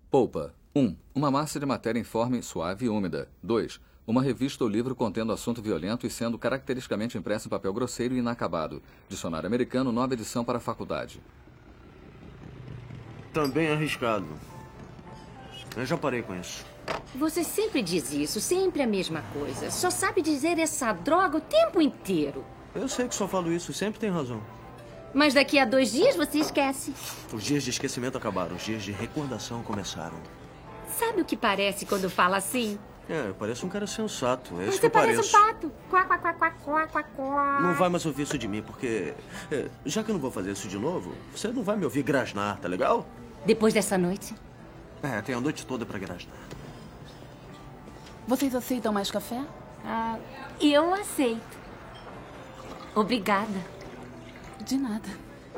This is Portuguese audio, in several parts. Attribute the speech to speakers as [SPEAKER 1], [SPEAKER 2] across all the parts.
[SPEAKER 1] Polpa. 1. Uma massa de matéria informe, suave e úmida. 2. Uma revista ou livro contendo assunto violento e sendo caracteristicamente impresso em papel grosseiro e inacabado. Dicionário americano, nova edição para a faculdade.
[SPEAKER 2] Também arriscado. Eu já parei com isso.
[SPEAKER 3] Você sempre diz isso, sempre a mesma coisa. Só sabe dizer essa droga o tempo inteiro.
[SPEAKER 2] Eu sei que só falo isso, sempre tem razão.
[SPEAKER 3] Mas daqui a 2 dias você esquece.
[SPEAKER 2] Os dias de esquecimento acabaram, os dias de recordação começaram.
[SPEAKER 3] Sabe o que parece quando fala assim?
[SPEAKER 2] Eu pareço um cara sensato, é isso que
[SPEAKER 3] Você
[SPEAKER 2] eu
[SPEAKER 3] parece
[SPEAKER 2] pareço.
[SPEAKER 3] um pato. Quá, quá, quá, quá, quá, quá, quá.
[SPEAKER 2] Não vai mais ouvir isso de mim, porque... já que eu não vou fazer isso de novo, você não vai me ouvir grasnar, tá legal?
[SPEAKER 3] Depois dessa noite?
[SPEAKER 2] Tem a noite toda pra grasnar.
[SPEAKER 4] Vocês aceitam mais café?
[SPEAKER 3] Eu aceito. Obrigada.
[SPEAKER 4] De nada.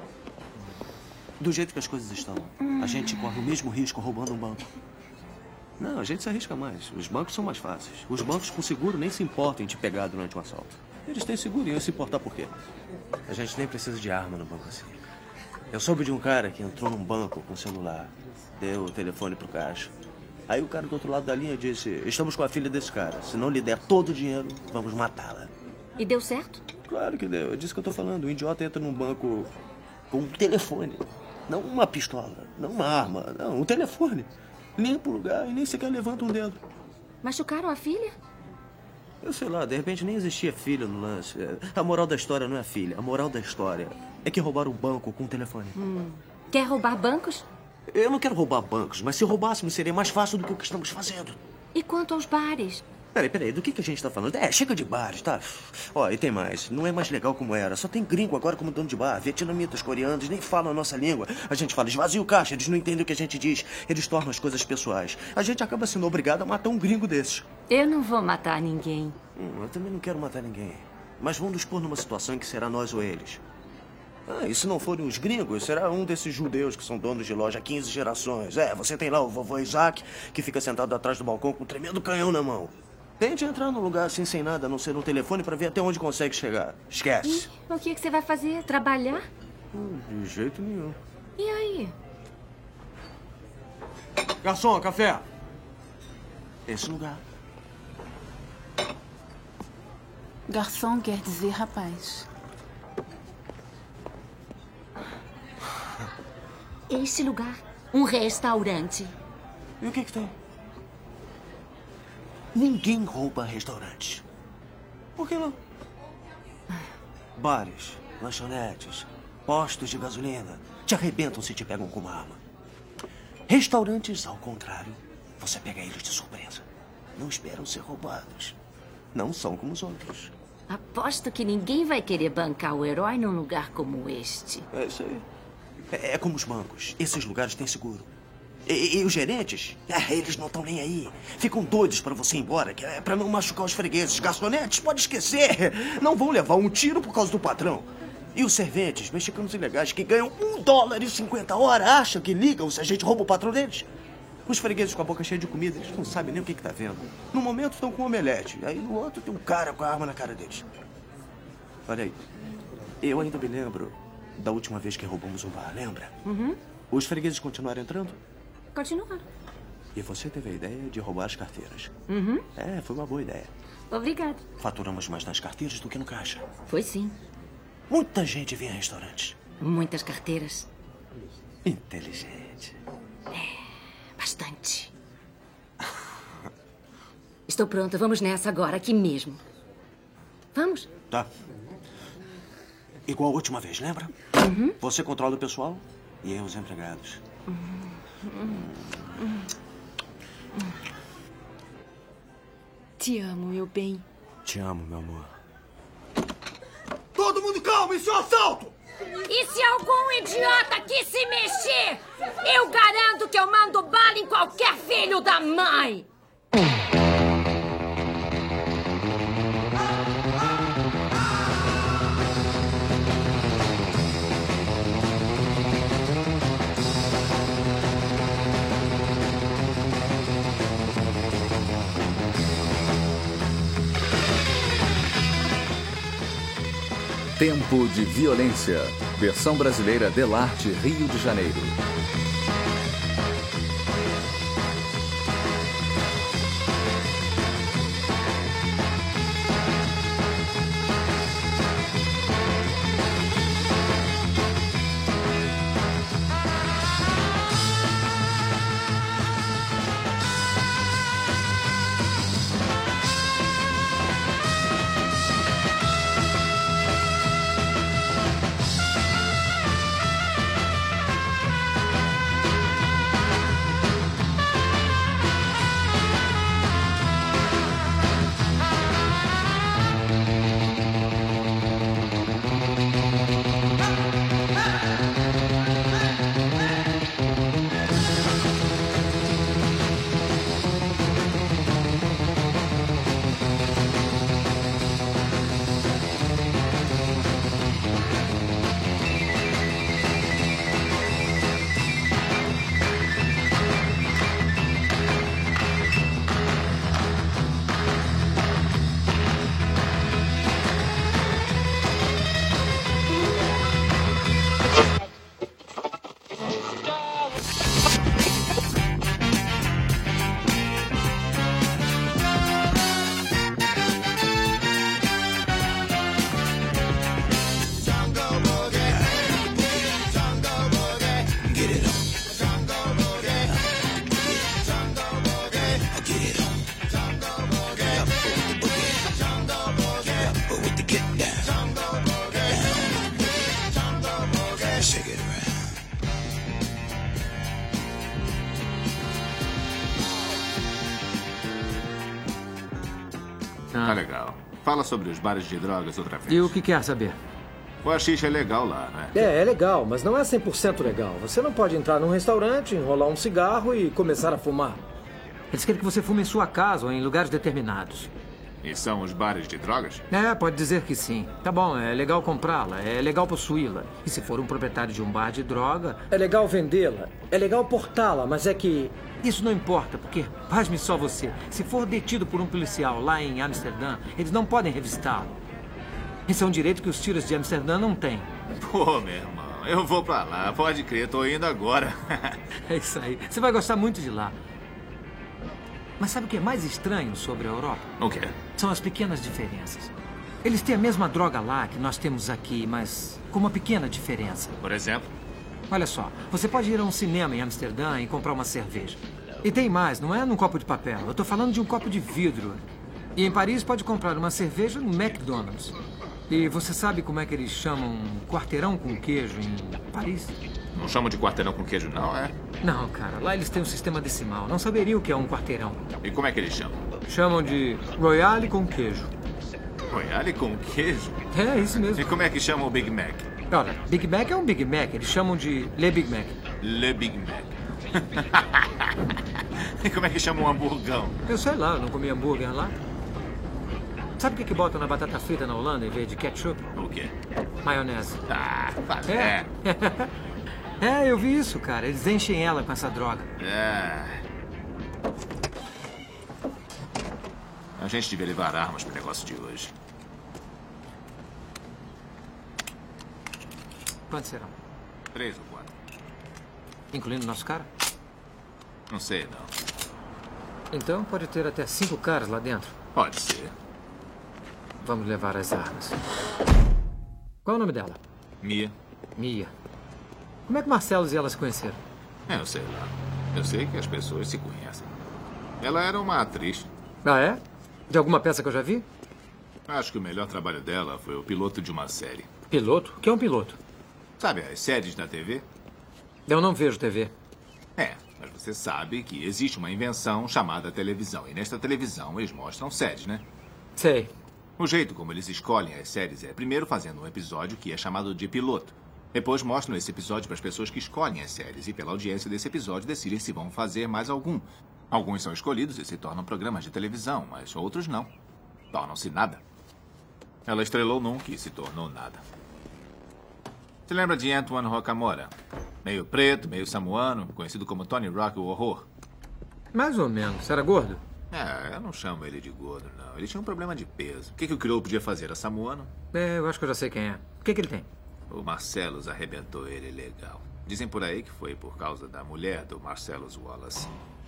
[SPEAKER 2] Do jeito que as coisas estão, a gente corre o mesmo risco roubando um banco. Não, a gente se arrisca mais. Os bancos são mais fáceis. Os bancos com seguro nem se importam em te pegar durante um assalto. Eles têm seguro e iam se importar por quê? A gente nem precisa de arma no banco assim. Eu soube de um cara que entrou num banco com celular, deu o telefone pro caixa. Aí o cara do outro lado da linha disse: estamos com a filha desse cara. Se não lhe der todo o dinheiro, vamos matá-la.
[SPEAKER 3] E deu certo?
[SPEAKER 2] Claro que deu. É disso que eu tô falando. O idiota entra num banco com um telefone. Não uma pistola, não uma arma, não, um telefone. Limpa o lugar e nem sequer levanta um dedo.
[SPEAKER 3] Machucaram a filha?
[SPEAKER 2] Eu sei lá, de repente nem existia filha no lance. A moral da história não é a filha. A moral da história é que roubaram o banco com o telefone.
[SPEAKER 3] Quer roubar bancos?
[SPEAKER 2] Eu não quero roubar bancos, mas se roubassemos seria mais fácil do que o que estamos fazendo.
[SPEAKER 3] E quanto aos bares?
[SPEAKER 2] Peraí, do que a gente tá falando? Chega de bares, tá? Ó, e tem mais. Não é mais legal como era. Só tem gringo agora como dono de bar. Vietnamitas, coreanos, nem falam a nossa língua. A gente fala esvazia o caixa, eles não entendem o que a gente diz. Eles tornam as coisas pessoais. A gente acaba sendo obrigado a matar um gringo desses.
[SPEAKER 3] Eu não vou matar ninguém.
[SPEAKER 2] Eu também não quero matar ninguém. Mas vamos nos pôr numa situação em que será nós ou eles. E se não forem os gringos, será um desses judeus que são donos de loja há 15 gerações. Você tem lá o vovô Isaac, que fica sentado atrás do balcão com um tremendo canhão na mão. Tente entrar num lugar assim sem nada, a não ser no telefone, pra ver até onde consegue chegar. Esquece.
[SPEAKER 3] E o que você vai fazer? Trabalhar?
[SPEAKER 2] De jeito nenhum.
[SPEAKER 3] E aí?
[SPEAKER 2] Garçom, café. Esse lugar.
[SPEAKER 4] Garçom quer dizer rapaz.
[SPEAKER 3] Este lugar? Um restaurante.
[SPEAKER 2] E o que tem? Ninguém rouba restaurantes. Por que não? Bares, lanchonetes, postos de gasolina te arrebentam se te pegam com uma arma. Restaurantes, ao contrário, você pega eles de surpresa. Não esperam ser roubados. Não são como os outros.
[SPEAKER 3] Aposto que ninguém vai querer bancar o herói num lugar como este.
[SPEAKER 2] É isso aí. É como os bancos. Esses lugares têm seguro. E os gerentes? Eles não estão nem aí. Ficam doidos para você ir embora, que é para não machucar os fregueses. Garçonetes, pode esquecer. Não vão levar um tiro por causa do patrão. E os serventes, mexicanos ilegais, que ganham $1,50 a hora, acham que ligam se a gente rouba o patrão deles? Os fregueses com a boca cheia de comida, eles não sabem nem o que tá vendo. No momento estão com um omelete, aí no outro tem um cara com a arma na cara deles. Olha aí, eu ainda me lembro da última vez que roubamos um bar, lembra? Os fregueses continuaram entrando?
[SPEAKER 3] Continuaram.
[SPEAKER 2] E você teve a ideia de roubar as carteiras. Foi uma boa ideia.
[SPEAKER 3] Obrigada.
[SPEAKER 2] Faturamos mais nas carteiras do que no caixa.
[SPEAKER 3] Foi sim.
[SPEAKER 2] Muita gente vem a restaurantes.
[SPEAKER 3] Muitas carteiras.
[SPEAKER 2] Inteligente.
[SPEAKER 3] Bastante. Estou pronta. Vamos nessa agora, aqui mesmo. Vamos?
[SPEAKER 2] Tá. Igual a última vez, lembra? Você controla o pessoal e eu os empregados.
[SPEAKER 3] Te amo, meu bem.
[SPEAKER 2] Te amo, meu amor.
[SPEAKER 5] Todo mundo calma, isso é um assalto!
[SPEAKER 3] E se algum idiota aqui se mexer, eu garanto que eu mando bala em qualquer filho da mãe!
[SPEAKER 1] Tempo de Violência. Versão brasileira Delarte, Rio de Janeiro.
[SPEAKER 5] Ah, legal. Fala sobre os bares de drogas outra vez.
[SPEAKER 6] E o que quer saber?
[SPEAKER 5] O haxixe é legal lá, né?
[SPEAKER 7] É legal, mas não é 100% legal. Você não pode entrar num restaurante, enrolar um cigarro e começar a fumar.
[SPEAKER 6] Eles querem que você fume em sua casa ou em lugares determinados.
[SPEAKER 5] E são os bares de drogas?
[SPEAKER 6] É, pode dizer que sim. Tá bom, é legal comprá-la, é legal possuí-la. E se for um proprietário de um bar de droga...
[SPEAKER 7] É legal vendê-la, é legal portá-la, mas é que...
[SPEAKER 6] Isso não importa, porque, pasme só você, se for detido por um policial lá em Amsterdã, eles não podem revistá-lo. Isso é um direito que os tiras de Amsterdã não têm.
[SPEAKER 5] Pô, meu irmão, eu vou pra lá, pode crer, tô indo agora.
[SPEAKER 6] É isso aí, você vai gostar muito de lá. Mas sabe o que é mais estranho sobre a Europa?
[SPEAKER 5] O quê?
[SPEAKER 6] São as pequenas diferenças. Eles têm a mesma droga lá que nós temos aqui, mas com uma pequena diferença.
[SPEAKER 5] Por exemplo?
[SPEAKER 6] Olha só, você pode ir a um cinema em Amsterdã e comprar uma cerveja. E tem mais, não é num copo de papel. Eu tô falando de um copo de vidro. E em Paris pode comprar uma cerveja no McDonald's. E você sabe como é que eles chamam quarteirão com queijo em Paris?
[SPEAKER 5] Não chamam de quarteirão com queijo, não, é?
[SPEAKER 6] Não, cara. Lá eles têm um sistema decimal. Não saberiam o que é um quarteirão.
[SPEAKER 5] E como é que eles chamam?
[SPEAKER 6] Chamam de Royale com queijo.
[SPEAKER 5] Royale com queijo?
[SPEAKER 6] É, isso mesmo.
[SPEAKER 5] E como é que chamam o Big Mac?
[SPEAKER 6] Olha, Big Mac é um Big Mac. Eles chamam de Le Big Mac.
[SPEAKER 5] Le Big Mac. E como é que chamam o hamburgão?
[SPEAKER 6] Eu sei lá, eu não comi hambúrguer lá. Sabe o que botam na batata frita na Holanda em vez de ketchup?
[SPEAKER 5] O quê?
[SPEAKER 6] Maionese.
[SPEAKER 5] Ah,
[SPEAKER 6] É. É, eu vi isso, cara. Eles enchem ela com essa droga.
[SPEAKER 5] É. A gente devia levar armas pro negócio de hoje.
[SPEAKER 6] Quantos serão?
[SPEAKER 5] 3 ou 4.
[SPEAKER 6] Incluindo nosso cara?
[SPEAKER 5] Não sei, não.
[SPEAKER 6] Então pode ter até 5 caras lá dentro.
[SPEAKER 5] Pode ser.
[SPEAKER 6] Vamos levar as armas. Qual é o nome dela?
[SPEAKER 5] Mia?
[SPEAKER 6] Mia. Como é que Marcelos e ela se conheceram?
[SPEAKER 5] Eu sei lá. Eu sei que as pessoas se conhecem. Ela era uma atriz.
[SPEAKER 6] Ah, é? De alguma peça que eu já vi?
[SPEAKER 5] Acho que o melhor trabalho dela foi o piloto de uma série.
[SPEAKER 6] Piloto? O que é um piloto?
[SPEAKER 5] Sabe as séries da TV?
[SPEAKER 6] Eu não vejo TV.
[SPEAKER 5] É, mas você sabe que existe uma invenção chamada televisão. E nesta televisão eles mostram séries, né?
[SPEAKER 6] Sei.
[SPEAKER 5] O jeito como eles escolhem as séries é primeiro fazendo um episódio que é chamado de piloto. Depois mostram esse episódio para as pessoas que escolhem as séries e pela audiência desse episódio decidem se vão fazer mais algum. Alguns são escolhidos e se tornam programas de televisão, mas outros não. Tornam-se nada. Ela estrelou num que se tornou nada. Se lembra de Antoine Rocamora? Meio preto, meio samoano, conhecido como Tony Rock o Horror.
[SPEAKER 6] Mais ou menos. Era gordo?
[SPEAKER 5] É, eu não chamo ele de gordo, não. Ele tinha um problema de peso. O que o crioulo podia fazer? Era samoano?
[SPEAKER 6] É, eu acho que eu já sei quem é. O que ele tem?
[SPEAKER 5] O Marcellus arrebentou ele legal. Dizem por aí que foi por causa da mulher do Marcellus Wallace.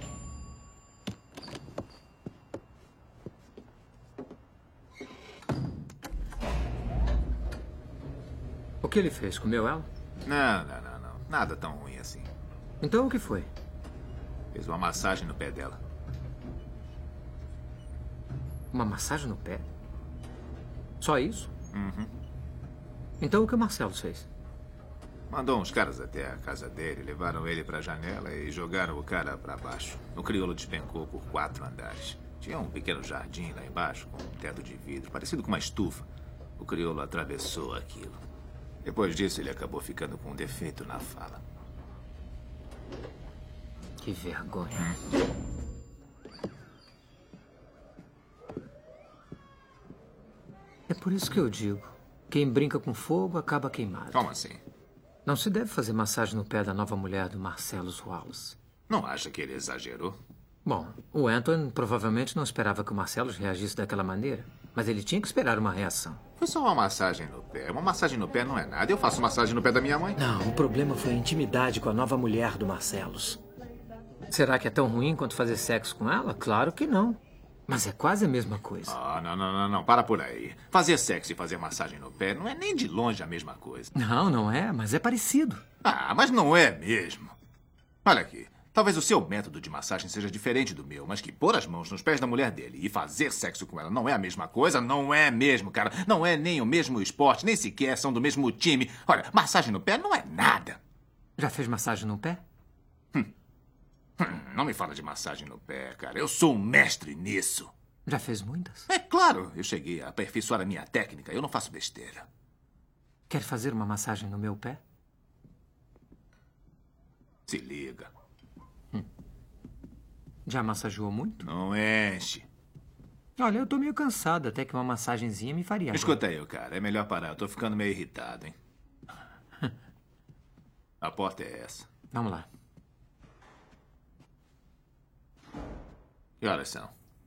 [SPEAKER 6] O que ele fez? Comeu ela?
[SPEAKER 5] Não. Nada tão ruim assim.
[SPEAKER 6] Então o que foi?
[SPEAKER 5] Fez uma massagem no pé dela.
[SPEAKER 6] Uma massagem no pé? Só isso?
[SPEAKER 5] Uhum.
[SPEAKER 6] Então o que o Marcelo fez?
[SPEAKER 5] Mandou uns caras até a casa dele, levaram ele pra janela e jogaram o cara pra baixo. O crioulo despencou por 4 andares. Tinha um pequeno jardim lá embaixo, com um teto de vidro, parecido com uma estufa. O crioulo atravessou aquilo. Depois disso, ele acabou ficando com um defeito na fala.
[SPEAKER 6] Que vergonha. É por isso que eu digo. Quem brinca com fogo acaba queimado.
[SPEAKER 5] Como assim?
[SPEAKER 6] Não se deve fazer massagem no pé da nova mulher do Marcellus Wallace.
[SPEAKER 5] Não acha que ele exagerou?
[SPEAKER 6] Bom, o Anton provavelmente não esperava que o Marcellus reagisse daquela maneira. Mas ele tinha que esperar uma reação.
[SPEAKER 5] Foi só uma massagem no pé. Uma massagem no pé não é nada. Eu faço massagem no pé da minha mãe.
[SPEAKER 7] Não, o problema foi a intimidade com a nova mulher do Marcellus.
[SPEAKER 6] Será que é tão ruim quanto fazer sexo com ela? Claro que não. Mas é quase a mesma coisa.
[SPEAKER 5] Ah, não. Para por aí. Fazer sexo e fazer massagem no pé não é nem de longe a mesma coisa.
[SPEAKER 6] Não é, mas é parecido.
[SPEAKER 5] Ah, mas não é mesmo. Olha aqui. Talvez o seu método de massagem seja diferente do meu, mas que pôr as mãos nos pés da mulher dele e fazer sexo com ela não é a mesma coisa? Não é mesmo, cara. Não é nem o mesmo esporte, nem sequer são do mesmo time. Olha, massagem no pé não é nada.
[SPEAKER 6] Já fez massagem no pé?
[SPEAKER 5] Não me fala de massagem no pé, cara. Eu sou um mestre nisso.
[SPEAKER 6] Já fez muitas?
[SPEAKER 5] É claro, eu cheguei a aperfeiçoar a minha técnica. Eu não faço besteira.
[SPEAKER 6] Quer fazer uma massagem no meu pé?
[SPEAKER 5] Se liga.
[SPEAKER 6] Já massageou muito?
[SPEAKER 5] Não enche.
[SPEAKER 6] Olha, eu tô meio cansado, até que uma massagenzinha me faria.
[SPEAKER 5] Escuta aí, cara. É melhor parar. Eu tô ficando meio irritado, hein? A porta é essa.
[SPEAKER 6] Vamos lá.
[SPEAKER 5] Que horas são?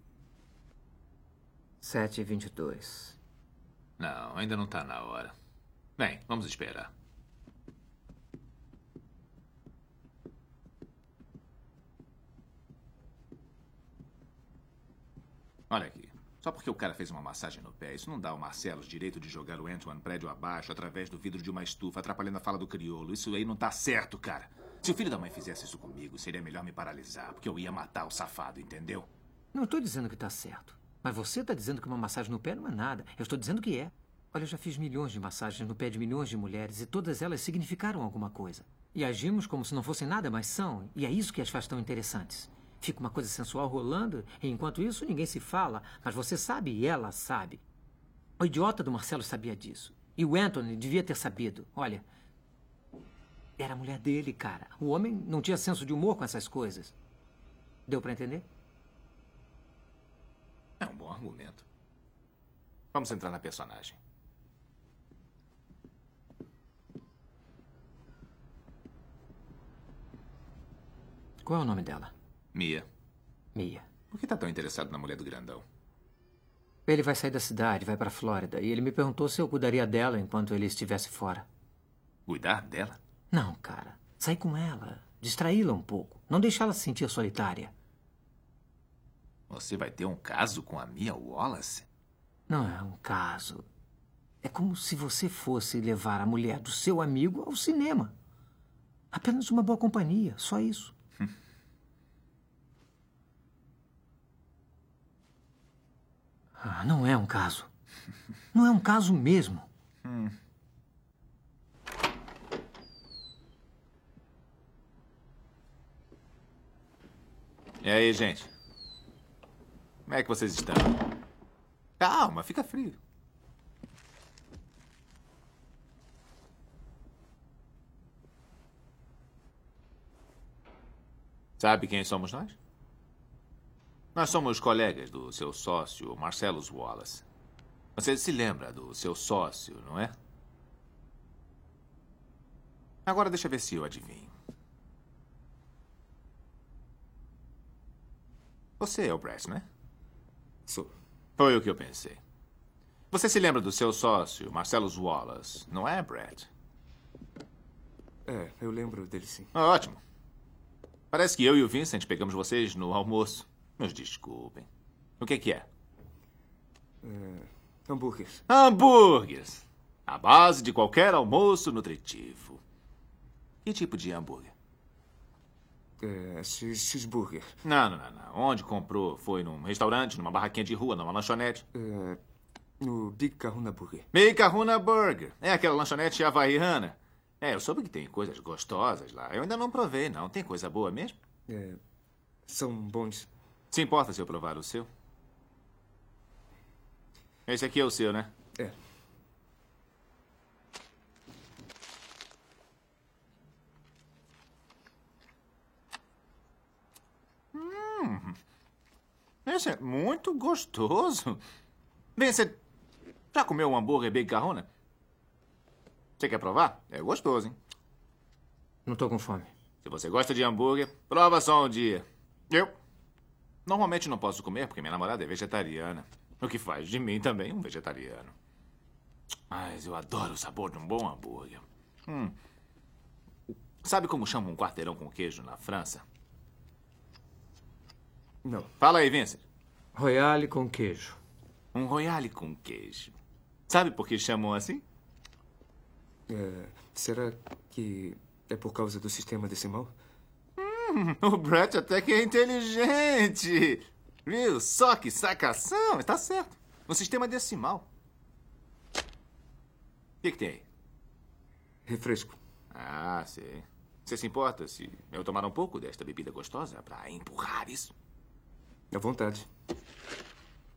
[SPEAKER 6] 7h22.
[SPEAKER 5] Não, ainda não tá na hora. Bem, vamos esperar. Olha aqui. Só porque o cara fez uma massagem no pé, isso não dá ao Marcelo o direito de jogar o Antoine prédio abaixo através do vidro de uma estufa, atrapalhando a fala do crioulo. Isso aí não tá certo, cara. Se o filho da mãe fizesse isso comigo, seria melhor me paralisar, porque eu ia matar o safado, entendeu?
[SPEAKER 6] Não estou dizendo que tá certo. Mas você está dizendo que uma massagem no pé não é nada. Eu estou dizendo que é. Olha, eu já fiz milhões de massagens no pé de milhões de mulheres e todas elas significaram alguma coisa. E agimos como se não fossem nada, mas são. E é isso que as faz tão interessantes. Fica uma coisa sensual rolando e enquanto isso ninguém se fala. Mas você sabe e ela sabe. O idiota do Marcelo sabia disso. E o Anthony devia ter sabido. Olha, era a mulher dele, cara. O homem não tinha senso de humor com essas coisas. Deu para entender?
[SPEAKER 5] É um bom argumento. Vamos entrar na personagem.
[SPEAKER 6] Qual é o nome dela?
[SPEAKER 5] Mia.
[SPEAKER 6] Mia.
[SPEAKER 5] Por que tá tão interessado na mulher do grandão?
[SPEAKER 6] Ele vai sair da cidade, vai para a Flórida. E ele me perguntou se eu cuidaria dela enquanto ele estivesse fora.
[SPEAKER 5] Cuidar dela?
[SPEAKER 6] Não, cara. Sair com ela. Distraí-la um pouco. Não deixá-la se sentir solitária.
[SPEAKER 5] Você vai ter um caso com a Mia Wallace?
[SPEAKER 6] Não é um caso. É como se você fosse levar a mulher do seu amigo ao cinema. Apenas uma boa companhia, só isso. Não é um caso. Não é um caso mesmo.
[SPEAKER 5] E aí, gente? Como é que vocês estão? Calma, fica frio. Sabe quem somos nós? Nós somos colegas do seu sócio, Marcelo Wallace. Você se lembra do seu sócio, não é? Agora deixa eu ver se eu adivinho. Você é o Brett, não é?
[SPEAKER 8] Sou.
[SPEAKER 5] Foi o que eu pensei. Você se lembra do seu sócio, Marcelo Wallace, não é, Brett?
[SPEAKER 8] É, eu lembro dele sim.
[SPEAKER 5] Ótimo. Parece que eu e o Vincent pegamos vocês no almoço. Nos desculpem. O que é?
[SPEAKER 8] Hambúrgueres.
[SPEAKER 5] Hambúrgueres. A base de qualquer almoço nutritivo. Que tipo de hambúrguer?
[SPEAKER 8] Cheeseburger.
[SPEAKER 5] Não. Onde comprou? Foi num restaurante, numa barraquinha de rua, numa lanchonete?
[SPEAKER 8] No Big Kahuna Burger.
[SPEAKER 5] Big Kahuna Burger. É aquela lanchonete havaiana. Eu soube que tem coisas gostosas lá. Eu ainda não provei, não. Tem coisa boa mesmo?
[SPEAKER 8] São bons.
[SPEAKER 5] Se importa se eu provar o seu? Esse aqui é o seu, né?
[SPEAKER 8] É.
[SPEAKER 5] Esse é muito gostoso. Bem, você já comeu um hambúrguer Big Kahuna? Você quer provar? É gostoso, hein?
[SPEAKER 6] Não tô com fome.
[SPEAKER 5] Se você gosta de hambúrguer, prova só um dia. Eu normalmente não posso comer porque minha namorada é vegetariana. O que faz de mim também um vegetariano. Mas eu adoro o sabor de um bom hambúrguer. Sabe como chamam um quarteirão com queijo na França?
[SPEAKER 8] Não.
[SPEAKER 5] Fala aí, Vincent.
[SPEAKER 6] Royale com queijo.
[SPEAKER 5] Um royale com queijo. Sabe por que chamam assim?
[SPEAKER 8] Será que é por causa do sistema decimal?
[SPEAKER 5] O Brett até que é inteligente. Viu? Só que sacação. Está certo. O sistema decimal. O que tem aí?
[SPEAKER 8] Refresco.
[SPEAKER 5] Ah, sei. Você se importa se eu tomar um pouco desta bebida gostosa para empurrar isso?
[SPEAKER 8] À vontade.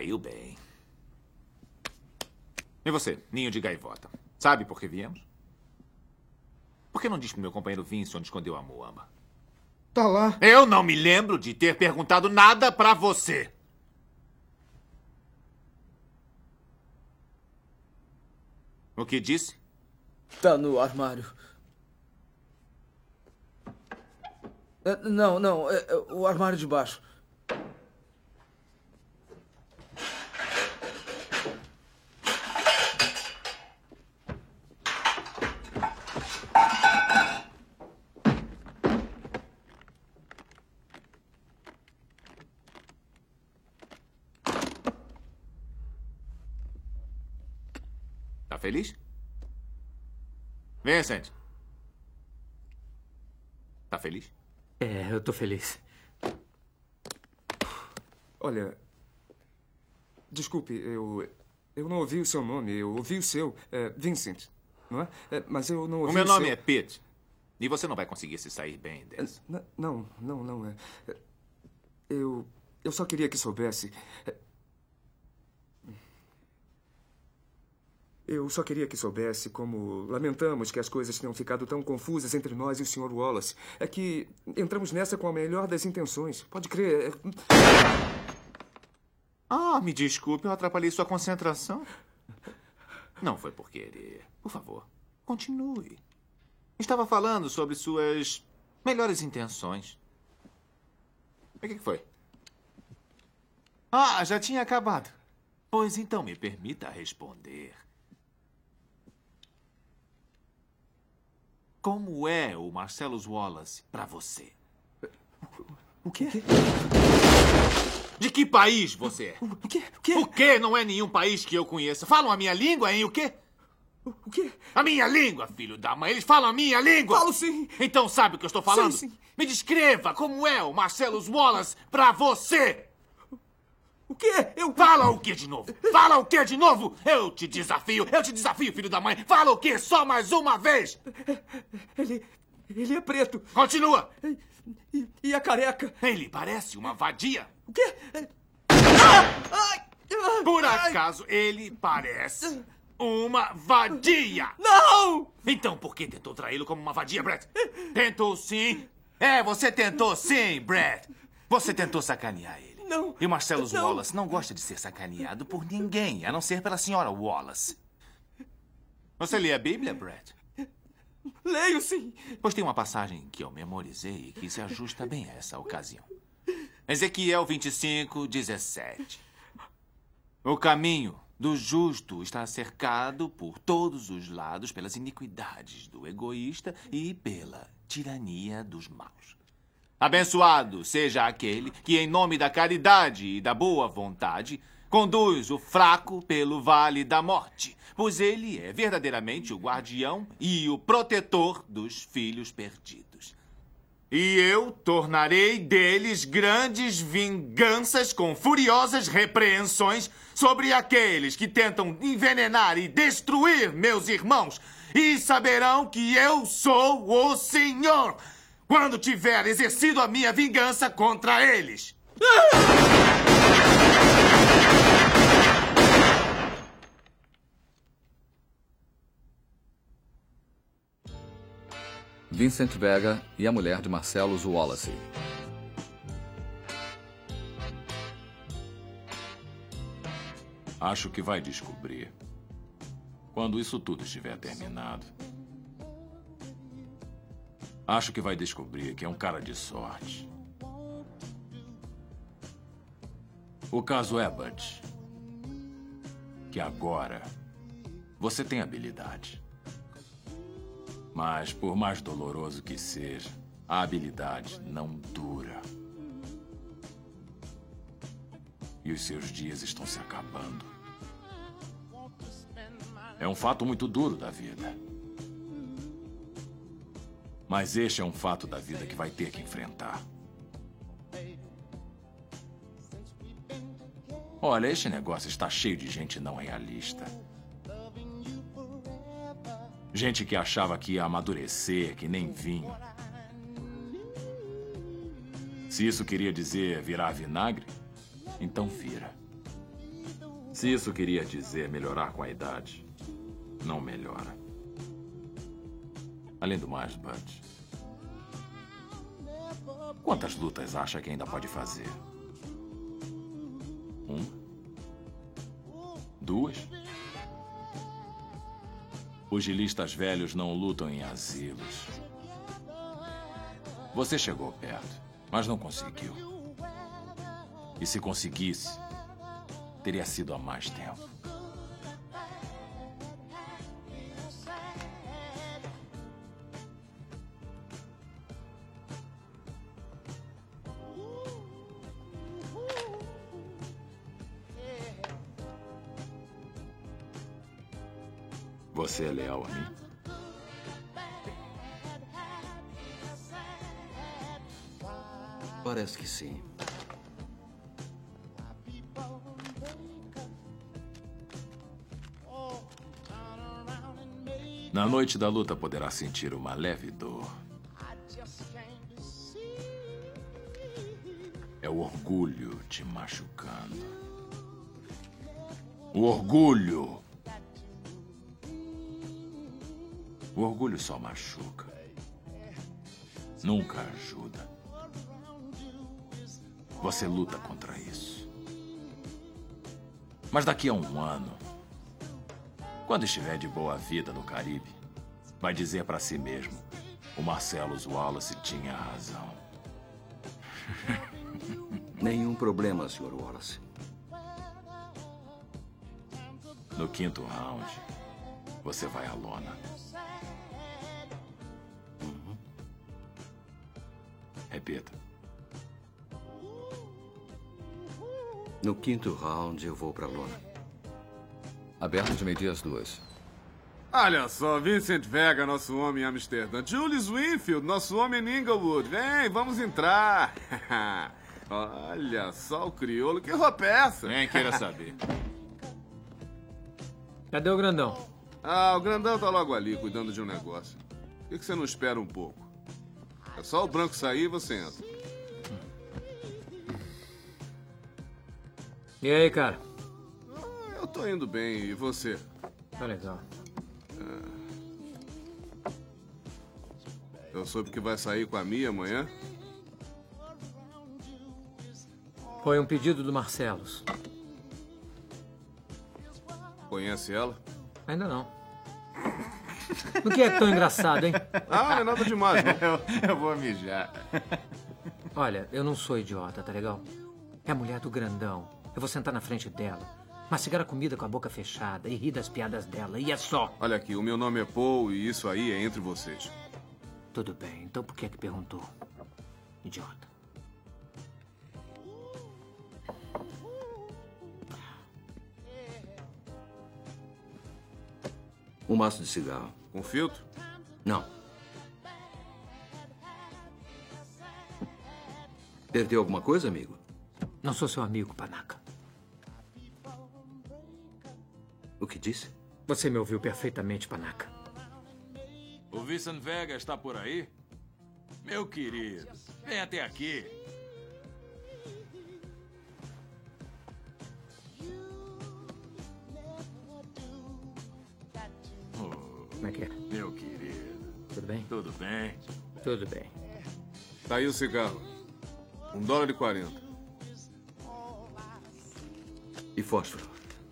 [SPEAKER 5] Caiu bem. E você, ninho de gaivota? Sabe por que viemos? Por que não diz pro meu companheiro Vince onde escondeu a Moamba?
[SPEAKER 8] Tá lá.
[SPEAKER 5] Eu não me lembro de ter perguntado nada pra você. O que disse?
[SPEAKER 7] Tá no armário. Não, o armário de baixo.
[SPEAKER 5] Tá feliz? Vincent. Tá feliz?
[SPEAKER 6] É, eu tô feliz.
[SPEAKER 8] Olha... Desculpe, eu não ouvi o seu nome. Eu ouvi o seu. Vincent, não é? Mas eu não ouvi
[SPEAKER 5] o meu nome
[SPEAKER 8] seu...
[SPEAKER 5] é Pete. E você não vai conseguir se sair bem dessa.
[SPEAKER 8] Não. Eu só queria que soubesse... Eu só queria que soubesse como lamentamos que as coisas tenham ficado tão confusas entre nós e o Sr. Wallace. É que entramos nessa com a melhor das intenções. Pode crer.
[SPEAKER 5] Ah, me desculpe, eu atrapalhei sua concentração. Não foi por querer. Por favor, continue. Estava falando sobre suas melhores intenções. O que foi? Ah, já tinha acabado. Pois então me permita responder. Como é o Marcellus Wallace pra você?
[SPEAKER 8] O quê?
[SPEAKER 5] De que país você é?
[SPEAKER 8] O quê?
[SPEAKER 5] O quê? Não é nenhum país que eu conheça. Falam a minha língua, hein? O quê?
[SPEAKER 8] O quê?
[SPEAKER 5] A minha língua, filho da mãe. Eles falam a minha língua.
[SPEAKER 8] Falo sim.
[SPEAKER 5] Então sabe o que eu estou falando?
[SPEAKER 8] Sim.
[SPEAKER 5] Me descreva como é o Marcellus Wallace pra você.
[SPEAKER 8] O quê?
[SPEAKER 5] Fala o quê de novo? Fala o quê de novo? Eu te desafio, filho da mãe. Fala o quê só mais uma vez?
[SPEAKER 8] Ele é preto.
[SPEAKER 5] Continua.
[SPEAKER 8] E a careca?
[SPEAKER 5] Ele parece uma vadia.
[SPEAKER 8] O quê?
[SPEAKER 5] Por acaso ele parece uma vadia?
[SPEAKER 8] Não!
[SPEAKER 5] Então por que tentou traí-lo como uma vadia, Brett? Tentou sim. Você tentou sim, Brett. Você tentou sacanear ele.
[SPEAKER 8] Não.
[SPEAKER 5] E o Marcellus Wallace não gosta de ser sacaneado por ninguém, a não ser pela senhora Wallace. Você lê a Bíblia, Brett?
[SPEAKER 8] Leio, sim.
[SPEAKER 5] Pois tem uma passagem que eu memorizei que se ajusta bem a essa ocasião. Ezequiel 25:17. O caminho do justo está cercado por todos os lados pelas iniquidades do egoísta e pela tirania dos maus. Abençoado seja aquele que, em nome da caridade e da boa vontade, conduz o fraco pelo vale da morte, pois ele é verdadeiramente o guardião e o protetor dos filhos perdidos. E eu tornarei deles grandes vinganças com furiosas repreensões sobre aqueles que tentam envenenar e destruir meus irmãos, e saberão que eu sou o Senhor, quando tiver exercido a minha vingança contra eles.
[SPEAKER 1] Vincent Vega e a mulher de Marcellus Wallace.
[SPEAKER 9] Acho que vai descobrir quando isso tudo estiver terminado. Acho que vai descobrir que é um cara de sorte. O caso é, Butch, que agora você tem habilidade. Mas, por mais doloroso que seja, a habilidade não dura. E os seus dias estão se acabando. É um fato muito duro da vida. Mas este é um fato da vida que vai ter que enfrentar. Olha, este negócio está cheio de gente não realista. Gente que achava que ia amadurecer, que nem vinho. Se isso queria dizer virar vinagre, então vira. Se isso queria dizer melhorar com a idade, não melhora. Além do mais, Bud, quantas lutas acha que ainda pode fazer? 1? 2? Pugilistas velhos não lutam em asilos. Você chegou perto, mas não conseguiu. E se conseguisse, teria sido há mais tempo. Você é leal a mim?
[SPEAKER 10] Parece que sim.
[SPEAKER 9] Na noite da luta poderá sentir uma leve dor. É o orgulho te machucando. O orgulho! O orgulho só machuca. Nunca ajuda. Você luta contra isso. Mas daqui a um ano, quando estiver de boa vida no Caribe, vai dizer para si mesmo: o Marcellus Wallace tinha razão.
[SPEAKER 10] Nenhum problema, Sr. Wallace.
[SPEAKER 9] No 5º round, você vai à lona. Repita.
[SPEAKER 10] No 5º round, eu vou pra lona.
[SPEAKER 1] Aberto de meio-dia às 2.
[SPEAKER 11] Olha só, Vincent Vega, nosso homem em Amsterdã. Julius Winfield, nosso homem em Inglewood. Vem, vamos entrar. Olha só o crioulo. Que roupa é essa?
[SPEAKER 5] Nem queira saber.
[SPEAKER 6] Cadê o grandão?
[SPEAKER 11] Ah, o grandão tá logo ali, cuidando de um negócio. Por que você não espera um pouco? É só o branco sair e você entra.
[SPEAKER 6] E aí, cara?
[SPEAKER 11] Eu tô indo bem, e você?
[SPEAKER 6] Tá legal.
[SPEAKER 11] Eu soube que vai sair com a Mia amanhã?
[SPEAKER 6] Foi um pedido do Marcellus.
[SPEAKER 11] Conhece ela?
[SPEAKER 6] Ainda não. O que é tão engraçado, hein?
[SPEAKER 11] Ah, não é nada demais, não.
[SPEAKER 5] Eu vou mijar.
[SPEAKER 6] Olha, eu não sou idiota, tá legal? É a mulher do grandão. Eu vou sentar na frente dela, mastigar a comida com a boca fechada e rir das piadas dela, e é só.
[SPEAKER 11] Olha aqui, o meu nome é Paul e isso aí é entre vocês.
[SPEAKER 6] Tudo bem, então por que perguntou? Idiota.
[SPEAKER 10] Um maço de cigarro.
[SPEAKER 11] Com filtro?
[SPEAKER 10] Não. Perdeu alguma coisa, amigo?
[SPEAKER 6] Não sou seu amigo, Panaca.
[SPEAKER 10] O que disse?
[SPEAKER 6] Você me ouviu perfeitamente, Panaca.
[SPEAKER 9] O Vincent Vega está por aí? Meu querido, vem até aqui.
[SPEAKER 6] Como é que é?
[SPEAKER 9] Meu querido.
[SPEAKER 6] Tudo bem?
[SPEAKER 9] Tudo bem?
[SPEAKER 6] Tudo bem.
[SPEAKER 11] Tá aí o cigarro. $1,40.
[SPEAKER 10] E fósforo?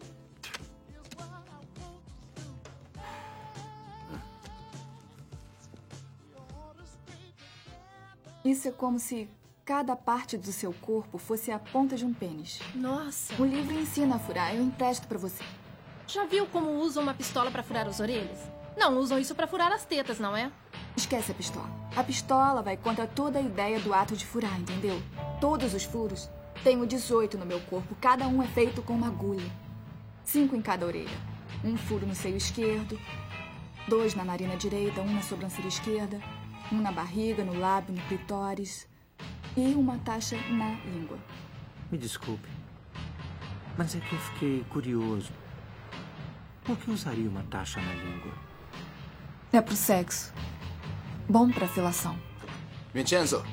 [SPEAKER 12] Isso é como se cada parte do seu corpo fosse a ponta de um pênis.
[SPEAKER 13] Nossa!
[SPEAKER 12] O livro ensina a furar, eu empresto pra você.
[SPEAKER 13] Já viu como usam uma pistola pra furar as orelhas? Não, usam isso pra furar as tetas, não é?
[SPEAKER 12] Esquece a pistola. A pistola vai contra toda a ideia do ato de furar, entendeu? Todos os furos. Tenho 18 no meu corpo, cada um é feito com uma agulha. 5 em cada orelha. Um furo no seio esquerdo, 2 na narina direita, 1 na sobrancelha esquerda, 1 na barriga, no lábio, no clitóris e uma taxa na língua.
[SPEAKER 6] Me desculpe, mas é que eu fiquei curioso. Por que usaria uma taxa na língua?
[SPEAKER 12] É pro sexo. Bom pra filação.
[SPEAKER 10] Vincenzo,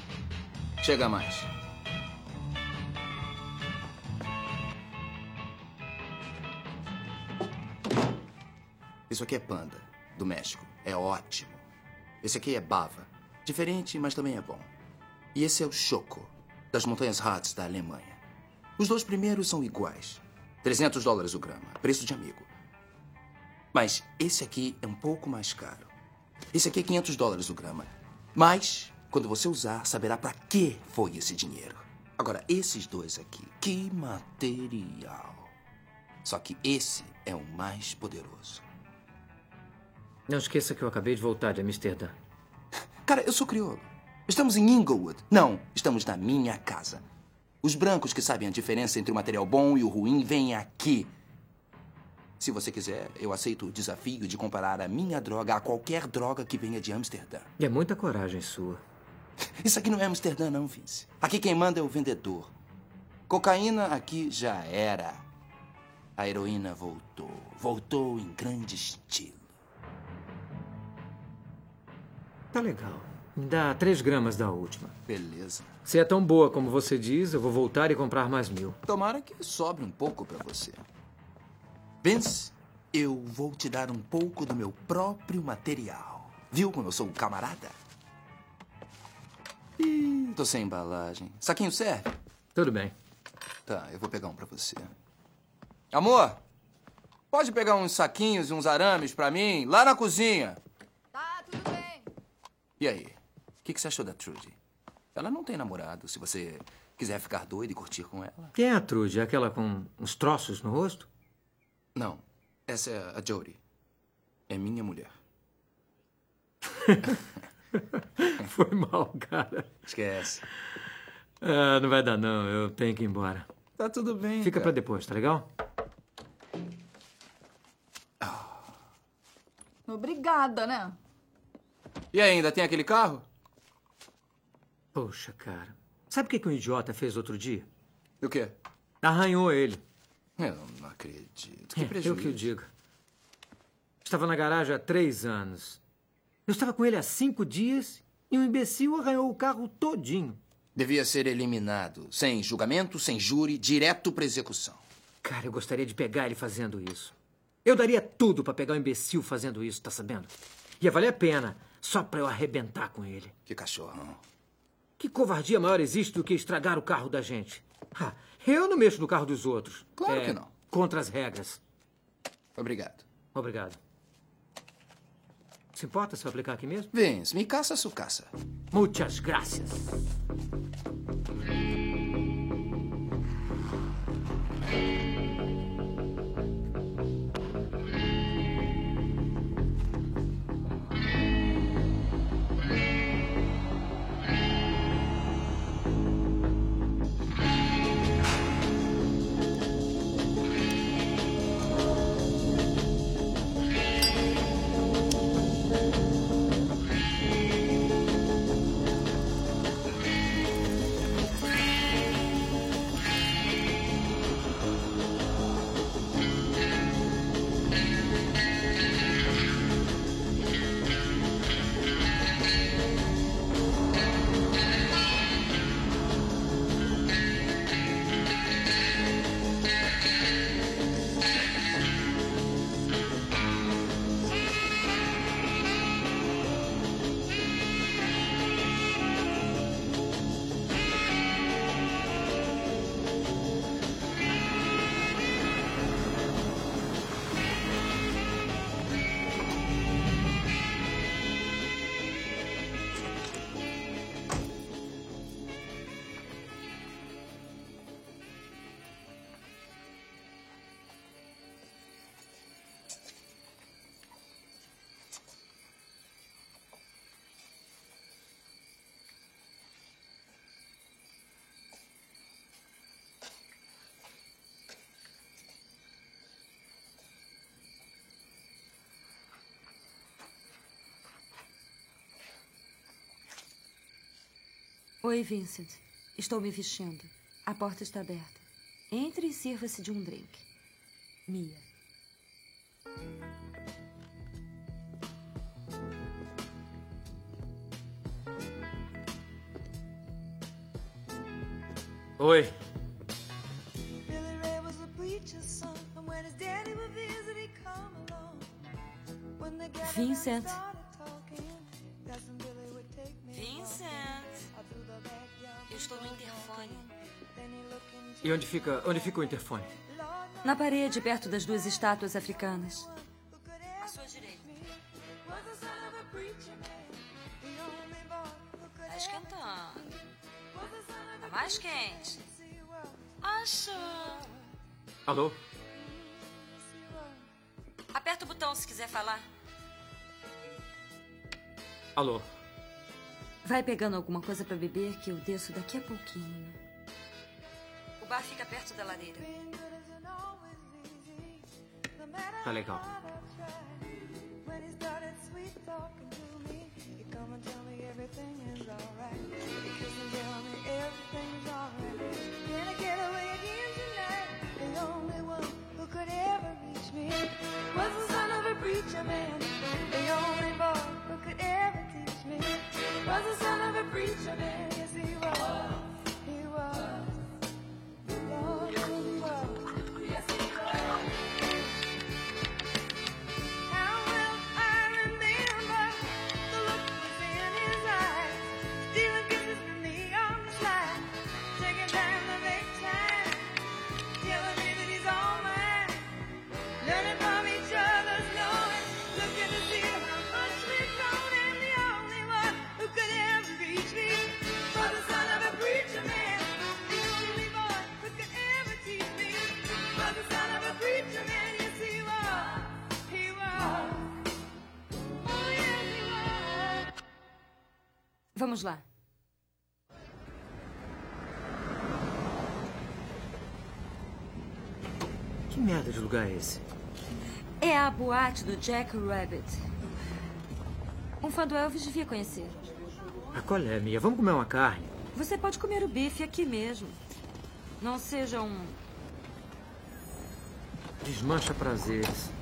[SPEAKER 10] chega mais.
[SPEAKER 14] Isso aqui é Panda, do México. É ótimo. Esse aqui é Bava. Diferente, mas também é bom. E esse é o Choco, das Montanhas Harz, da Alemanha. Os dois primeiros são iguais. $300 o grama, preço de amigo. Mas esse aqui é um pouco mais caro. Esse aqui é $500 o grama. Mas, quando você usar, saberá para que foi esse dinheiro. Agora, esses dois aqui, que material. Só que esse é o mais poderoso.
[SPEAKER 6] Não esqueça que eu acabei de voltar de Amsterdã.
[SPEAKER 14] Cara, eu sou crioulo. Estamos em Inglewood. Não, estamos na minha casa. Os brancos que sabem a diferença entre o material bom e o ruim vêm aqui. Se você quiser, eu aceito o desafio de comparar a minha droga a qualquer droga que venha de Amsterdã.
[SPEAKER 6] É muita coragem sua.
[SPEAKER 14] Isso aqui não é Amsterdã, não, Vince. Aqui quem manda é o vendedor. Cocaína aqui já era. A heroína voltou. Voltou em grande estilo.
[SPEAKER 6] Tá legal. Me dá 3 gramas da última.
[SPEAKER 14] Beleza.
[SPEAKER 6] Se é tão boa como você diz, eu vou voltar e comprar mais 1000.
[SPEAKER 14] Tomara que sobre um pouco pra você. Vince, eu vou te dar um pouco do meu próprio material. Viu como eu sou um camarada? Ih, tô sem embalagem. Saquinho serve?
[SPEAKER 6] Tudo bem.
[SPEAKER 14] Tá, eu vou pegar um pra você. Amor, pode pegar uns saquinhos e uns arames pra mim lá na cozinha?
[SPEAKER 12] Tá, tudo bem.
[SPEAKER 14] E aí? O que você achou da Trudy? Ela não tem namorado. Se você quiser ficar doido e curtir com ela.
[SPEAKER 6] Quem é a Trude? Aquela com uns troços no rosto?
[SPEAKER 14] Não. Essa é a Jodie. É minha mulher.
[SPEAKER 6] Foi mal, cara.
[SPEAKER 14] Esquece.
[SPEAKER 6] Ah, não vai dar, não. Eu tenho que ir embora.
[SPEAKER 14] Tá tudo bem,
[SPEAKER 6] Fica
[SPEAKER 14] cara.
[SPEAKER 6] pra depois, tá legal?
[SPEAKER 12] Obrigada, né?
[SPEAKER 14] E ainda tem aquele carro?
[SPEAKER 6] Poxa, cara. Sabe o que um idiota fez outro dia?
[SPEAKER 14] O quê?
[SPEAKER 6] Arranhou ele.
[SPEAKER 14] Eu não acredito. Que prejuízo.
[SPEAKER 6] Eu que o digo. Estava na garagem há 3 anos. Eu estava com ele há 5 dias e um imbecil arranhou o carro todinho.
[SPEAKER 14] Devia ser eliminado. Sem julgamento, sem júri, direto pra execução.
[SPEAKER 6] Cara, eu gostaria de pegar ele fazendo isso. Eu daria tudo pra pegar um imbecil fazendo isso, tá sabendo? Ia valer a pena, só pra eu arrebentar com ele.
[SPEAKER 14] Que cachorrão.
[SPEAKER 6] Que covardia maior existe do que estragar o carro da gente? Ah, eu não mexo no carro dos outros.
[SPEAKER 14] Claro que não.
[SPEAKER 6] Contra as regras.
[SPEAKER 14] Obrigado.
[SPEAKER 6] Obrigado. Se importa se eu aplicar aqui mesmo?
[SPEAKER 14] Vince, me caça, sucaça.
[SPEAKER 6] Muchas gracias.
[SPEAKER 15] Oi, Vincent. Estou me vestindo. A porta está aberta. Entre e sirva-se de um drink. Mia.
[SPEAKER 6] Oi.
[SPEAKER 15] Vincent. Vincent. Eu estou no interfone.
[SPEAKER 6] E onde fica o interfone?
[SPEAKER 15] Na parede, perto das duas estátuas africanas. À sua direita. Tá esquentando. Tá mais quente. Acho.
[SPEAKER 6] Alô?
[SPEAKER 15] Aperta o botão se quiser falar.
[SPEAKER 6] Alô?
[SPEAKER 15] Vai pegando alguma coisa pra beber que eu desço daqui a pouquinho. O bar fica perto da lareira.
[SPEAKER 6] Tá legal.
[SPEAKER 15] Vamos lá.
[SPEAKER 6] Que merda de lugar é esse?
[SPEAKER 15] É a boate do Jack Rabbit. Um fã do Elvis devia conhecer.
[SPEAKER 6] Ah, qual é, Mia? Vamos comer uma carne?
[SPEAKER 15] Você pode comer o bife aqui mesmo. Não seja um...
[SPEAKER 6] Desmancha prazeres.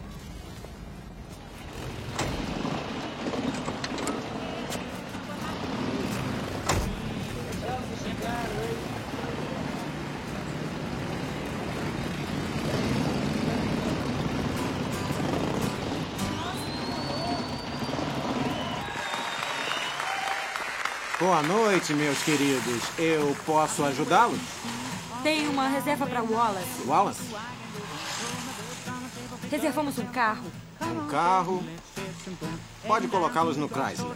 [SPEAKER 16] Boa noite, meus queridos. Eu posso ajudá-los?
[SPEAKER 15] Tem uma reserva para Wallace.
[SPEAKER 16] Wallace?
[SPEAKER 15] Reservamos um carro.
[SPEAKER 16] Um carro? Pode colocá-los no Chrysler.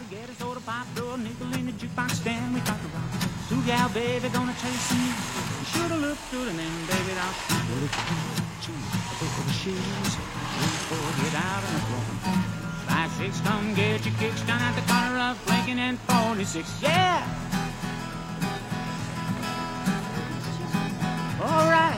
[SPEAKER 17] Six, come get your kicks down at the corner of Lincoln and 46. Yeah! All right.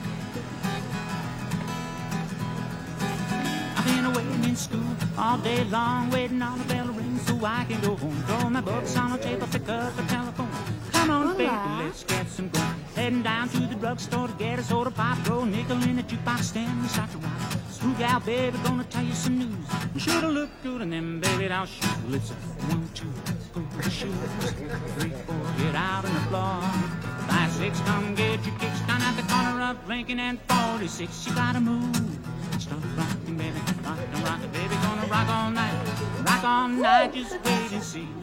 [SPEAKER 17] I've been waiting in school all day long, waiting on the bell to ring so I can go home. Throw my books on the table, pick up the telephone. Come on, baby, let's get some going. Heading down to the drugstore to get a soda pop, throw a nickel in the jukebox stand, we start to rock. Spook out, baby, gonna tell you some news. You shoulda looked good and then, baby, I'll shoot. It's a 1, 2, 4, shoot. 3, 4, get out on the floor. 5, 6, come get your kicks down at the corner of Lincoln and 46. You gotta move. Start rocking, baby, rockin', baby, gonna rock all night, just wait and see.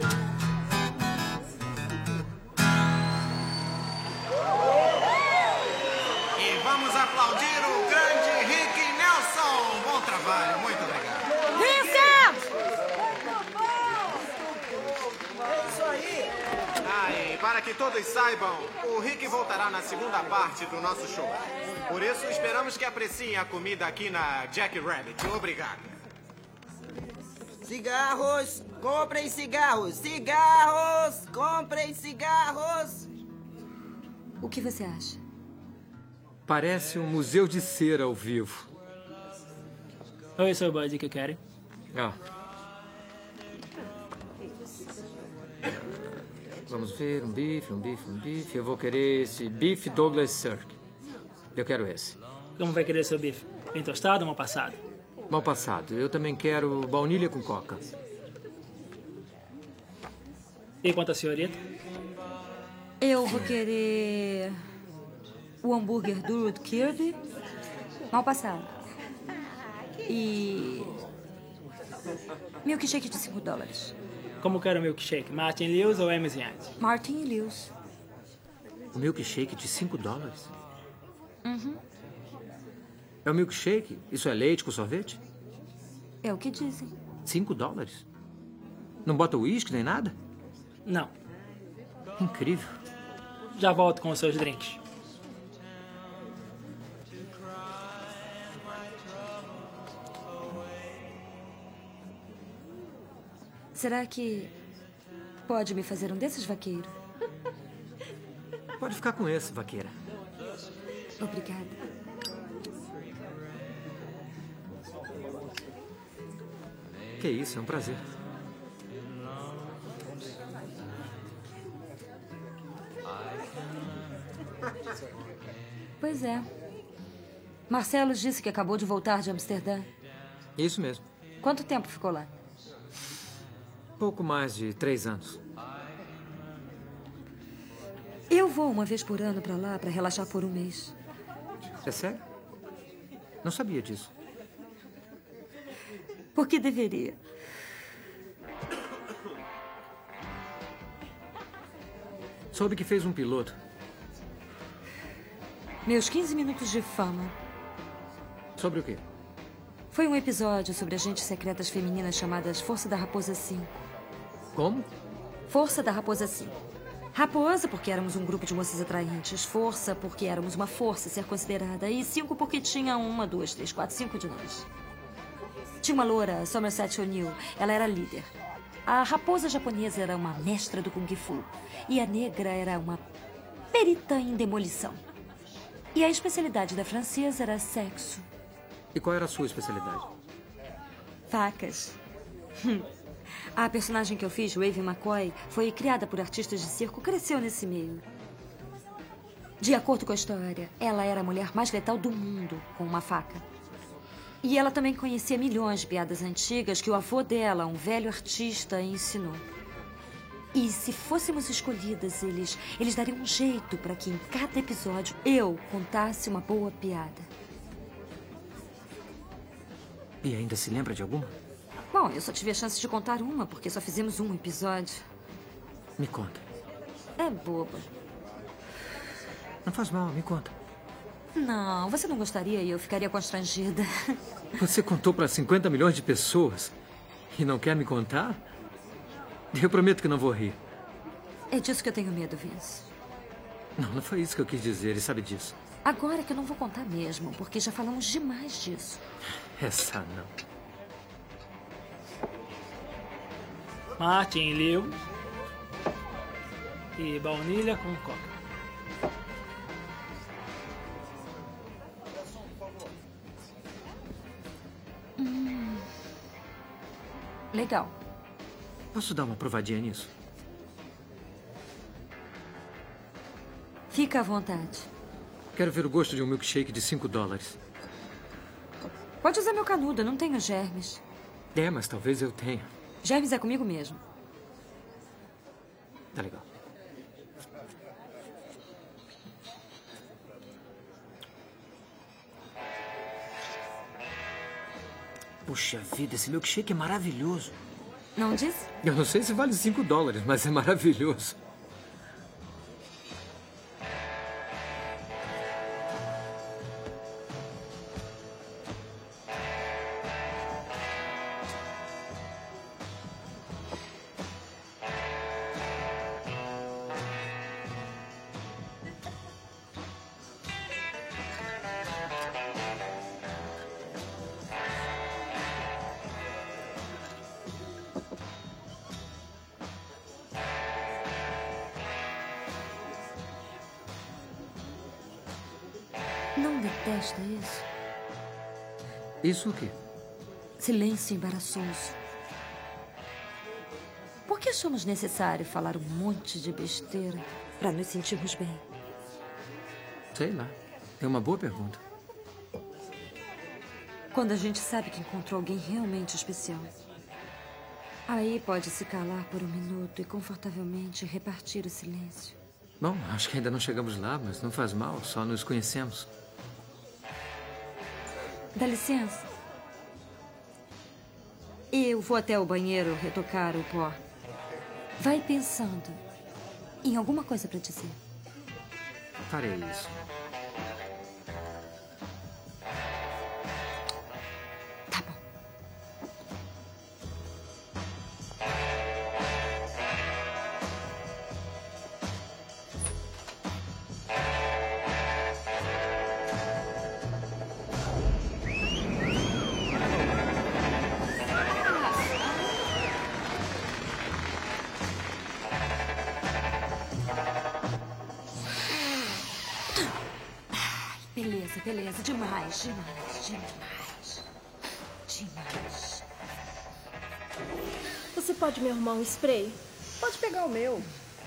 [SPEAKER 16] E vamos aplaudir o grande Rick Nelson. Bom trabalho, muito obrigado.
[SPEAKER 3] Vincent!
[SPEAKER 16] É isso aí. Ah, e para que todos saibam, o Rick voltará na segunda parte do nosso show. Por isso, esperamos que apreciem a comida aqui na Jack Rabbit. Obrigado.
[SPEAKER 18] Cigarros! Comprem cigarros! Cigarros! Comprem cigarros!
[SPEAKER 15] O que você acha?
[SPEAKER 6] Parece um museu de cera ao vivo.
[SPEAKER 19] Oi, seu Bud, o que querem?
[SPEAKER 6] Ah. Vamos ver, um bife. Eu vou querer esse bife Douglas Sirk. Eu quero esse.
[SPEAKER 19] Como vai querer seu bife? Bem tostado ou mal passado?
[SPEAKER 6] Mal passado. Eu também quero baunilha com coca.
[SPEAKER 19] E quanto à senhorita?
[SPEAKER 15] Eu vou querer o hambúrguer duro do Kirby, mal passado. E Milkshake de $5.
[SPEAKER 19] Como quer o milkshake? Martin Lewis ou Hermes Young?
[SPEAKER 15] Martin Lewis.
[SPEAKER 6] Um milkshake de $5?
[SPEAKER 15] Uhum.
[SPEAKER 6] É um milkshake? Isso é leite com sorvete?
[SPEAKER 15] É o que dizem.
[SPEAKER 6] $5? Não bota uísque nem nada?
[SPEAKER 19] Não.
[SPEAKER 6] Incrível.
[SPEAKER 19] Já volto com os seus drinks.
[SPEAKER 15] Será que pode me fazer um desses, vaqueiro?
[SPEAKER 6] Pode ficar com esse, vaqueira.
[SPEAKER 15] Obrigada.
[SPEAKER 6] Que isso, é um prazer.
[SPEAKER 15] Pois é. Marcelo disse que acabou de voltar de Amsterdã.
[SPEAKER 6] Isso mesmo.
[SPEAKER 15] Quanto tempo ficou lá?
[SPEAKER 6] Pouco mais de 3 anos.
[SPEAKER 15] Eu vou uma vez por ano pra lá pra relaxar por um mês.
[SPEAKER 6] É sério? Não sabia disso.
[SPEAKER 15] Por que deveria?
[SPEAKER 6] Soube que fez um piloto.
[SPEAKER 15] Meus 15 minutos de fama.
[SPEAKER 6] Sobre o quê?
[SPEAKER 15] Foi um episódio sobre agentes secretas femininas chamadas Força da Raposa 5.
[SPEAKER 6] Como?
[SPEAKER 15] Força da Raposa 5. Raposa porque éramos um grupo de moças atraentes. Força porque éramos uma força a ser considerada. E 5 porque tinha 1, 2, 3, 4, 5 de nós. Tinha uma loura, Somerset O'Neill. Ela era líder. A raposa japonesa era uma mestra do Kung Fu. E a negra era uma perita em demolição. E a especialidade da francesa era sexo.
[SPEAKER 6] E qual era a sua especialidade?
[SPEAKER 15] Facas. A personagem que eu fiz, Wavy McCoy, foi criada por artistas de circo, cresceu nesse meio. De acordo com a história, ela era a mulher mais letal do mundo com uma faca. E ela também conhecia milhões de piadas antigas que o avô dela, um velho artista, ensinou. E se fôssemos escolhidas, eles dariam um jeito para que em cada episódio eu contasse uma boa piada.
[SPEAKER 6] E ainda se lembra de alguma?
[SPEAKER 15] Bom, eu só tive a chance de contar uma, porque só fizemos um episódio.
[SPEAKER 6] Me conta.
[SPEAKER 15] É boba.
[SPEAKER 6] Não faz mal, me conta.
[SPEAKER 15] Não, você não gostaria e eu ficaria constrangida.
[SPEAKER 6] Você contou para 50 milhões de pessoas e não quer me contar? Eu prometo que não vou rir.
[SPEAKER 15] É disso que eu tenho medo, Vince.
[SPEAKER 6] Não foi isso que eu quis dizer, ele sabe disso.
[SPEAKER 15] Agora que eu não vou contar mesmo, porque já falamos demais disso.
[SPEAKER 6] Essa não.
[SPEAKER 19] Martin Lewis e baunilha com coca.
[SPEAKER 15] Legal.
[SPEAKER 6] Posso dar uma provadinha nisso?
[SPEAKER 15] Fica à vontade.
[SPEAKER 6] Quero ver o gosto de um milkshake de $5.
[SPEAKER 15] Pode usar meu canudo, eu não tenho germes.
[SPEAKER 6] É, mas talvez eu tenha.
[SPEAKER 15] Germes é comigo mesmo.
[SPEAKER 6] Tá legal. Puxa vida, esse milkshake é maravilhoso.
[SPEAKER 15] Não diz?
[SPEAKER 6] Eu não sei se vale $5, mas é maravilhoso.
[SPEAKER 15] Não detesta isso?
[SPEAKER 6] Isso o quê?
[SPEAKER 15] Silêncio embaraçoso. Por que achamos necessário falar um monte de besteira para nos sentirmos bem?
[SPEAKER 6] Sei lá. É uma boa pergunta.
[SPEAKER 15] Quando a gente sabe que encontrou alguém realmente especial. Aí pode se calar por um minuto e confortavelmente repartir o silêncio.
[SPEAKER 6] Bom, acho que ainda não chegamos lá, mas não faz mal, só nos conhecemos.
[SPEAKER 15] Dá licença. Eu vou até o banheiro retocar o pó. Vai pensando em alguma coisa pra dizer.
[SPEAKER 6] Farei isso.
[SPEAKER 15] Tá bom. Beleza, beleza. Demais, demais, demais. Demais.
[SPEAKER 13] Você pode me arrumar um spray?
[SPEAKER 20] Pode pegar o meu.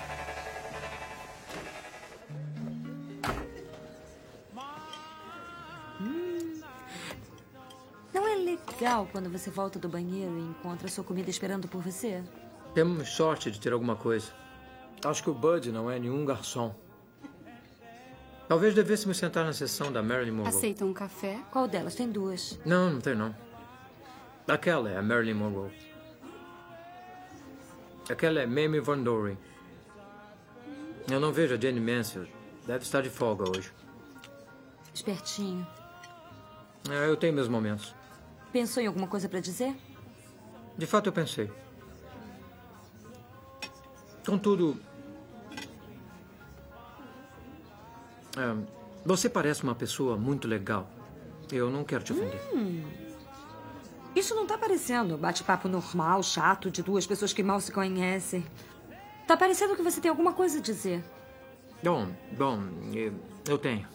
[SPEAKER 15] Não é legal quando você volta do banheiro e encontra sua comida esperando por você?
[SPEAKER 7] Temos sorte de ter alguma coisa. Acho que o Bud não é nenhum garçom. Talvez devêssemos sentar na sessão da Marilyn Monroe.
[SPEAKER 4] Aceita um café?
[SPEAKER 15] Qual delas? Tem duas.
[SPEAKER 7] Não, não tem não. Aquela é a Marilyn Monroe. Aquela é Mamie Van Doren. Eu não vejo a Jane Mansfield. Deve estar de folga hoje.
[SPEAKER 15] Espertinho.
[SPEAKER 7] Eu tenho meus momentos.
[SPEAKER 15] Pensou em alguma coisa pra dizer?
[SPEAKER 7] De fato, eu pensei. Contudo, você parece uma pessoa muito legal. Eu não quero te ofender.
[SPEAKER 15] Isso não tá parecendo bate-papo normal, chato, de duas pessoas que mal se conhecem. Tá parecendo que você tem alguma coisa a dizer.
[SPEAKER 7] Bom, eu tenho.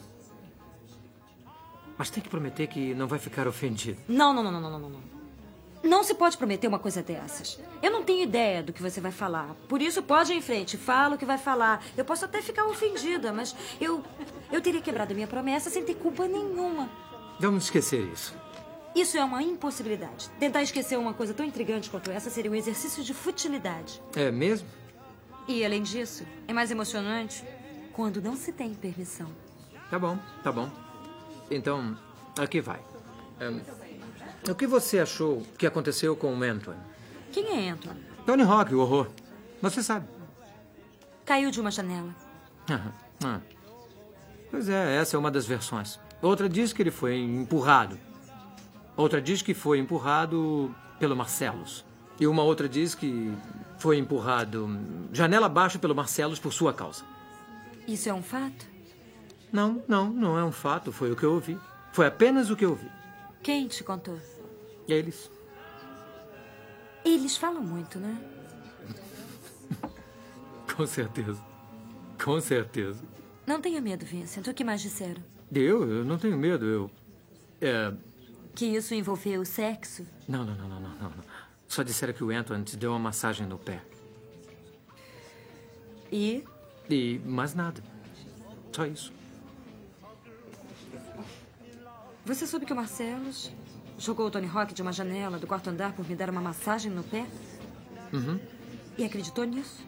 [SPEAKER 7] Mas tem que prometer que não vai ficar ofendido.
[SPEAKER 15] Não. Não se pode prometer uma coisa dessas. Eu não tenho ideia do que você vai falar. Por isso, pode ir em frente. Fala o que vai falar. Eu posso até ficar ofendida, mas eu teria quebrado a minha promessa sem ter culpa nenhuma.
[SPEAKER 7] Vamos esquecer isso.
[SPEAKER 15] Isso é uma impossibilidade. Tentar esquecer uma coisa tão intrigante quanto essa seria um exercício de futilidade.
[SPEAKER 7] É mesmo?
[SPEAKER 15] E, além disso, é mais emocionante quando não se tem permissão.
[SPEAKER 7] Tá bom. Então, aqui vai. O que você achou que aconteceu com o Anton?
[SPEAKER 15] Quem é Anton?
[SPEAKER 7] Tony Hawk, o horror. Você sabe.
[SPEAKER 15] Caiu de uma janela.
[SPEAKER 7] Pois é, essa é uma das versões. Outra diz que ele foi empurrado. Outra diz que foi empurrado pelo Marcellus. E uma outra diz que foi empurrado janela abaixo pelo Marcellus por sua causa.
[SPEAKER 15] Isso é um fato?
[SPEAKER 7] Não é um fato. Foi o que eu ouvi. Foi apenas o que eu ouvi.
[SPEAKER 15] Quem te contou?
[SPEAKER 7] Eles.
[SPEAKER 15] Eles falam muito, né?
[SPEAKER 7] Com certeza.
[SPEAKER 15] Não tenha medo, Vincent. O que mais disseram?
[SPEAKER 7] Eu não tenho medo.
[SPEAKER 15] Que isso envolveu o sexo?
[SPEAKER 7] Não. Só disseram que o Anton te deu uma massagem no pé.
[SPEAKER 15] E
[SPEAKER 7] mais nada. Só isso.
[SPEAKER 15] Você soube que o Marcellus jogou o Tony Hawk de uma janela do quarto andar por me dar uma massagem no pé?
[SPEAKER 7] Uhum.
[SPEAKER 15] E acreditou nisso?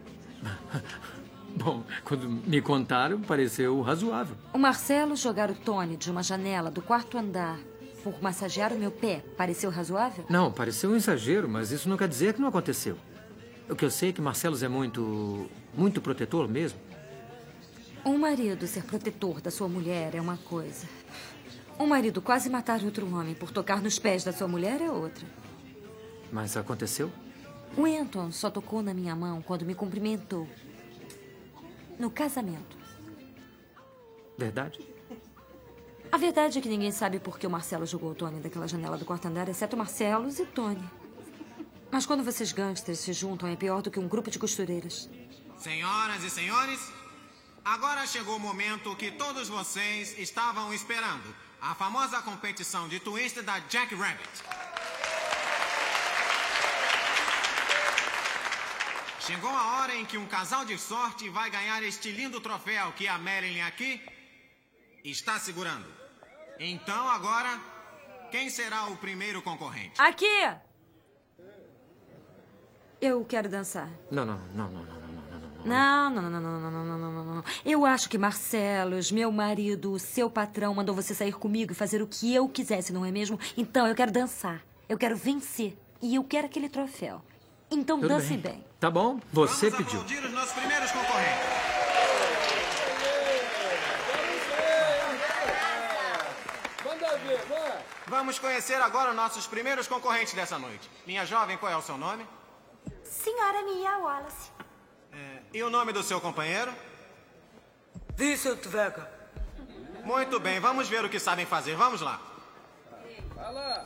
[SPEAKER 7] Bom, quando me contaram, pareceu razoável.
[SPEAKER 15] O Marcellus jogar o Tony de uma janela do quarto andar por massagear o meu pé pareceu razoável?
[SPEAKER 7] Não, pareceu um exagero, mas isso não quer dizer que não aconteceu. O que eu sei é que Marcellus é muito protetor mesmo.
[SPEAKER 15] Um marido ser protetor da sua mulher é uma coisa. Um marido quase matar outro homem por tocar nos pés da sua mulher é outra.
[SPEAKER 7] Mas aconteceu?
[SPEAKER 15] O Anton só tocou na minha mão quando me cumprimentou. No casamento.
[SPEAKER 7] Verdade?
[SPEAKER 15] A verdade é que ninguém sabe por que o Marcelo jogou o Tony daquela janela do quarto andar, exceto o Marcellus e Tony. Mas quando vocês gangsters se juntam, é pior do que um grupo de costureiras.
[SPEAKER 16] Senhoras e senhores, agora chegou o momento que todos vocês estavam esperando. A famosa competição de twist da Jack Rabbit. Chegou a hora em que um casal de sorte vai ganhar este lindo troféu que a Marilyn aqui está segurando. Então, agora, quem será o primeiro concorrente?
[SPEAKER 15] Aqui! Eu quero dançar.
[SPEAKER 7] Não.
[SPEAKER 15] Não. Eu acho que Marcellus, meu marido, o seu patrão, mandou você sair comigo e fazer o que eu quisesse, não é mesmo? Então, eu quero dançar. Eu quero vencer. E eu quero aquele troféu. Então
[SPEAKER 6] Tudo
[SPEAKER 15] dance
[SPEAKER 6] bem.
[SPEAKER 15] bem.
[SPEAKER 6] Tá bom, você
[SPEAKER 16] Vamos
[SPEAKER 6] pediu.
[SPEAKER 16] aplaudir os nossos primeiros concorrentes. Vamos conhecer agora os nossos primeiros concorrentes dessa noite. Minha jovem, qual é o seu nome?
[SPEAKER 15] Senhora Mia Wallace.
[SPEAKER 16] E o nome do seu companheiro?
[SPEAKER 18] Vincent Vega.
[SPEAKER 16] Muito bem, vamos ver o que sabem fazer. Vamos lá.
[SPEAKER 11] Vai lá.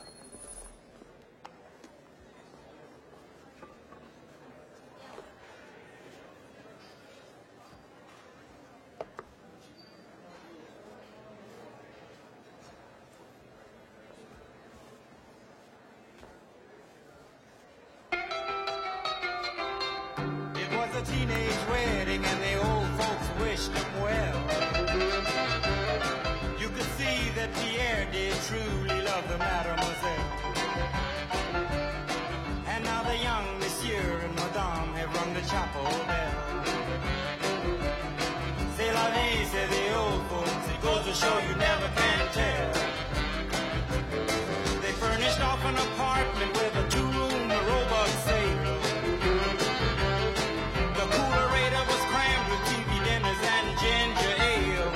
[SPEAKER 16] It was a teenage wedding and the old folks wished them well. You could see that Pierre did truly love the mademoiselle. And now the young monsieur and madame have rung the chapel bell. C'est la vie, say the old folks. It goes to show you never can tell. They furnished off an apartment with a two-room robot sailor. The coolerator was crammed with TV dinners and ginger ale.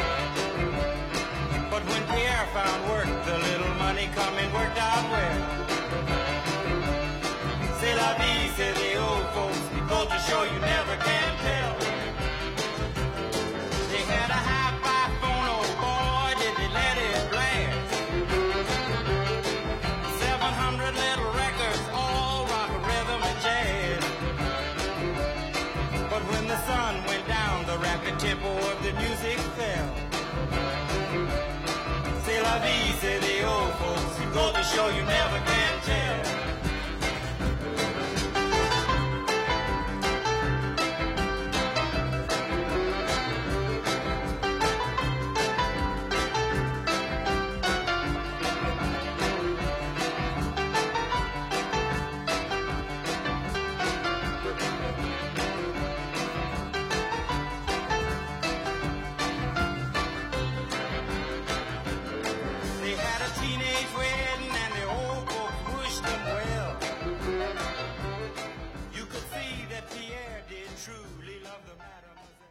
[SPEAKER 16] But when Pierre found work, the little money coming worked out well. C'est la vie, say the old folks. It goes to show you never can tell. They had a hi-fi phone, oh boy, did they let it blast. 700 little records, all rock, rhythm, and jazz. But when the sun went down, the rapid tempo of the music fell. C'est la vie, say the old folks. It goes to show you never can tell. They had a teenage wedding and the old folks wished them well. You could see that Pierre did truly love the mademoiselle.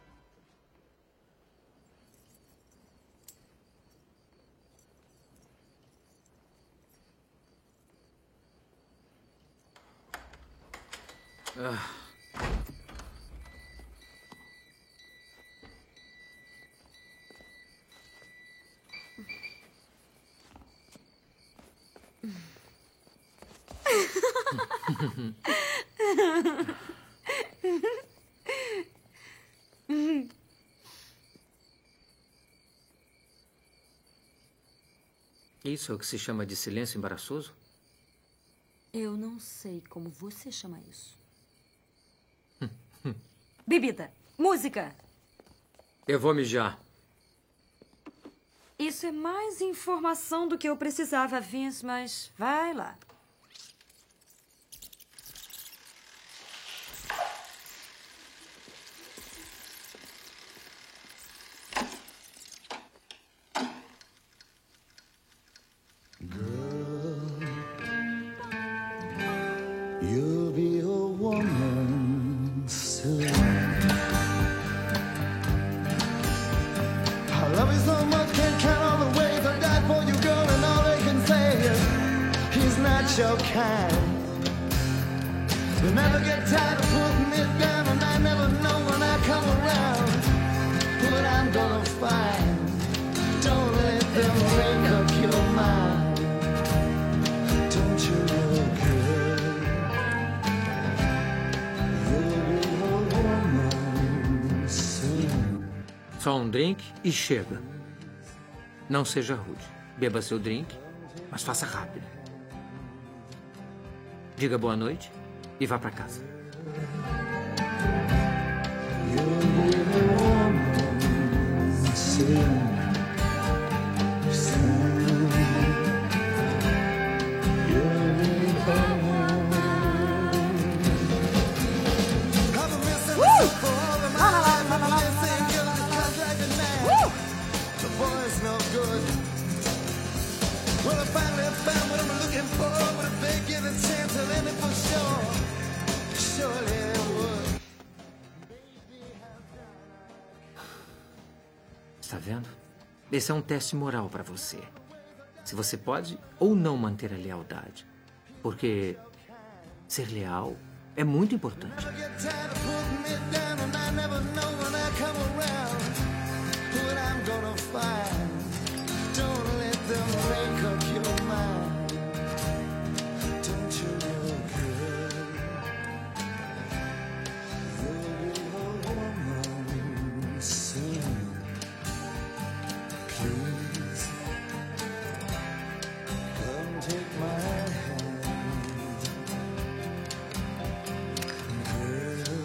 [SPEAKER 6] Ah. Isso é o que se chama de silêncio embaraçoso?
[SPEAKER 15] Eu não sei como você chama isso. Bebida. Música.
[SPEAKER 6] Eu vou mijar.
[SPEAKER 15] Isso é mais informação do que eu precisava, Vince, mas vai lá.
[SPEAKER 20] You'll be a woman soon. I love you so much, can't count all the ways I died for you, girl, and all they can say is he's not your kind. You never get tired of putting it down, and I never know when I come around what I'm gonna find. Don't let them make up your mind. Don't you look good?
[SPEAKER 6] Só um drink e chega. Não seja rude. Beba seu drink, mas faça rápido. Diga boa noite e vá para casa.
[SPEAKER 20] Well, I finally found what I'm looking for, but if they give it Santa sure, surely it would.
[SPEAKER 6] Está vendo? Esse é um teste moral para você. Se você pode ou não manter a lealdade. Porque ser leal é muito importante.
[SPEAKER 20] Get tired of putting it down, and I never know when I come around what I'm gonna find. Don't let them make up your mind. Don't you know, girl, you'll be a woman soon. Please, come take my hand. Girl,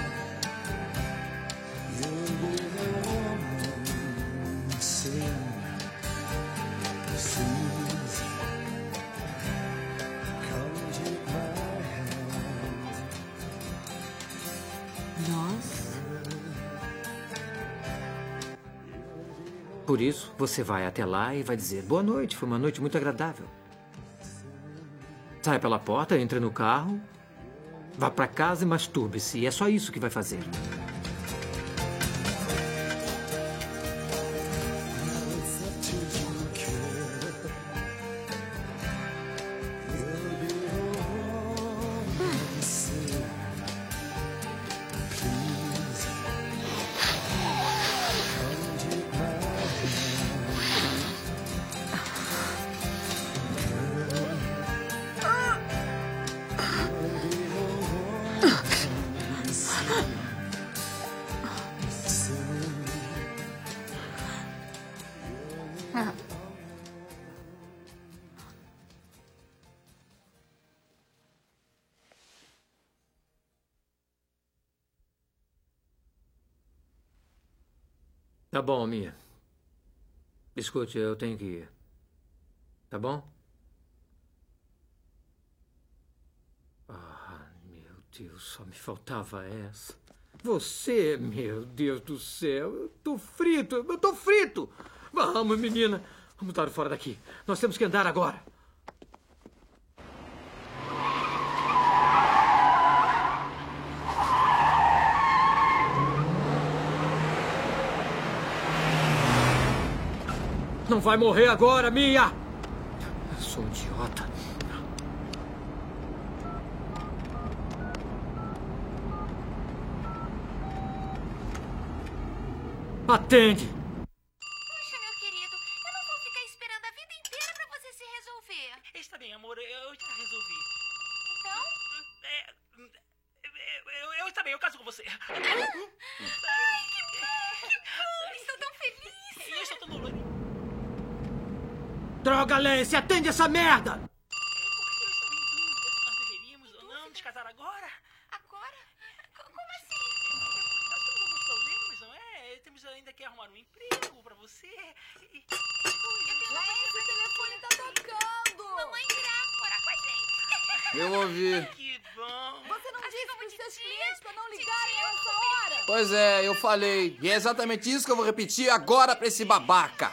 [SPEAKER 20] you'll be a woman soon. Please, come take my hand.
[SPEAKER 15] Nossa.
[SPEAKER 6] Por isso, você vai até lá e vai dizer: boa noite, foi uma noite muito agradável. Sai pela porta, entra no carro, vá para casa e masturbe-se. E é só isso que vai fazer. Tá bom, Mia. Escute, eu tenho que ir. Tá bom? Ah, meu Deus, só me faltava essa. Você, meu Deus do céu, eu tô frito. Vamos, menina. Vamos dar fora daqui. Nós temos que andar agora. Não vai morrer agora, Mia! Eu sou um idiota. Atende!
[SPEAKER 21] Puxa, meu querido, eu não vou ficar esperando a vida inteira pra você se resolver.
[SPEAKER 19] Está bem, amor, eu já resolvi.
[SPEAKER 21] Então?
[SPEAKER 19] Eu está bem, eu caso com você.
[SPEAKER 21] Ai, que bom! Estou tão feliz!
[SPEAKER 19] Eu estou tão dolorido.
[SPEAKER 6] Droga, Lance, atende essa merda!
[SPEAKER 19] Nós deveríamos ou não descasar agora?
[SPEAKER 21] Agora? Como assim?
[SPEAKER 19] Nós temos alguns problemas, não é? Temos ainda que arrumar um emprego pra você.
[SPEAKER 12] Lance, o telefone tá tocando!
[SPEAKER 21] Mamãe irá morar com a gente.
[SPEAKER 22] Eu ouvi.
[SPEAKER 19] Que bom!
[SPEAKER 12] Você não disse pros seus clientes pra não ligarem nessa hora?
[SPEAKER 14] Pois é, eu falei. E é exatamente isso que eu vou repetir agora pra esse babaca.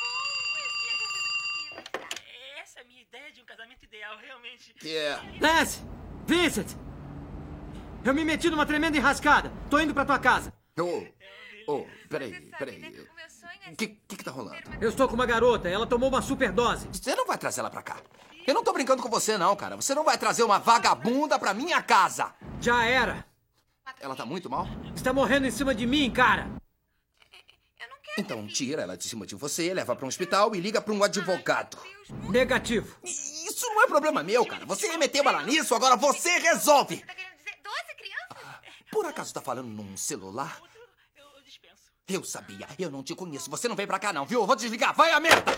[SPEAKER 19] Essa é a minha ideia de um casamento ideal, realmente.
[SPEAKER 14] Que é?
[SPEAKER 6] Lance! Vincent! Eu me meti numa tremenda enrascada. Tô indo pra tua casa.
[SPEAKER 14] Peraí. O que tá rolando?
[SPEAKER 6] Eu estou com uma garota. Ela tomou uma superdose.
[SPEAKER 14] Você não vai trazer ela pra cá. Eu não tô brincando com você, não, cara. Você não vai trazer uma vagabunda pra minha casa.
[SPEAKER 6] Já era.
[SPEAKER 14] Ela tá muito mal?
[SPEAKER 6] Está morrendo em cima de mim, cara.
[SPEAKER 14] Então tira ela de cima de você, leva pra um hospital e liga pra um advogado.
[SPEAKER 6] Negativo.
[SPEAKER 14] Isso não é problema meu, cara. Você meteu ela nisso, agora você resolve.
[SPEAKER 21] Tá querendo dizer 12 crianças?
[SPEAKER 14] Por acaso tá falando num celular? Eu sabia. Eu não te conheço. Você não vem pra cá, não, viu? Eu vou desligar. Vai a merda!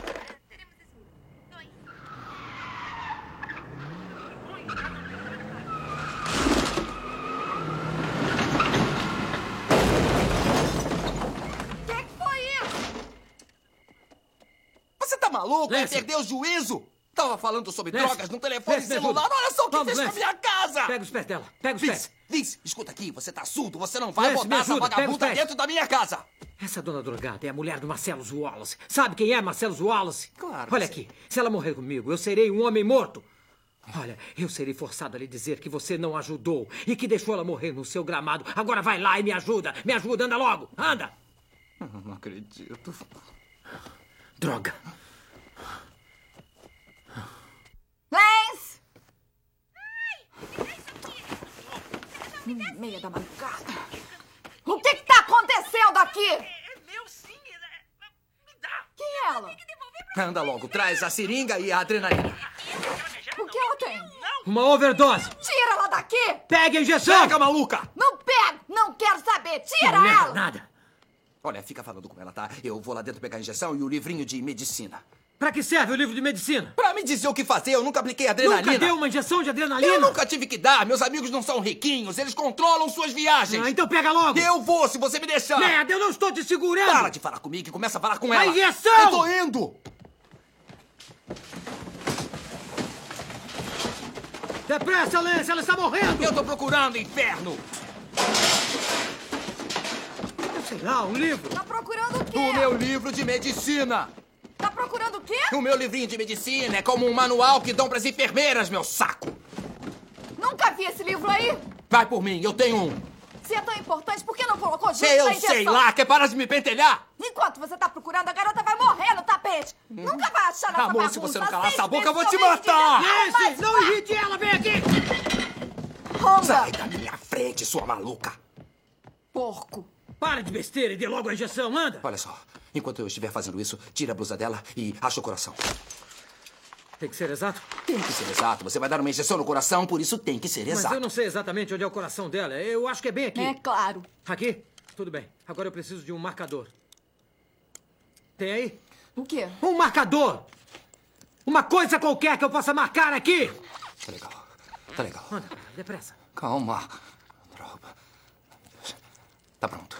[SPEAKER 14] Você tá maluco? Vai perder o juízo? Tava falando sobre drogas no telefone celular. Olha só o que fez com a minha casa!
[SPEAKER 6] Pega os pés dela. Pega os pés.
[SPEAKER 14] Vince, escuta aqui. Você tá surdo. Você não vai botar essa vagabunda dentro da minha casa.
[SPEAKER 6] Essa dona drogada é a mulher do Marcellus Wallace. Sabe quem é Marcellus Wallace?
[SPEAKER 14] Claro.
[SPEAKER 6] Olha aqui. Se ela morrer comigo, eu serei um homem morto.
[SPEAKER 7] Olha, eu serei forçado a lhe dizer que você não ajudou e que deixou ela morrer no seu gramado. Agora vai lá e me ajuda. Me ajuda, anda logo. Anda.
[SPEAKER 14] Eu não acredito.
[SPEAKER 7] Droga.
[SPEAKER 12] Lance! Meia da madrugada. O que tá acontecendo aqui?
[SPEAKER 19] É meu sim. Me dá.
[SPEAKER 12] Quem é ela?
[SPEAKER 14] Anda logo, traz a seringa e a adrenalina.
[SPEAKER 12] O que ela tem?
[SPEAKER 7] Uma overdose.
[SPEAKER 12] Tira ela daqui!
[SPEAKER 7] Pega a injeção.
[SPEAKER 14] Pega, maluca!
[SPEAKER 12] Não pego! Não quero saber! Tira
[SPEAKER 7] não
[SPEAKER 12] ela!
[SPEAKER 7] Nada.
[SPEAKER 14] Olha, fica falando com ela, tá? Eu vou lá dentro pegar a injeção e o livrinho de medicina.
[SPEAKER 7] Pra que serve o livro de medicina?
[SPEAKER 14] Pra me dizer o que fazer, eu nunca apliquei adrenalina.
[SPEAKER 7] Nunca deu uma injeção de adrenalina?
[SPEAKER 14] Eu nunca tive que dar. Meus amigos não são riquinhos, eles controlam suas viagens.
[SPEAKER 7] Ah, então pega logo.
[SPEAKER 14] Eu vou, se você me deixar.
[SPEAKER 7] Merda, eu não estou te segurando.
[SPEAKER 14] Para de falar comigo e começa a falar com ela.
[SPEAKER 7] A injeção!
[SPEAKER 14] Eu tô indo.
[SPEAKER 7] Depressa, Lance, ela está morrendo.
[SPEAKER 14] Eu tô procurando, inferno.
[SPEAKER 7] Sei lá, um livro.
[SPEAKER 12] Tá procurando o quê?
[SPEAKER 14] O meu livro de medicina.
[SPEAKER 12] Tá procurando o quê?
[SPEAKER 14] O meu livrinho de medicina é como um manual que dão pras enfermeiras, meu saco.
[SPEAKER 12] Nunca vi esse livro aí.
[SPEAKER 14] Vai por mim, eu tenho um.
[SPEAKER 12] Se é tão importante, por que não colocou junto
[SPEAKER 14] Eu
[SPEAKER 12] na injeção?
[SPEAKER 14] sei lá, quer parar de me pentelhar?
[SPEAKER 12] Enquanto você tá procurando, a garota vai morrer no tapete. Nunca vai achar nessa
[SPEAKER 14] Amor,
[SPEAKER 12] bagunça.
[SPEAKER 14] se você não calar essa boca, eu vou te
[SPEAKER 12] Vocês
[SPEAKER 14] matar.
[SPEAKER 12] precisam
[SPEAKER 7] Não irrite ela, vem aqui.
[SPEAKER 12] Honda.
[SPEAKER 14] Sai da minha frente, sua maluca.
[SPEAKER 12] Porco.
[SPEAKER 7] Para de besteira e dê logo a injeção, anda.
[SPEAKER 14] Olha só, enquanto eu estiver fazendo isso, tira a blusa dela e acha o coração.
[SPEAKER 7] Tem que ser exato?
[SPEAKER 14] Tem que ser exato. Você vai dar uma injeção no coração, por isso tem que ser exato.
[SPEAKER 7] Mas eu não sei exatamente onde é o coração dela. Eu acho que é bem aqui.
[SPEAKER 12] É claro.
[SPEAKER 7] Aqui? Tudo bem. Agora eu preciso de um marcador. Tem aí?
[SPEAKER 12] O quê?
[SPEAKER 7] Um marcador! Uma coisa qualquer que eu possa marcar aqui!
[SPEAKER 14] Tá legal. Tá legal.
[SPEAKER 7] Anda, depressa.
[SPEAKER 14] Calma. Droga. Tá pronto.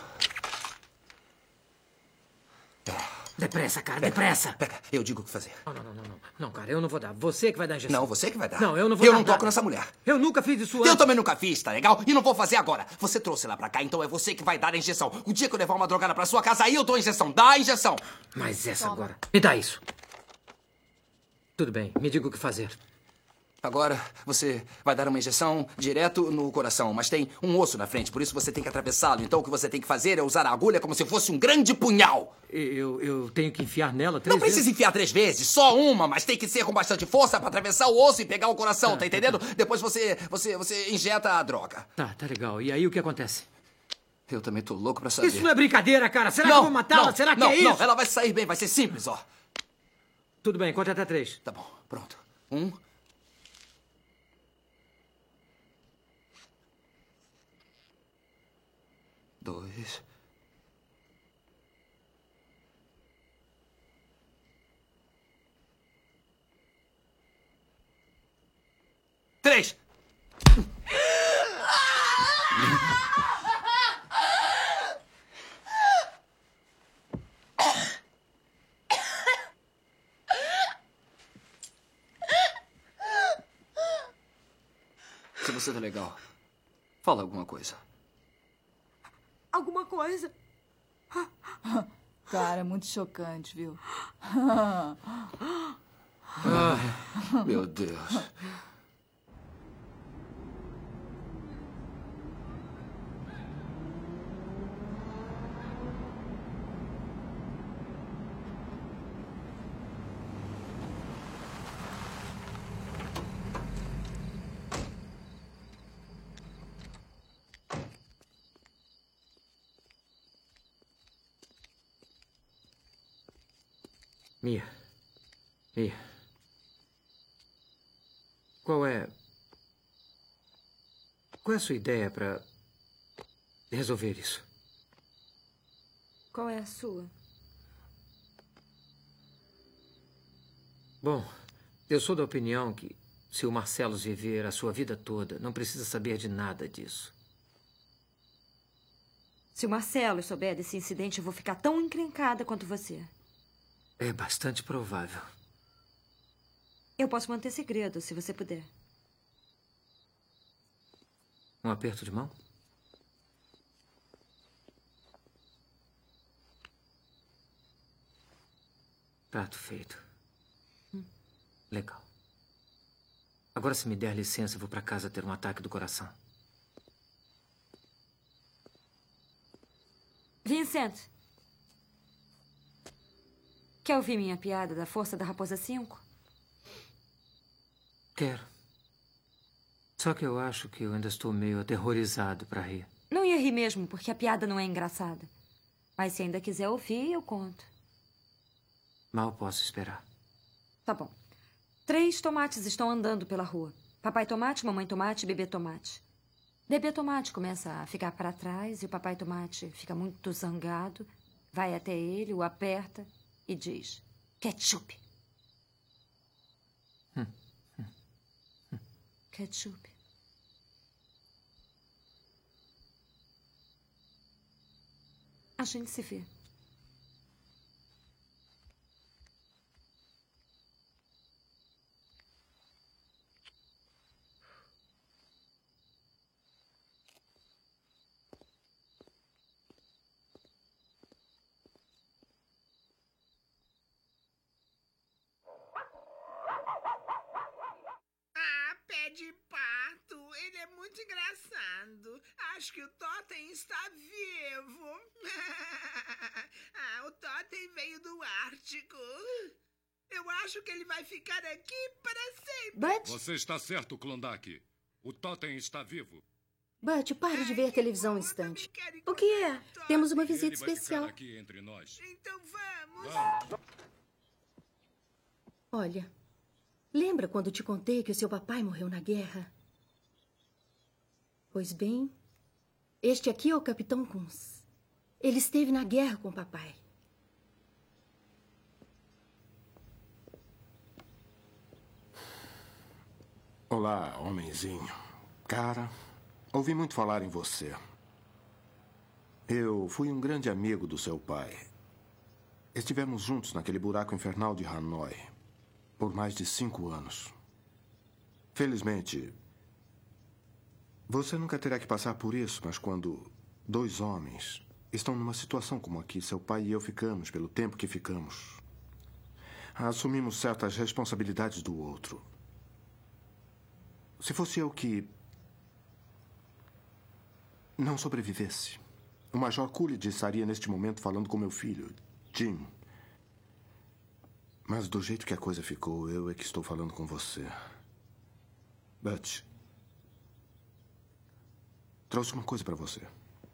[SPEAKER 7] Depressa, cara, depressa.
[SPEAKER 14] Pega, eu digo o que fazer.
[SPEAKER 7] Não. Não, cara, eu não vou dar. Você que vai dar a injeção.
[SPEAKER 14] Não, você que vai dar.
[SPEAKER 7] Não, eu não vou
[SPEAKER 14] Eu
[SPEAKER 7] dar
[SPEAKER 14] não toco
[SPEAKER 7] nada.
[SPEAKER 14] nessa mulher.
[SPEAKER 7] Eu nunca fiz isso antes.
[SPEAKER 14] Eu também nunca fiz, tá legal? E não vou fazer agora. Você trouxe ela pra cá, então é você que vai dar a injeção. O dia que eu levar uma drogada pra sua casa, aí eu dou a injeção. Dá a injeção.
[SPEAKER 7] Mas essa agora. Me dá isso. Tudo bem, me diga o que fazer.
[SPEAKER 14] Agora, você vai dar uma injeção direto no coração, mas tem um osso na frente, por isso você tem que atravessá-lo. Então o que você tem que fazer é usar a agulha como se fosse um grande punhal.
[SPEAKER 7] Eu tenho que enfiar nela 3
[SPEAKER 14] Não
[SPEAKER 7] vezes?
[SPEAKER 14] precisa enfiar 3 vezes, só uma, mas tem que ser com bastante força pra atravessar o osso e pegar o coração, tá entendendo? Depois você injeta a droga.
[SPEAKER 7] Tá legal. E aí o que acontece?
[SPEAKER 14] Eu também tô louco pra saber.
[SPEAKER 7] Isso não é brincadeira, cara. Será que eu vou matá-la? Será que é isso?
[SPEAKER 14] Não, ela vai sair bem, vai ser simples, ó.
[SPEAKER 7] Tudo bem, conte até 3.
[SPEAKER 14] Tá bom, pronto. 1. 2. 3. Se você tá legal, fala alguma coisa.
[SPEAKER 12] Alguma coisa? Cara, é muito chocante, viu?
[SPEAKER 14] Meu Deus.
[SPEAKER 7] Mia. Qual é a sua ideia para resolver isso?
[SPEAKER 15] Qual é a sua?
[SPEAKER 7] Bom, eu sou da opinião que se o Marcellus viver a sua vida toda, não precisa saber de nada disso.
[SPEAKER 15] Se o Marcelo souber desse incidente, eu vou ficar tão encrencada quanto você.
[SPEAKER 7] É bastante provável.
[SPEAKER 15] Eu posso manter segredo, se você puder.
[SPEAKER 7] Um aperto de mão? Prato feito. Legal.
[SPEAKER 6] Agora, se me der licença, eu vou para casa ter um ataque do coração.
[SPEAKER 15] Vincent. Quer ouvir minha piada da força da Raposa 5?
[SPEAKER 6] Quero. Só que eu acho que eu ainda estou meio aterrorizado para rir.
[SPEAKER 15] Não ia rir mesmo, porque a piada não é engraçada. Mas se ainda quiser ouvir, eu conto.
[SPEAKER 6] Mal posso esperar.
[SPEAKER 15] Tá bom. 3 tomates estão andando pela rua. Papai tomate, mamãe tomate e bebê tomate. Bebê tomate começa a ficar para trás e o papai tomate fica muito zangado. Vai até ele, o aperta e diz: ketchup. Ketchup. A gente se vê.
[SPEAKER 2] Pé de pato, ele é muito engraçado. Acho que o Totem está vivo. O Totem veio do Ártico. Eu acho que ele vai ficar aqui para sempre.
[SPEAKER 22] Você está certo, Klondike. O Totem está vivo.
[SPEAKER 23] Butch, pare de ver a televisão um instante. O que é? Temos uma visita especial.
[SPEAKER 22] Aqui entre nós.
[SPEAKER 2] Então vamos.
[SPEAKER 23] Olha, lembra quando te contei que o seu papai morreu na guerra? Pois bem, este aqui é o Capitão Kunz. Ele esteve na guerra com o papai.
[SPEAKER 24] Olá, homenzinho. Cara, ouvi muito falar em você. Eu fui um grande amigo do seu pai. Estivemos juntos naquele buraco infernal de Hanoi por mais de 5 anos. Felizmente, você nunca terá que passar por isso, mas quando 2 homens estão numa situação como a que seu pai e eu ficamos pelo tempo que ficamos, assumimos certas responsabilidades do outro. Se fosse eu que não sobrevivesse, o Major Coolidge estaria neste momento falando com meu filho, Jim. Mas do jeito que a coisa ficou, eu é que estou falando com você. Butch, trouxe uma coisa para você.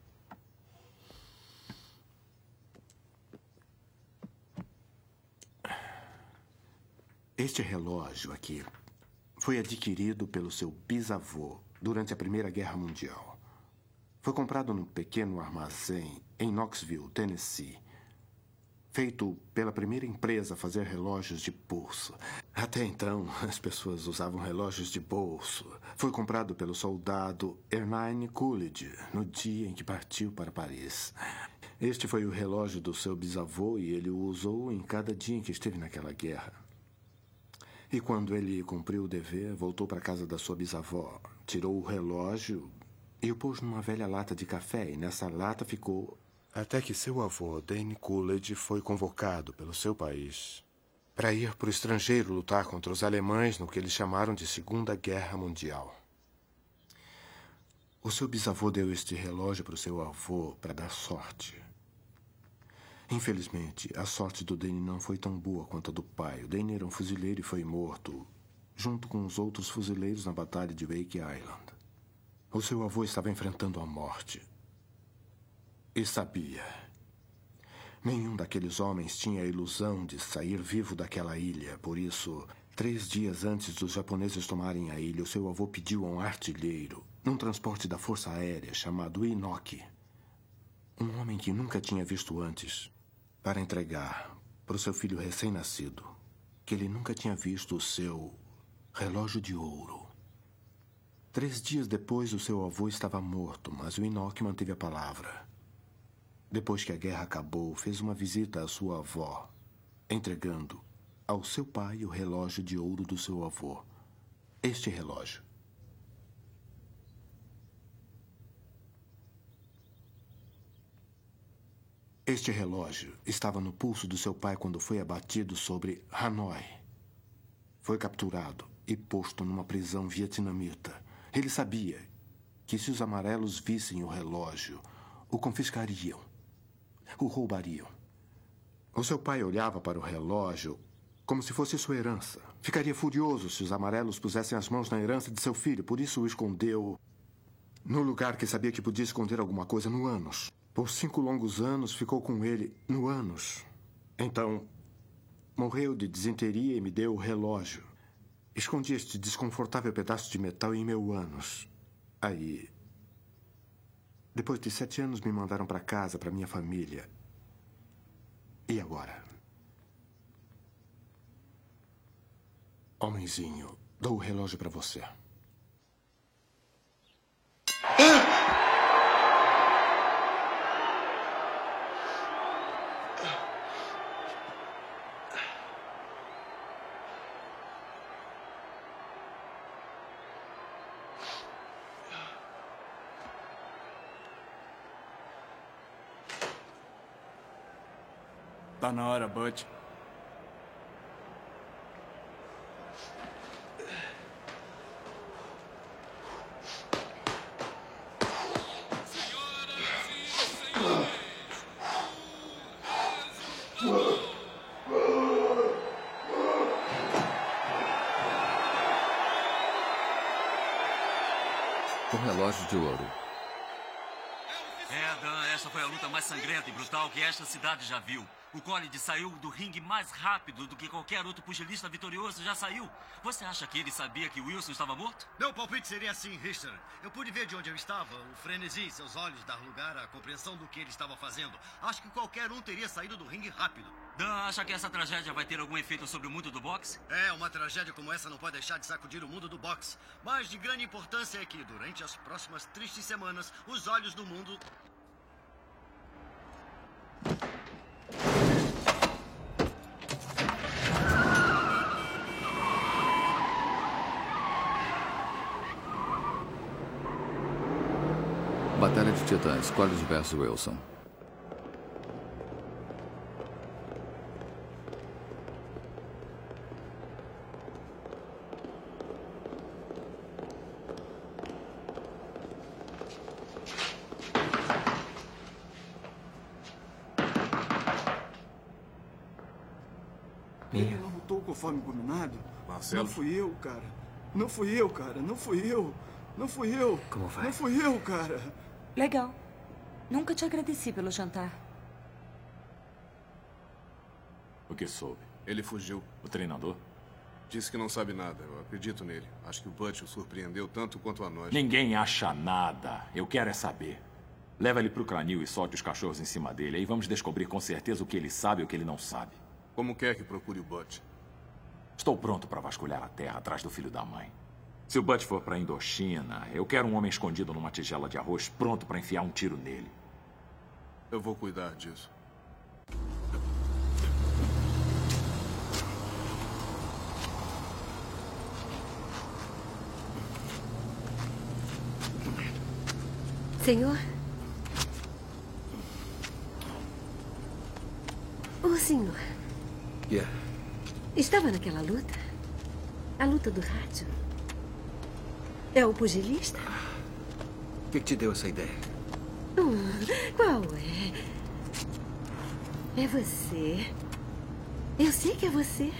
[SPEAKER 24] Este relógio aqui foi adquirido pelo seu bisavô durante a Primeira Guerra Mundial. Foi comprado num pequeno armazém em Knoxville, Tennessee. Feito pela primeira empresa a fazer relógios de pulso. Até então, as pessoas usavam relógios de bolso. Foi comprado pelo soldado Ernine Coolidge no dia em que partiu para Paris. Este foi o relógio do seu bisavô e ele o usou em cada dia em que esteve naquela guerra. E quando ele cumpriu o dever, voltou para a casa da sua bisavó, tirou o relógio e o pôs numa velha lata de café, e nessa lata ficou até que seu avô, Dane Coolidge, foi convocado pelo seu país para ir para o estrangeiro lutar contra os alemães no que eles chamaram de Segunda Guerra Mundial. O seu bisavô deu este relógio para o seu avô para dar sorte. Infelizmente, a sorte do Dane não foi tão boa quanto a do pai. O Dane era um fuzileiro e foi morto, junto com os outros fuzileiros na Batalha de Wake Island. O seu avô estava enfrentando a morte. E sabia. Nenhum daqueles homens tinha a ilusão de sair vivo daquela ilha. Por isso, 3 dias antes dos japoneses tomarem a ilha, o seu avô pediu a um artilheiro, num transporte da Força Aérea chamado Inoki, um homem que nunca tinha visto antes, para entregar para o seu filho recém-nascido, que ele nunca tinha visto o seu relógio de ouro. 3 dias depois, o seu avô estava morto, mas o Inoki manteve a palavra. Depois que a guerra acabou, fez uma visita à sua avó, entregando ao seu pai o relógio de ouro do seu avô. Este relógio. Este relógio estava no pulso do seu pai quando foi abatido sobre Hanoi. Foi capturado e posto numa prisão vietnamita. Ele sabia que se os amarelos vissem o relógio, o confiscariam, o roubariam. O seu pai olhava para o relógio como se fosse sua herança. Ficaria furioso se os amarelos pusessem as mãos na herança de seu filho, por isso o escondeu no lugar que sabia que podia esconder alguma coisa, no ânus. Por 5 longos anos ficou com ele no ânus. Então, morreu de disenteria e me deu o relógio. Escondi este desconfortável pedaço de metal em meu ânus. Aí, depois de 7 anos, me mandaram para casa, para minha família. E agora? Homenzinho, dou o relógio para você.
[SPEAKER 1] Tá na hora, Butch.
[SPEAKER 10] Um relógio de ouro.
[SPEAKER 5] Dan, essa foi a luta mais sangrenta e brutal que esta cidade já viu. O Collins saiu do ringue mais rápido do que qualquer outro pugilista vitorioso já saiu. Você acha que ele sabia que Wilson estava morto?
[SPEAKER 8] Meu palpite seria assim, Richter. Eu pude ver de onde eu estava, o frenesi em seus olhos dar lugar à compreensão do que ele estava fazendo. Acho que qualquer um teria saído do ringue rápido.
[SPEAKER 5] Dan, acha que essa tragédia vai ter algum efeito sobre o mundo do boxe?
[SPEAKER 8] Uma tragédia como essa não pode deixar de sacudir o mundo do boxe. Mas de grande importância é que, durante as próximas tristes semanas, os olhos do mundo...
[SPEAKER 10] Batalha de Titãs, Collins vs Wilson.
[SPEAKER 1] Ele não lutou conforme combinado?
[SPEAKER 11] Marcelo?
[SPEAKER 1] Não fui eu, cara. Não fui eu, cara. Não fui eu. Não fui eu.
[SPEAKER 6] Como vai?
[SPEAKER 1] Não fui eu, cara.
[SPEAKER 15] Legal. Nunca te agradeci pelo jantar.
[SPEAKER 11] O que soube? Ele fugiu. O treinador? Disse que não sabe nada. Eu acredito nele. Acho que o Butch o surpreendeu tanto quanto a nós.
[SPEAKER 9] Ninguém acha nada. Eu quero é saber. Leva ele pro canil e solte os cachorros em cima dele. Aí vamos descobrir com certeza o que ele sabe e o que ele não sabe.
[SPEAKER 11] Como quer que procure o Butch?
[SPEAKER 9] Estou pronto para vasculhar a terra atrás do filho da mãe. Se o Butch for para a Indochina, eu quero um homem escondido numa tigela de arroz pronto para enfiar um tiro nele.
[SPEAKER 11] Eu vou cuidar disso.
[SPEAKER 25] Senhor? O senhor estava naquela luta? A luta do rádio? É o pugilista?
[SPEAKER 10] O que te deu essa ideia?
[SPEAKER 25] Qual é? É você. Eu sei que é você.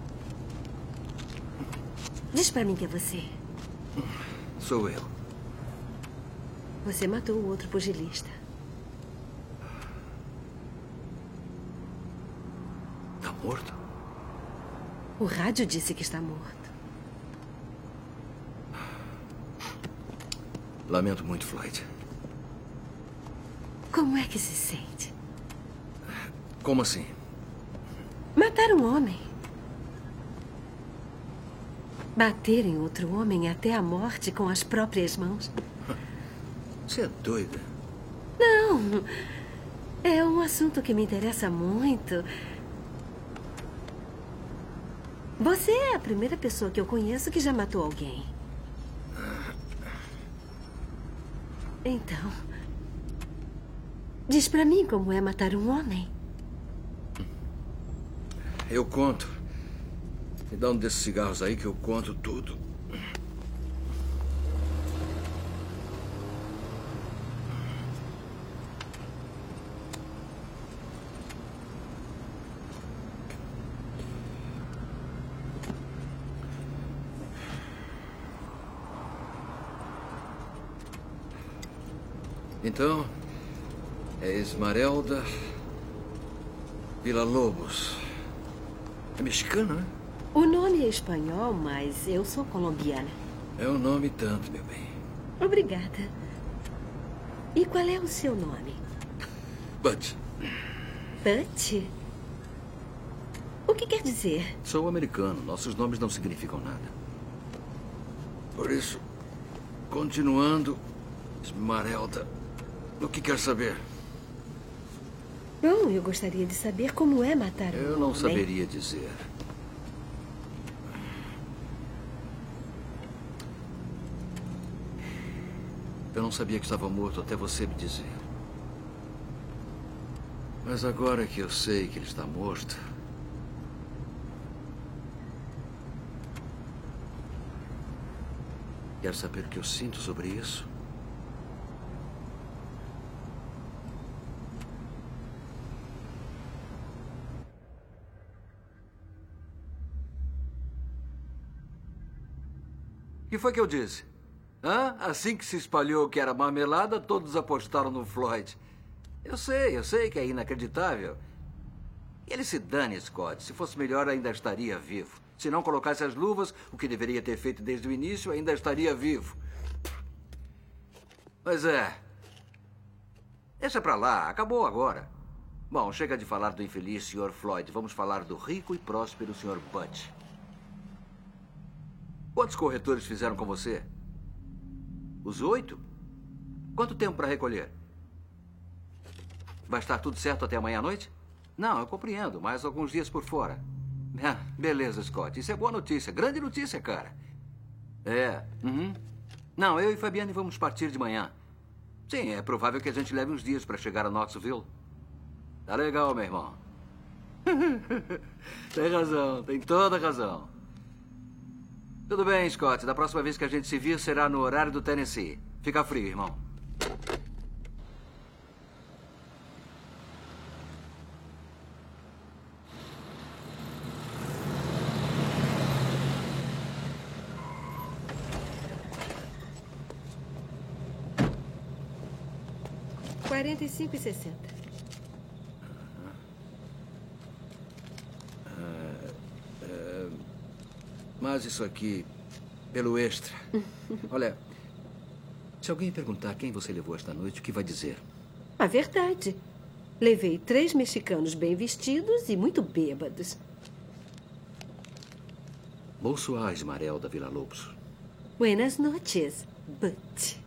[SPEAKER 25] Diz pra mim que é você.
[SPEAKER 10] Sou eu.
[SPEAKER 25] Você matou o outro pugilista.
[SPEAKER 10] Tá morto?
[SPEAKER 25] O rádio disse que está morto.
[SPEAKER 10] Lamento muito, Floyd.
[SPEAKER 25] Como é que se sente?
[SPEAKER 10] Como assim?
[SPEAKER 25] Matar um homem. Bater em outro homem até a morte com as próprias mãos.
[SPEAKER 10] Você é doida?
[SPEAKER 25] Não. É um assunto que me interessa muito. Você é a primeira pessoa que eu conheço que já matou alguém. Então, diz pra mim como é matar um homem.
[SPEAKER 10] Eu conto. Me dá um desses cigarros aí que eu conto tudo. Então, é Esmeralda Villa-Lobos. É mexicana, né?
[SPEAKER 25] O nome é espanhol, mas eu sou colombiana.
[SPEAKER 10] É um nome tanto, meu bem.
[SPEAKER 25] Obrigada. E qual é o seu nome?
[SPEAKER 10] Butch.
[SPEAKER 25] Butch? O que quer dizer?
[SPEAKER 10] Sou americano. Nossos nomes não significam nada. Por isso, continuando, Esmeralda, o que quer saber?
[SPEAKER 25] Bom, eu gostaria de saber como é matar um homem.
[SPEAKER 10] Eu não saberia dizer. Eu não sabia que estava morto até você me dizer. Mas agora que eu sei que ele está morto... Quer saber o que eu sinto sobre isso? O que foi que eu disse? Hã? Assim que se espalhou que era marmelada, todos apostaram no Floyd. Eu sei que é inacreditável. E ele se dane, Scott. Se fosse melhor, ainda estaria vivo. Se não colocasse as luvas, o que deveria ter feito desde o início, ainda estaria vivo. Mas deixa pra lá. Acabou agora. Bom, chega de falar do infeliz Sr. Floyd. Vamos falar do rico e próspero Sr. Butch. Quantos corretores fizeram com você? Os 8? Quanto tempo para recolher? Vai estar tudo certo até amanhã à noite? Não, eu compreendo, mas alguns dias por fora. Ah, beleza, Scott. Isso é boa notícia. Grande notícia, cara. Não, eu e Fabiane vamos partir de manhã. Sim, é provável que a gente leve uns dias para chegar a Knoxville. Tá legal, meu irmão. Tem razão, tem toda a razão. Tudo bem, Scott. Da próxima vez que a gente se vir será no horário do Tennessee. Fica frio, irmão.
[SPEAKER 25] $45,60.
[SPEAKER 10] Mas isso aqui, pelo extra. Olha, se alguém perguntar quem você levou esta noite, o que vai dizer?
[SPEAKER 25] A verdade. Levei 3 mexicanos bem vestidos e muito bêbados.
[SPEAKER 10] Bonsoir, Esmeralda Villa-Lobos.
[SPEAKER 25] Buenas noches, Butch.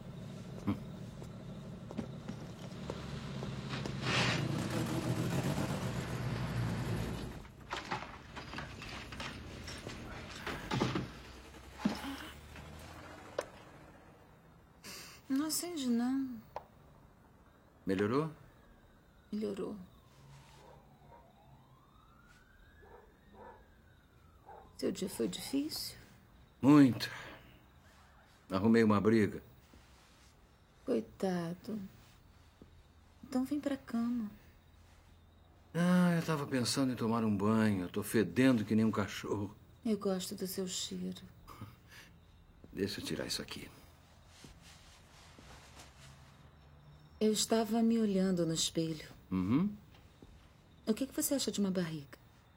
[SPEAKER 12] Não acende, não.
[SPEAKER 10] Melhorou?
[SPEAKER 12] Melhorou. Seu dia foi difícil?
[SPEAKER 10] Muito. Arrumei uma briga.
[SPEAKER 12] Coitado. Então vem pra cama.
[SPEAKER 10] Eu estava pensando em tomar um banho. Eu tô fedendo que nem um cachorro.
[SPEAKER 12] Eu gosto do seu cheiro.
[SPEAKER 10] Deixa eu tirar isso aqui.
[SPEAKER 12] Eu estava me olhando no espelho.
[SPEAKER 10] Uhum.
[SPEAKER 12] O que você acha de uma barriga?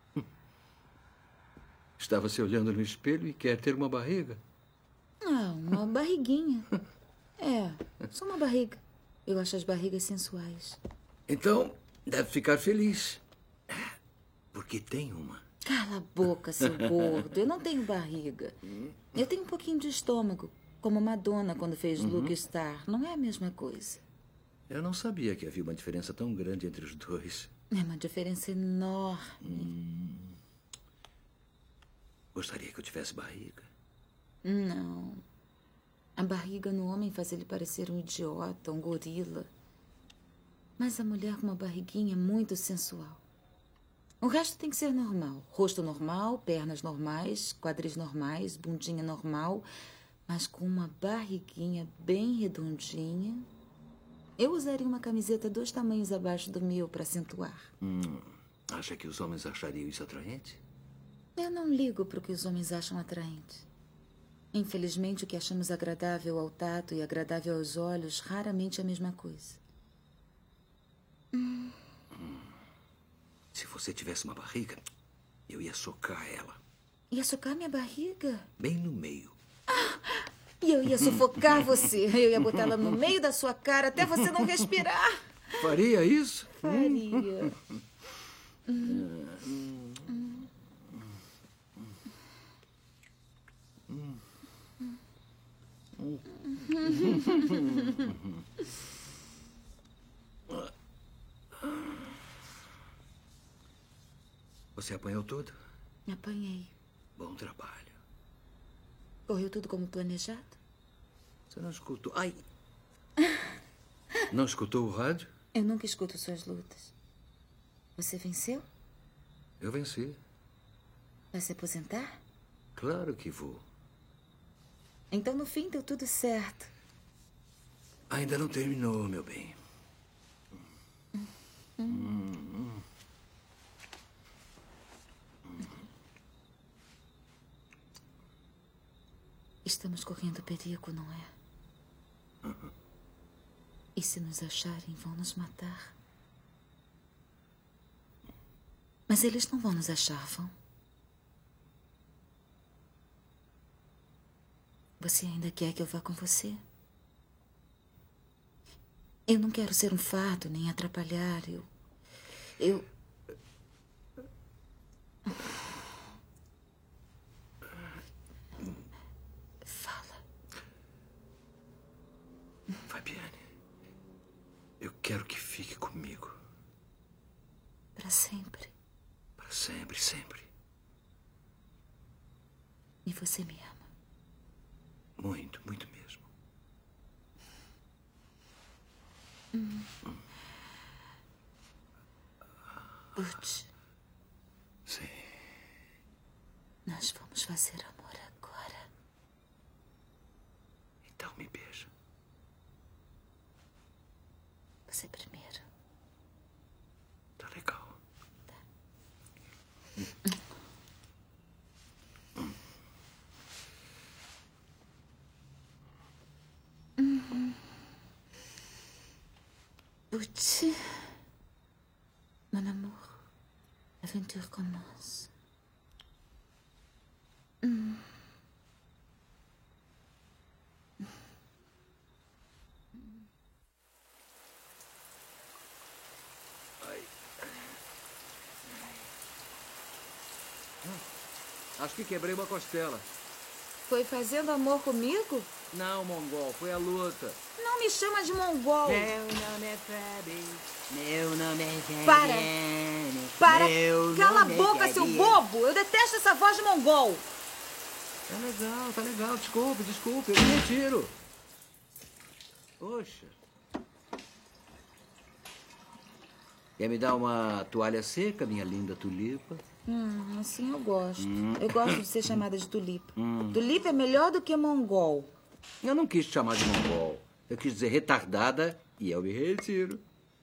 [SPEAKER 10] Estava se olhando no espelho e quer ter uma barriga?
[SPEAKER 12] Ah, uma barriguinha. Só uma barriga. Eu acho as barrigas sensuais.
[SPEAKER 10] Então, deve ficar feliz. Porque tem uma.
[SPEAKER 12] Cala a boca, seu gordo. Eu não tenho barriga. Eu tenho um pouquinho de estômago. Como Madonna quando fez Luke Star. Não é a mesma coisa.
[SPEAKER 10] Eu não sabia que havia uma diferença tão grande entre os dois.
[SPEAKER 12] É uma diferença enorme.
[SPEAKER 10] Gostaria que eu tivesse barriga.
[SPEAKER 12] Não. A barriga no homem faz ele parecer um idiota, um gorila. Mas a mulher com uma barriguinha é muito sensual.
[SPEAKER 3] O resto tem que ser normal. Rosto normal, pernas normais, quadris normais, bundinha normal, mas com uma barriguinha bem redondinha. Eu usaria uma camiseta 2 tamanhos abaixo do meu para acentuar.
[SPEAKER 10] Acha que os homens achariam isso atraente?
[SPEAKER 3] Eu não ligo para o que os homens acham atraente. Infelizmente, o que achamos agradável ao tato e agradável aos olhos raramente é a mesma coisa.
[SPEAKER 10] Se você tivesse uma barriga, eu ia socar ela.
[SPEAKER 3] Ia socar minha barriga?
[SPEAKER 10] Bem no meio.
[SPEAKER 3] E eu ia sufocar você. Eu ia botar ela no meio da sua cara até você não respirar.
[SPEAKER 10] Faria isso?
[SPEAKER 3] Faria.
[SPEAKER 10] Você apanhou tudo?
[SPEAKER 3] Apanhei.
[SPEAKER 10] Bom trabalho.
[SPEAKER 3] Correu tudo como planejado?
[SPEAKER 10] Você não escutou... Ai! Não escutou o rádio?
[SPEAKER 3] Eu nunca escuto suas lutas. Você venceu?
[SPEAKER 10] Eu venci.
[SPEAKER 3] Vai se aposentar?
[SPEAKER 10] Claro que vou.
[SPEAKER 3] Então, no fim, deu tudo certo.
[SPEAKER 10] Ainda não terminou, meu bem.
[SPEAKER 3] Estamos correndo perigo, não é? E se nos acharem, vão nos matar. Mas eles não vão nos achar, vão? Você ainda quer que eu vá com você? Eu não quero ser um fardo, nem atrapalhar. Eu... Fala.
[SPEAKER 10] Fabiane, eu quero que fique comigo.
[SPEAKER 3] Para sempre.
[SPEAKER 10] Para sempre, sempre.
[SPEAKER 3] E você me ama?
[SPEAKER 10] Muito, muito mesmo.
[SPEAKER 3] Butch.
[SPEAKER 10] Sim.
[SPEAKER 3] Nós vamos fazer amor agora.
[SPEAKER 10] Então me beija.
[SPEAKER 3] Você primeiro.
[SPEAKER 10] Tá legal.
[SPEAKER 3] Butch, mon amour, l'aventure commence.
[SPEAKER 10] Acho que quebrei uma costela.
[SPEAKER 3] Foi fazendo amor comigo?
[SPEAKER 10] Não, mongol, foi a luta.
[SPEAKER 3] Não me chama de mongol.
[SPEAKER 4] Meu nome é Fabby. Meu nome é Fabiane.
[SPEAKER 3] Para!
[SPEAKER 4] Meu
[SPEAKER 3] Cala a
[SPEAKER 4] nome é
[SPEAKER 3] boca, seu
[SPEAKER 4] Fabiane.
[SPEAKER 3] bobo! Eu detesto essa voz de mongol.
[SPEAKER 10] Tá legal. Desculpe, eu me retiro. Poxa. Quer me dar uma toalha seca, minha linda tulipa?
[SPEAKER 3] Assim eu gosto. Eu gosto de ser chamada de tulipa. Tulipa é melhor do que mongol.
[SPEAKER 10] Eu não quis te chamar de mongol. Eu quis dizer retardada e eu me retiro.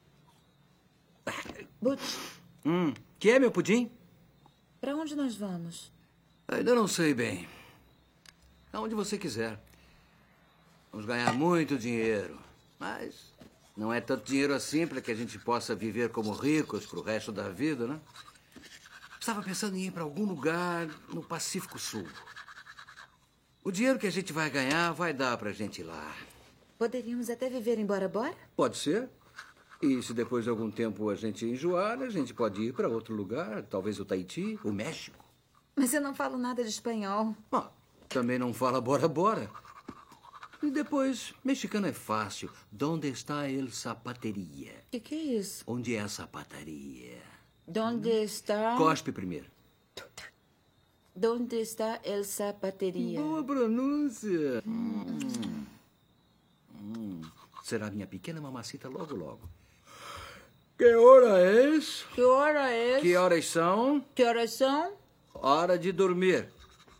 [SPEAKER 3] Butch,
[SPEAKER 10] Que é, meu pudim?
[SPEAKER 3] pra onde nós vamos?
[SPEAKER 10] Ainda não sei bem. Aonde você quiser. Vamos ganhar muito dinheiro. Mas não é tanto dinheiro assim para que a gente possa viver como ricos pro resto da vida, né? Estava pensando em ir para algum lugar no Pacífico Sul. O dinheiro que a gente vai ganhar vai dar pra gente ir lá.
[SPEAKER 3] Poderíamos até viver em Bora Bora?
[SPEAKER 10] Pode ser. E se depois de algum tempo a gente enjoar, a gente pode ir para outro lugar. Talvez o Tahiti, o México.
[SPEAKER 3] Mas eu não falo nada de espanhol.
[SPEAKER 10] Também não fala Bora Bora. E depois, mexicano é fácil. Donde está el zapateria?
[SPEAKER 3] O que é isso?
[SPEAKER 10] Onde é a sapataria?
[SPEAKER 3] Donde está...
[SPEAKER 10] Cospe primeiro.
[SPEAKER 3] Donde está el zapateria?
[SPEAKER 10] Boa pronúncia. Será minha pequena mamacita logo, logo. Que hora é?
[SPEAKER 3] Que hora é?
[SPEAKER 10] Que horas são?
[SPEAKER 3] Que horas são?
[SPEAKER 10] Hora de dormir.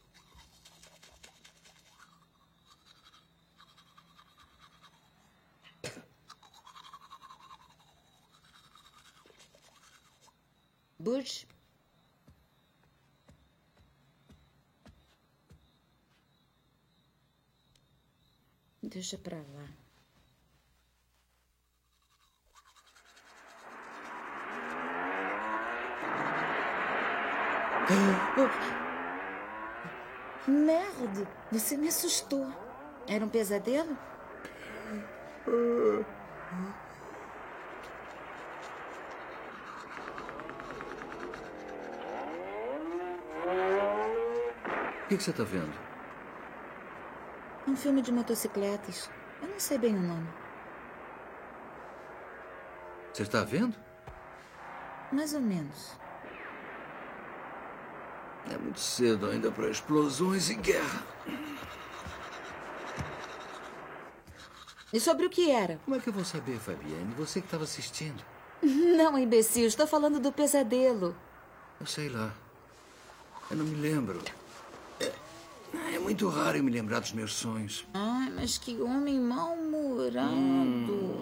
[SPEAKER 3] Butch? Deixa pra lá. Merda! Você me assustou. Era um pesadelo?
[SPEAKER 10] O que você está vendo?
[SPEAKER 3] Um filme de motocicletas. Eu não sei bem o nome.
[SPEAKER 10] Você está vendo?
[SPEAKER 3] Mais ou menos.
[SPEAKER 10] É muito cedo ainda para explosões e guerra.
[SPEAKER 3] E sobre o que era?
[SPEAKER 10] Como é que eu vou saber, Fabienne? Você que estava assistindo.
[SPEAKER 3] Não, imbecil. Estou falando do pesadelo.
[SPEAKER 10] Eu sei lá. Eu não me lembro. É muito raro eu me lembrar dos meus sonhos.
[SPEAKER 3] Ai, mas que homem mal-humorado.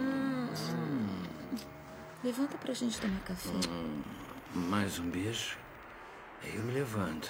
[SPEAKER 3] Levanta pra gente tomar café.
[SPEAKER 10] Mais um beijo. Aí eu me levanto.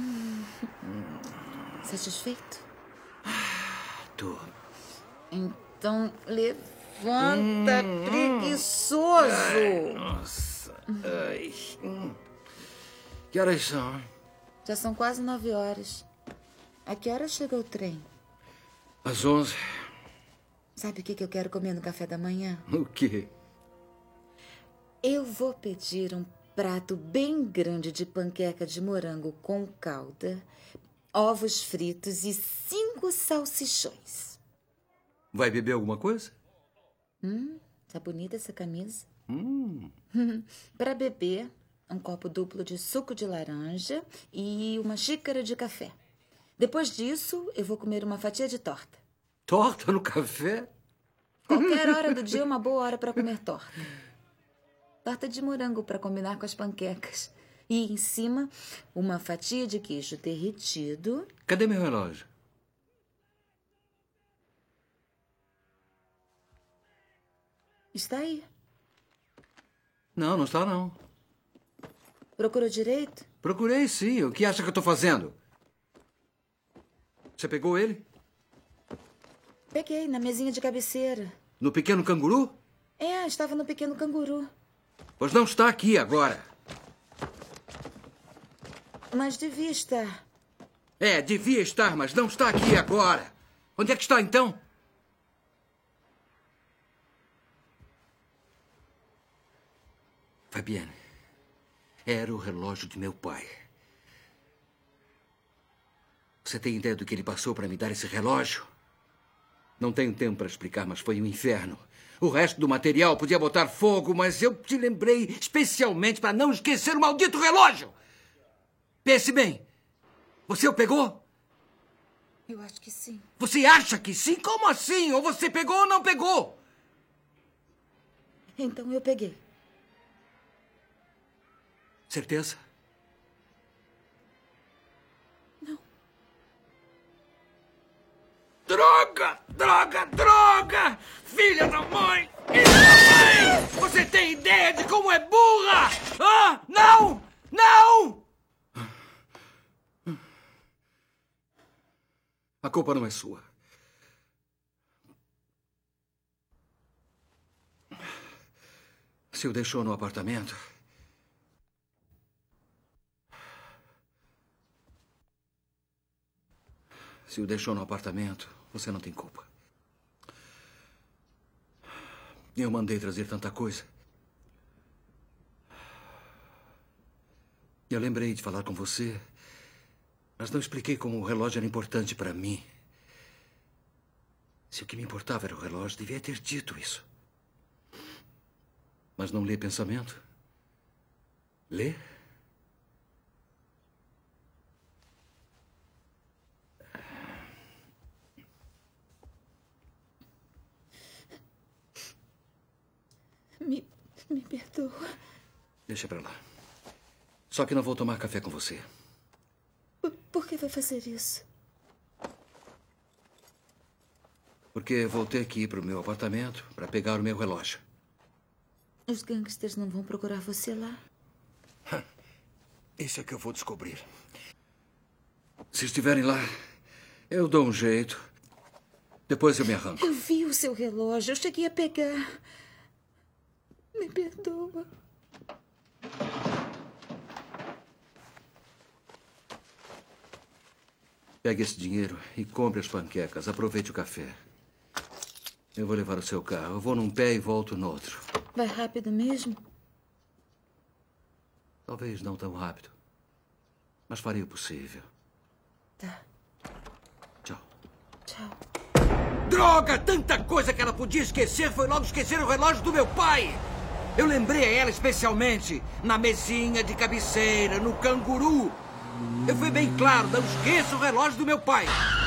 [SPEAKER 3] Satisfeito?
[SPEAKER 10] Tô.
[SPEAKER 3] Então, levanta, preguiçoso.
[SPEAKER 10] Ai, nossa. Ai. Que horas são?
[SPEAKER 3] Já são quase 9 horas. A que hora chega o trem?
[SPEAKER 10] Às 11.
[SPEAKER 3] Sabe o que eu quero comer no café da manhã?
[SPEAKER 10] O quê?
[SPEAKER 3] Eu vou pedir um prato bem grande de panqueca de morango com calda, ovos fritos e 5 salsichões.
[SPEAKER 10] Vai beber alguma coisa?
[SPEAKER 3] Tá bonita essa camisa. Para beber, um copo duplo de suco de laranja e uma xícara de café. Depois disso, eu vou comer uma fatia de torta.
[SPEAKER 10] Torta no café?
[SPEAKER 3] Qualquer hora do dia é uma boa hora para comer torta. Torta de morango para combinar com as panquecas. E em cima, uma fatia de queijo derretido.
[SPEAKER 10] Cadê meu relógio?
[SPEAKER 3] Está aí.
[SPEAKER 10] Não está não.
[SPEAKER 3] Procurou direito?
[SPEAKER 10] Procurei sim. O que acha que eu estou fazendo? Você pegou ele?
[SPEAKER 3] Peguei, na mesinha de cabeceira.
[SPEAKER 10] No pequeno canguru?
[SPEAKER 3] Estava no pequeno canguru.
[SPEAKER 10] Pois não está aqui agora.
[SPEAKER 3] Mas devia estar.
[SPEAKER 10] Devia estar, mas não está aqui agora. Onde é que está, então? Fabienne, era o relógio de meu pai. Você tem ideia do que ele passou para me dar esse relógio? Não tenho tempo para explicar, mas foi um inferno. O resto do material podia botar fogo, mas eu te lembrei especialmente para não esquecer o maldito relógio. Pense bem. Você o pegou?
[SPEAKER 3] Eu acho que sim.
[SPEAKER 10] Você acha que sim? Como assim? Ou você pegou ou não pegou?
[SPEAKER 3] Então eu peguei.
[SPEAKER 10] Certeza?
[SPEAKER 3] Não.
[SPEAKER 10] Droga! Droga! Droga! Filha da mãe! Filha da mãe! Você tem ideia de como é burra? Ah, não! Não! A culpa não é sua. Se o deixou no apartamento... Se o deixou no apartamento, você não tem culpa. Eu mandei trazer tanta coisa. Eu lembrei de falar com você, mas não expliquei como o relógio era importante para mim. Se o que me importava era o relógio, devia ter dito isso. Mas não lê pensamento? Lê?
[SPEAKER 3] Me perdoa.
[SPEAKER 10] Deixa pra lá. Só que não vou tomar café com você.
[SPEAKER 3] Por que vai fazer isso?
[SPEAKER 10] Porque vou ter que ir pro meu apartamento para pegar o meu relógio.
[SPEAKER 3] Os gangsters não vão procurar você lá?
[SPEAKER 10] Isso é que eu vou descobrir. Se estiverem lá, eu dou um jeito. Depois eu me arranco.
[SPEAKER 3] Eu vi o seu relógio. Eu cheguei a pegar. Me perdoa.
[SPEAKER 10] Pegue esse dinheiro e compre as panquecas. Aproveite o café. Eu vou levar o seu carro. Eu vou num pé e volto no outro.
[SPEAKER 3] Vai rápido mesmo?
[SPEAKER 10] Talvez não tão rápido. Mas farei o possível.
[SPEAKER 3] Tá.
[SPEAKER 10] Tchau.
[SPEAKER 3] Tchau.
[SPEAKER 10] Droga! Tanta coisa que ela podia esquecer. Foi logo esquecer o relógio do meu pai. Eu lembrei a ela especialmente na mesinha de cabeceira, no canguru. Eu fui bem claro, não esqueça o relógio do meu pai.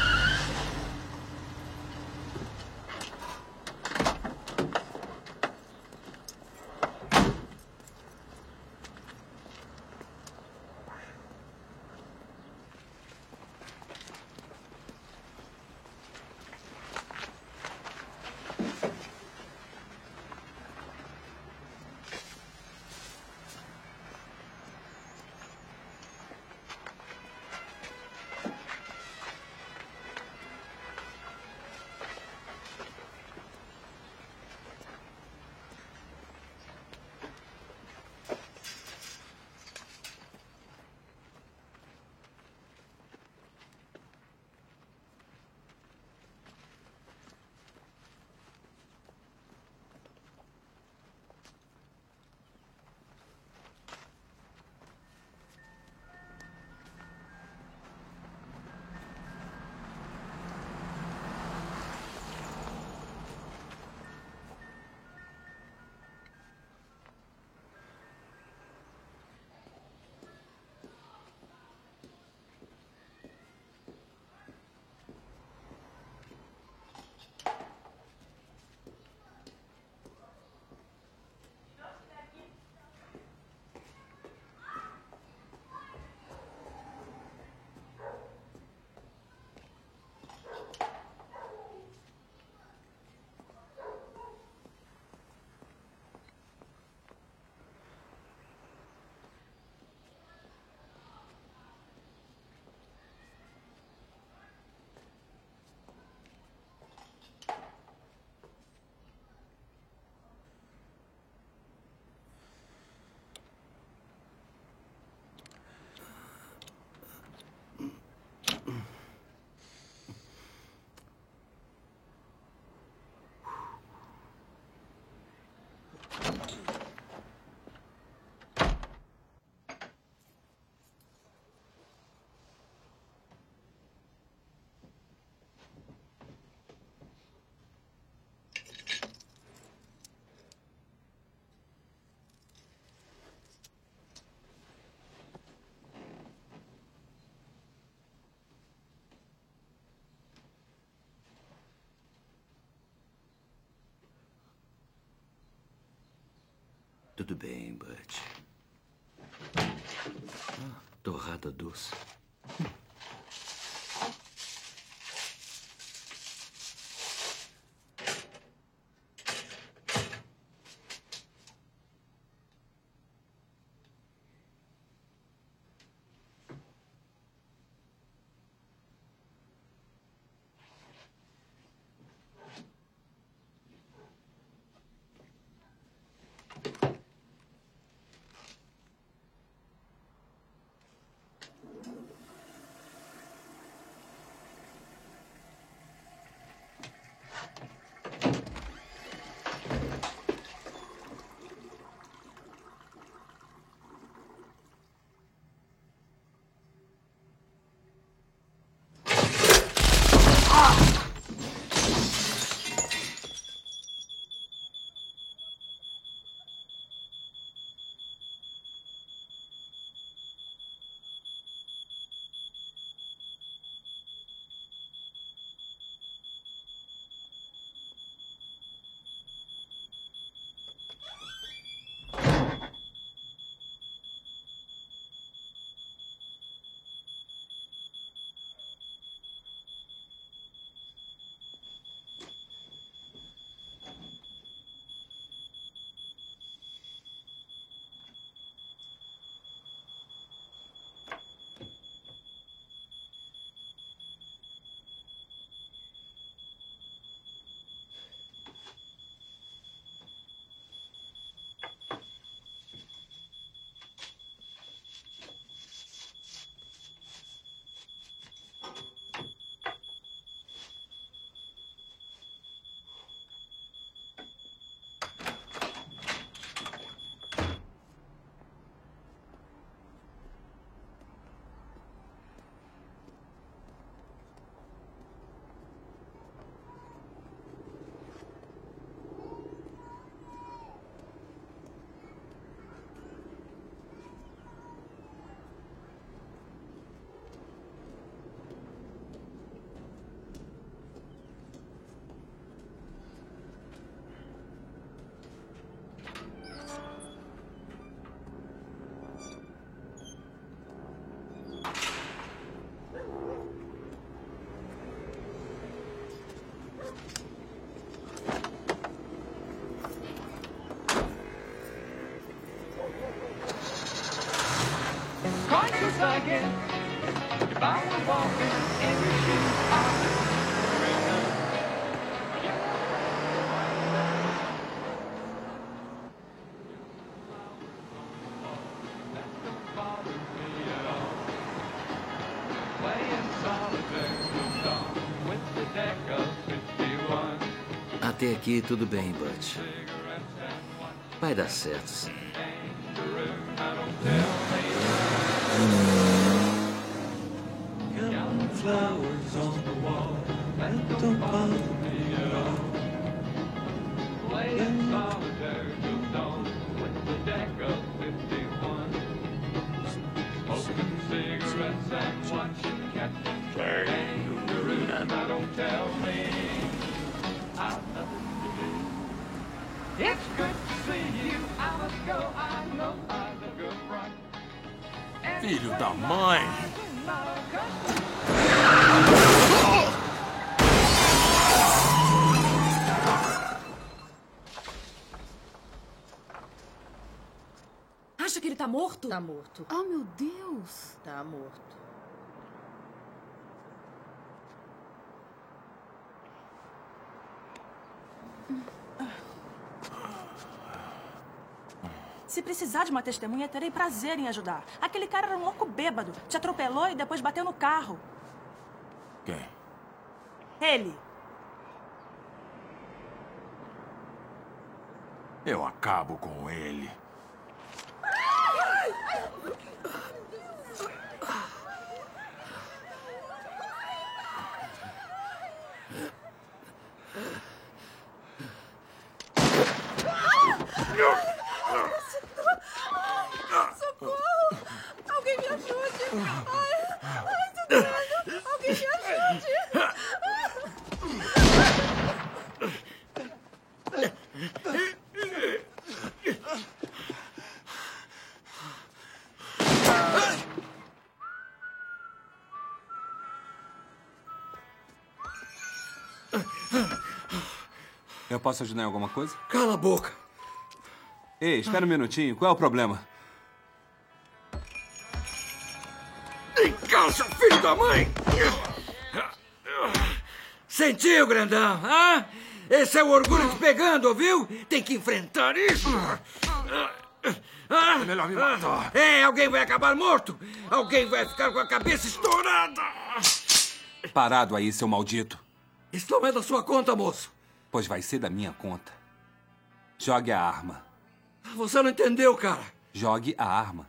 [SPEAKER 10] Tudo bem, Butch. Torrada doce. Até aqui tudo bem, Butch. Vai dar certo, sim.
[SPEAKER 13] Flowers on the wall that don't bother me at all. Playing solitaire till dawn with the deck of 51. Smoking cigarettes and watching Captain Kangaroo. Now don't tell me I've nothing to do. It's good to see you. I must go. I know I'm a good friend.
[SPEAKER 9] Filho da mãe!
[SPEAKER 23] Acha que ele tá morto?
[SPEAKER 16] Tá morto.
[SPEAKER 23] Oh, meu Deus.
[SPEAKER 16] Tá morto.
[SPEAKER 17] Se precisar de uma testemunha, terei prazer em ajudar. Aquele cara era um louco bêbado. Te atropelou e depois bateu no carro.
[SPEAKER 9] Quem?
[SPEAKER 17] Ele.
[SPEAKER 9] Eu acabo com ele.
[SPEAKER 17] Socorro! Alguém me ajude! Ai, tô doendo! Alguém me ajude!
[SPEAKER 18] Eu posso ajudar em alguma coisa?
[SPEAKER 10] Cala a boca!
[SPEAKER 18] Ei, espera um minutinho. Qual é o problema?
[SPEAKER 10] Encaixa, filho da mãe! Sentiu, grandão? Hã? Esse é o orgulho te pegando, ouviu? Tem que enfrentar isso!
[SPEAKER 9] É melhor me matar.
[SPEAKER 10] É, alguém vai acabar morto! Alguém vai ficar com a cabeça estourada!
[SPEAKER 18] Parado aí, seu maldito.
[SPEAKER 10] Isso não é da sua conta, moço.
[SPEAKER 18] Pois vai ser da minha conta. Jogue a arma.
[SPEAKER 10] Você não entendeu, cara.
[SPEAKER 18] Jogue a arma.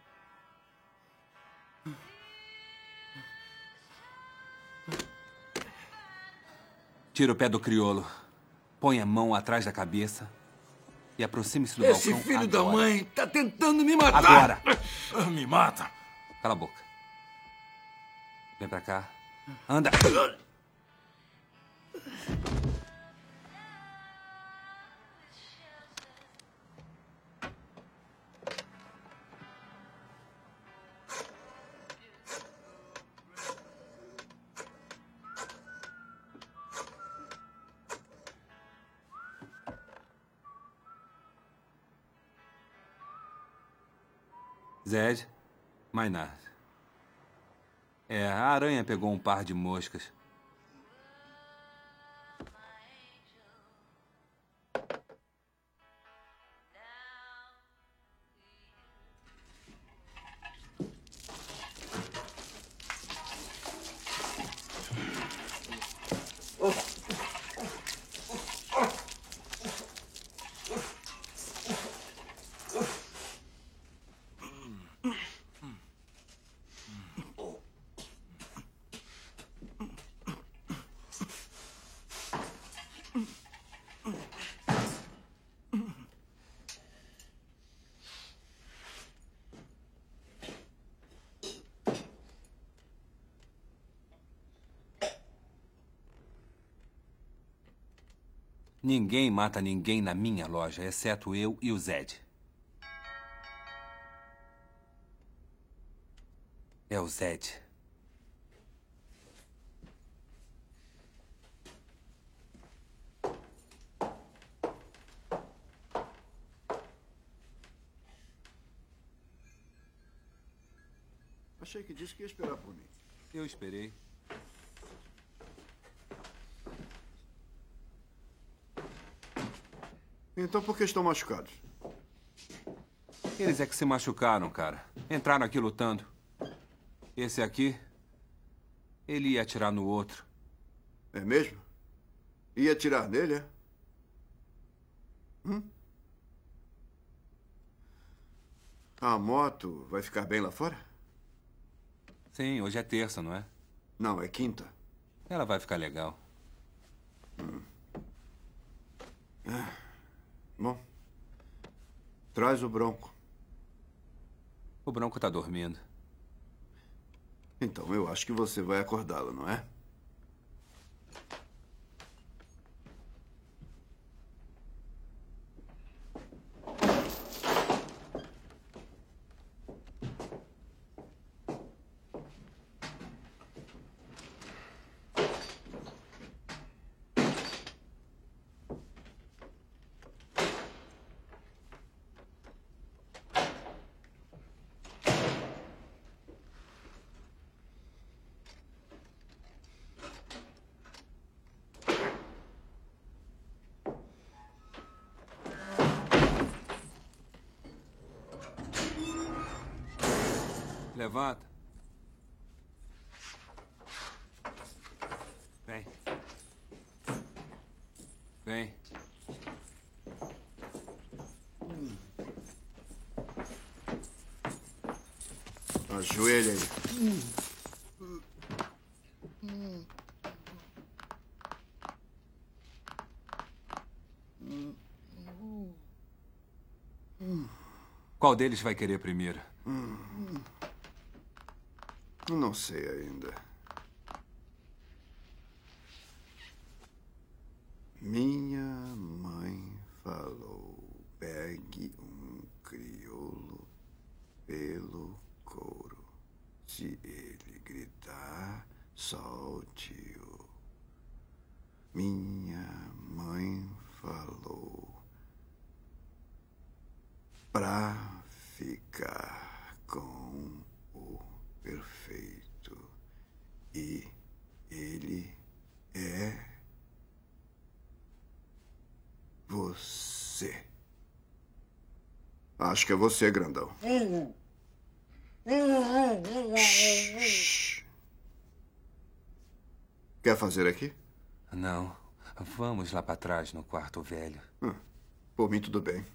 [SPEAKER 18] Tira o pé do crioulo. Põe a mão atrás da cabeça. E aproxime-se do balcão
[SPEAKER 10] Esse filho
[SPEAKER 18] agora.
[SPEAKER 10] da mãe tá tentando me matar.
[SPEAKER 18] Agora.
[SPEAKER 9] Me mata.
[SPEAKER 18] Cala a boca. Vem pra cá. Anda. Zed, mais nada. A aranha pegou um par de moscas. Ninguém mata ninguém na minha loja, exceto eu e o Zed. É o Zed.
[SPEAKER 14] Achei que disse que ia esperar por mim.
[SPEAKER 18] Eu esperei.
[SPEAKER 14] Então por que estão machucados?
[SPEAKER 18] Eles é que se machucaram, cara. Entraram aqui lutando. Esse aqui, ele ia atirar no outro.
[SPEAKER 14] É mesmo? Ia atirar nele, é? A moto vai ficar bem lá fora?
[SPEAKER 18] Sim, hoje é terça, não é?
[SPEAKER 14] Não, é quinta.
[SPEAKER 18] Ela vai ficar legal.
[SPEAKER 14] Bom, traz o Bronco.
[SPEAKER 18] O Bronco tá dormindo.
[SPEAKER 14] Então eu acho que você vai acordá-lo, não é?
[SPEAKER 18] Levanta. Vem. Vem.
[SPEAKER 14] Ajoelha aí.
[SPEAKER 18] Qual deles vai querer primeiro?
[SPEAKER 14] Não sei ainda. Minha mãe falou: pegue um crioulo pelo couro. Se ele gritar, solte-o. Minha mãe falou pra ficar com o perfeito. E ele é você. Acho que é você, grandão. Shhh. Quer fazer aqui?
[SPEAKER 18] Não. Vamos lá para trás, no quarto velho.
[SPEAKER 14] Por mim, tudo bem.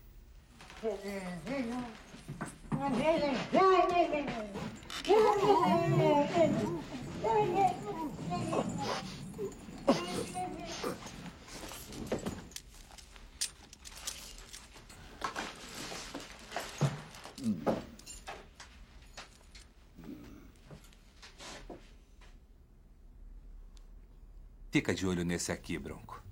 [SPEAKER 18] Fica de olho nesse aqui, Bronco.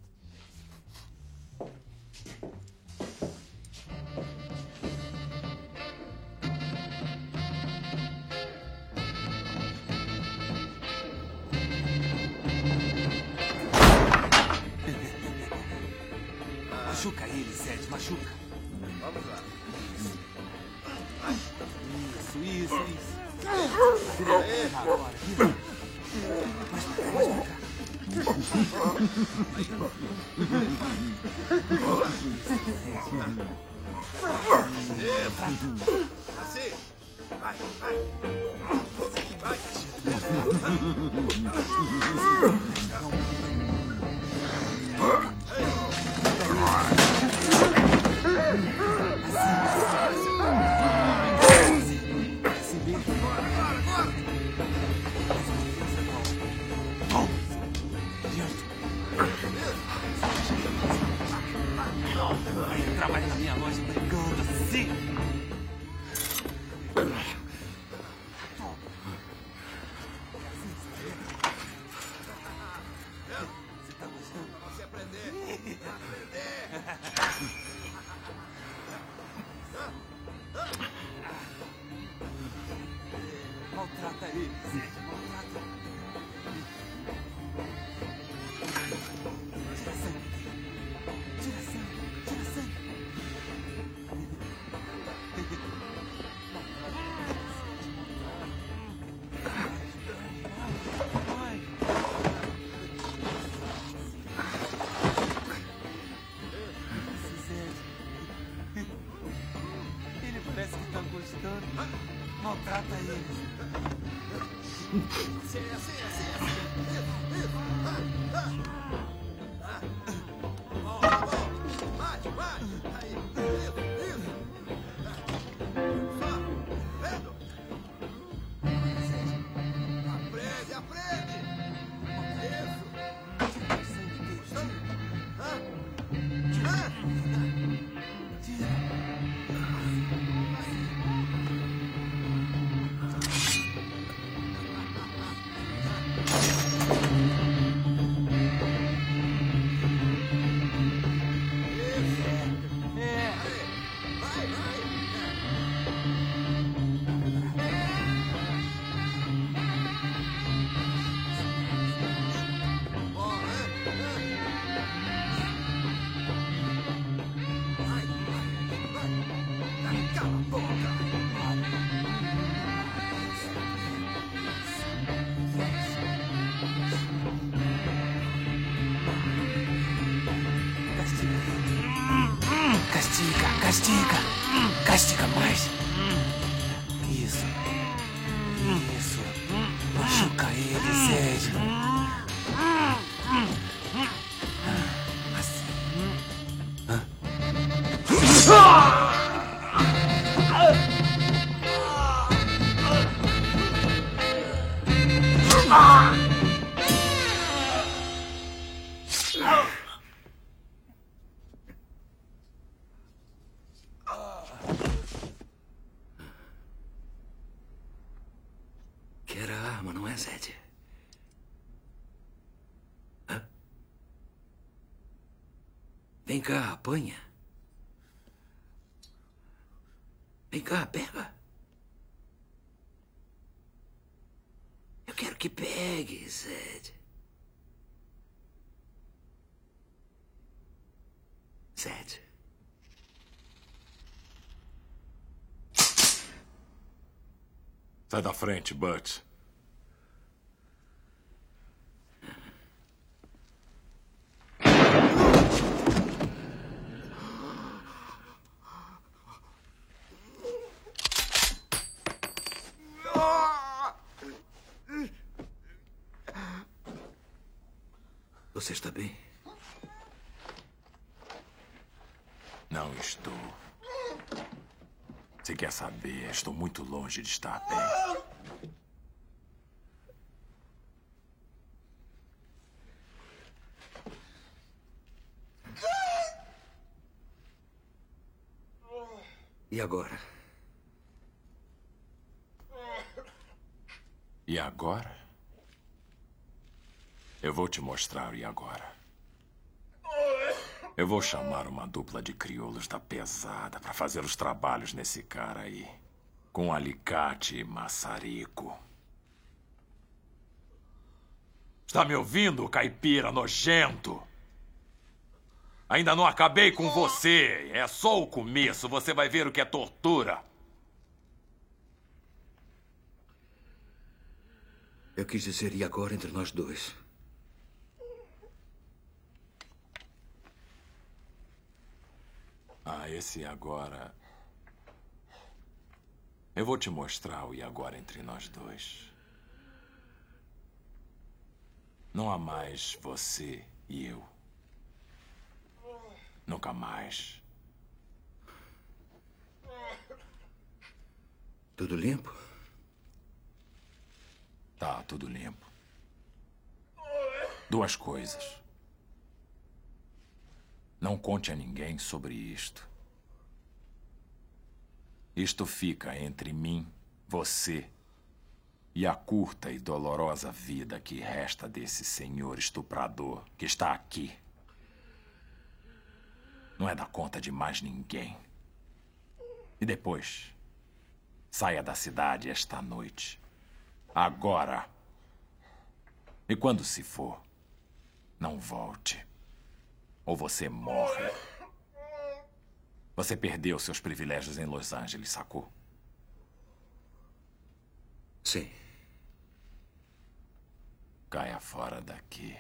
[SPEAKER 18] Machuca ele, Zed, machuca.
[SPEAKER 14] Vamos lá.
[SPEAKER 18] Isso.
[SPEAKER 14] Vira
[SPEAKER 18] agora, vira. Mais pra cá.
[SPEAKER 14] Assim. Vai.
[SPEAKER 18] Trabalha na minha loja brigando assim.
[SPEAKER 13] Ele parece que tá gostando. Maltrata eles.
[SPEAKER 7] Castiga. Castiga mais. Isso. Isso. Machuca ele, Zed. Assim.
[SPEAKER 10] Quer a arma, não é, Zed? Hã? Vem cá, apanha. Vem cá, pega. Eu quero que pegue, Zed. Zed.
[SPEAKER 9] Sai da frente, Butch.
[SPEAKER 10] Você está bem?
[SPEAKER 9] Não estou. Se quer saber, estou muito longe de estar bem.
[SPEAKER 10] E agora?
[SPEAKER 9] E agora? Eu vou te mostrar o e agora. Eu vou chamar uma dupla de crioulos da pesada para fazer os trabalhos nesse cara aí. Com alicate e maçarico. Está me ouvindo, caipira nojento? Ainda não acabei com você. É só o começo. Você vai ver o que é tortura.
[SPEAKER 10] Eu quis dizer e agora entre nós dois.
[SPEAKER 9] Ah, esse agora... Eu vou te mostrar o e agora entre nós dois. Não há mais você e eu. Nunca mais.
[SPEAKER 10] Tudo limpo?
[SPEAKER 9] Tá, tudo limpo. Duas coisas. Não conte a ninguém sobre isto. Isto fica entre mim, você e a curta e dolorosa vida que resta desse senhor estuprador que está aqui. Não é da conta de mais ninguém. E depois, saia da cidade esta noite. Agora. E quando se for, não volte. Ou você morre. Você perdeu seus privilégios em Los Angeles, sacou?
[SPEAKER 10] Sim.
[SPEAKER 9] caia fora daqui.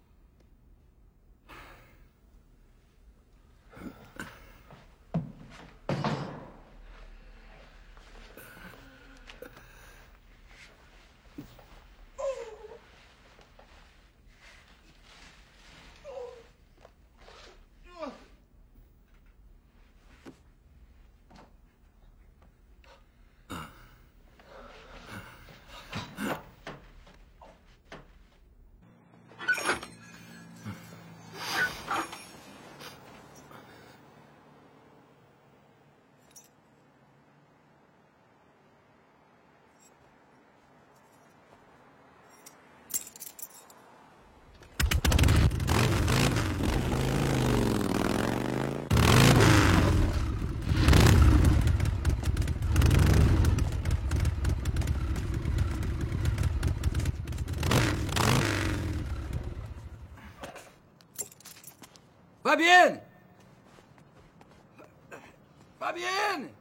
[SPEAKER 10] Fabienne! Fabienne!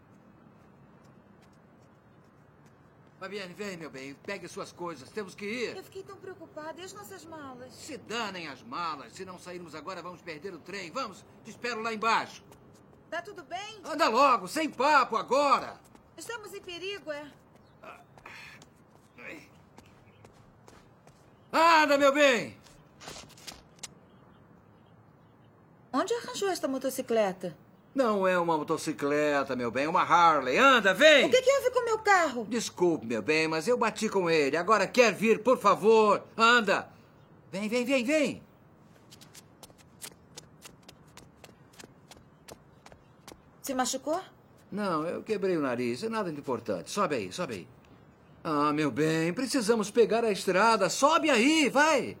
[SPEAKER 10] Fabienne, vem, meu bem. Pegue suas coisas. Temos que ir.
[SPEAKER 3] Eu fiquei tão preocupada. E as nossas malas?
[SPEAKER 10] Se danem as malas. Se não sairmos agora, vamos perder o trem. Vamos, te espero lá embaixo.
[SPEAKER 3] Tá tudo bem?
[SPEAKER 10] Anda logo, sem papo, agora.
[SPEAKER 3] Estamos em perigo, é?
[SPEAKER 10] Anda, meu bem.
[SPEAKER 3] Onde arranjou esta motocicleta?
[SPEAKER 10] Não é uma motocicleta, meu bem. É uma Harley. Anda, vem.
[SPEAKER 3] O que houve com o meu carro?
[SPEAKER 10] Desculpe, meu bem, mas eu bati com ele. Agora quer vir, por favor. Anda. Vem, vem, vem, vem.
[SPEAKER 3] Se machucou?
[SPEAKER 10] Não, eu quebrei o nariz. É nada de importante. Sobe aí, sobe aí. Ah, meu bem, precisamos pegar a estrada. Sobe aí, vai.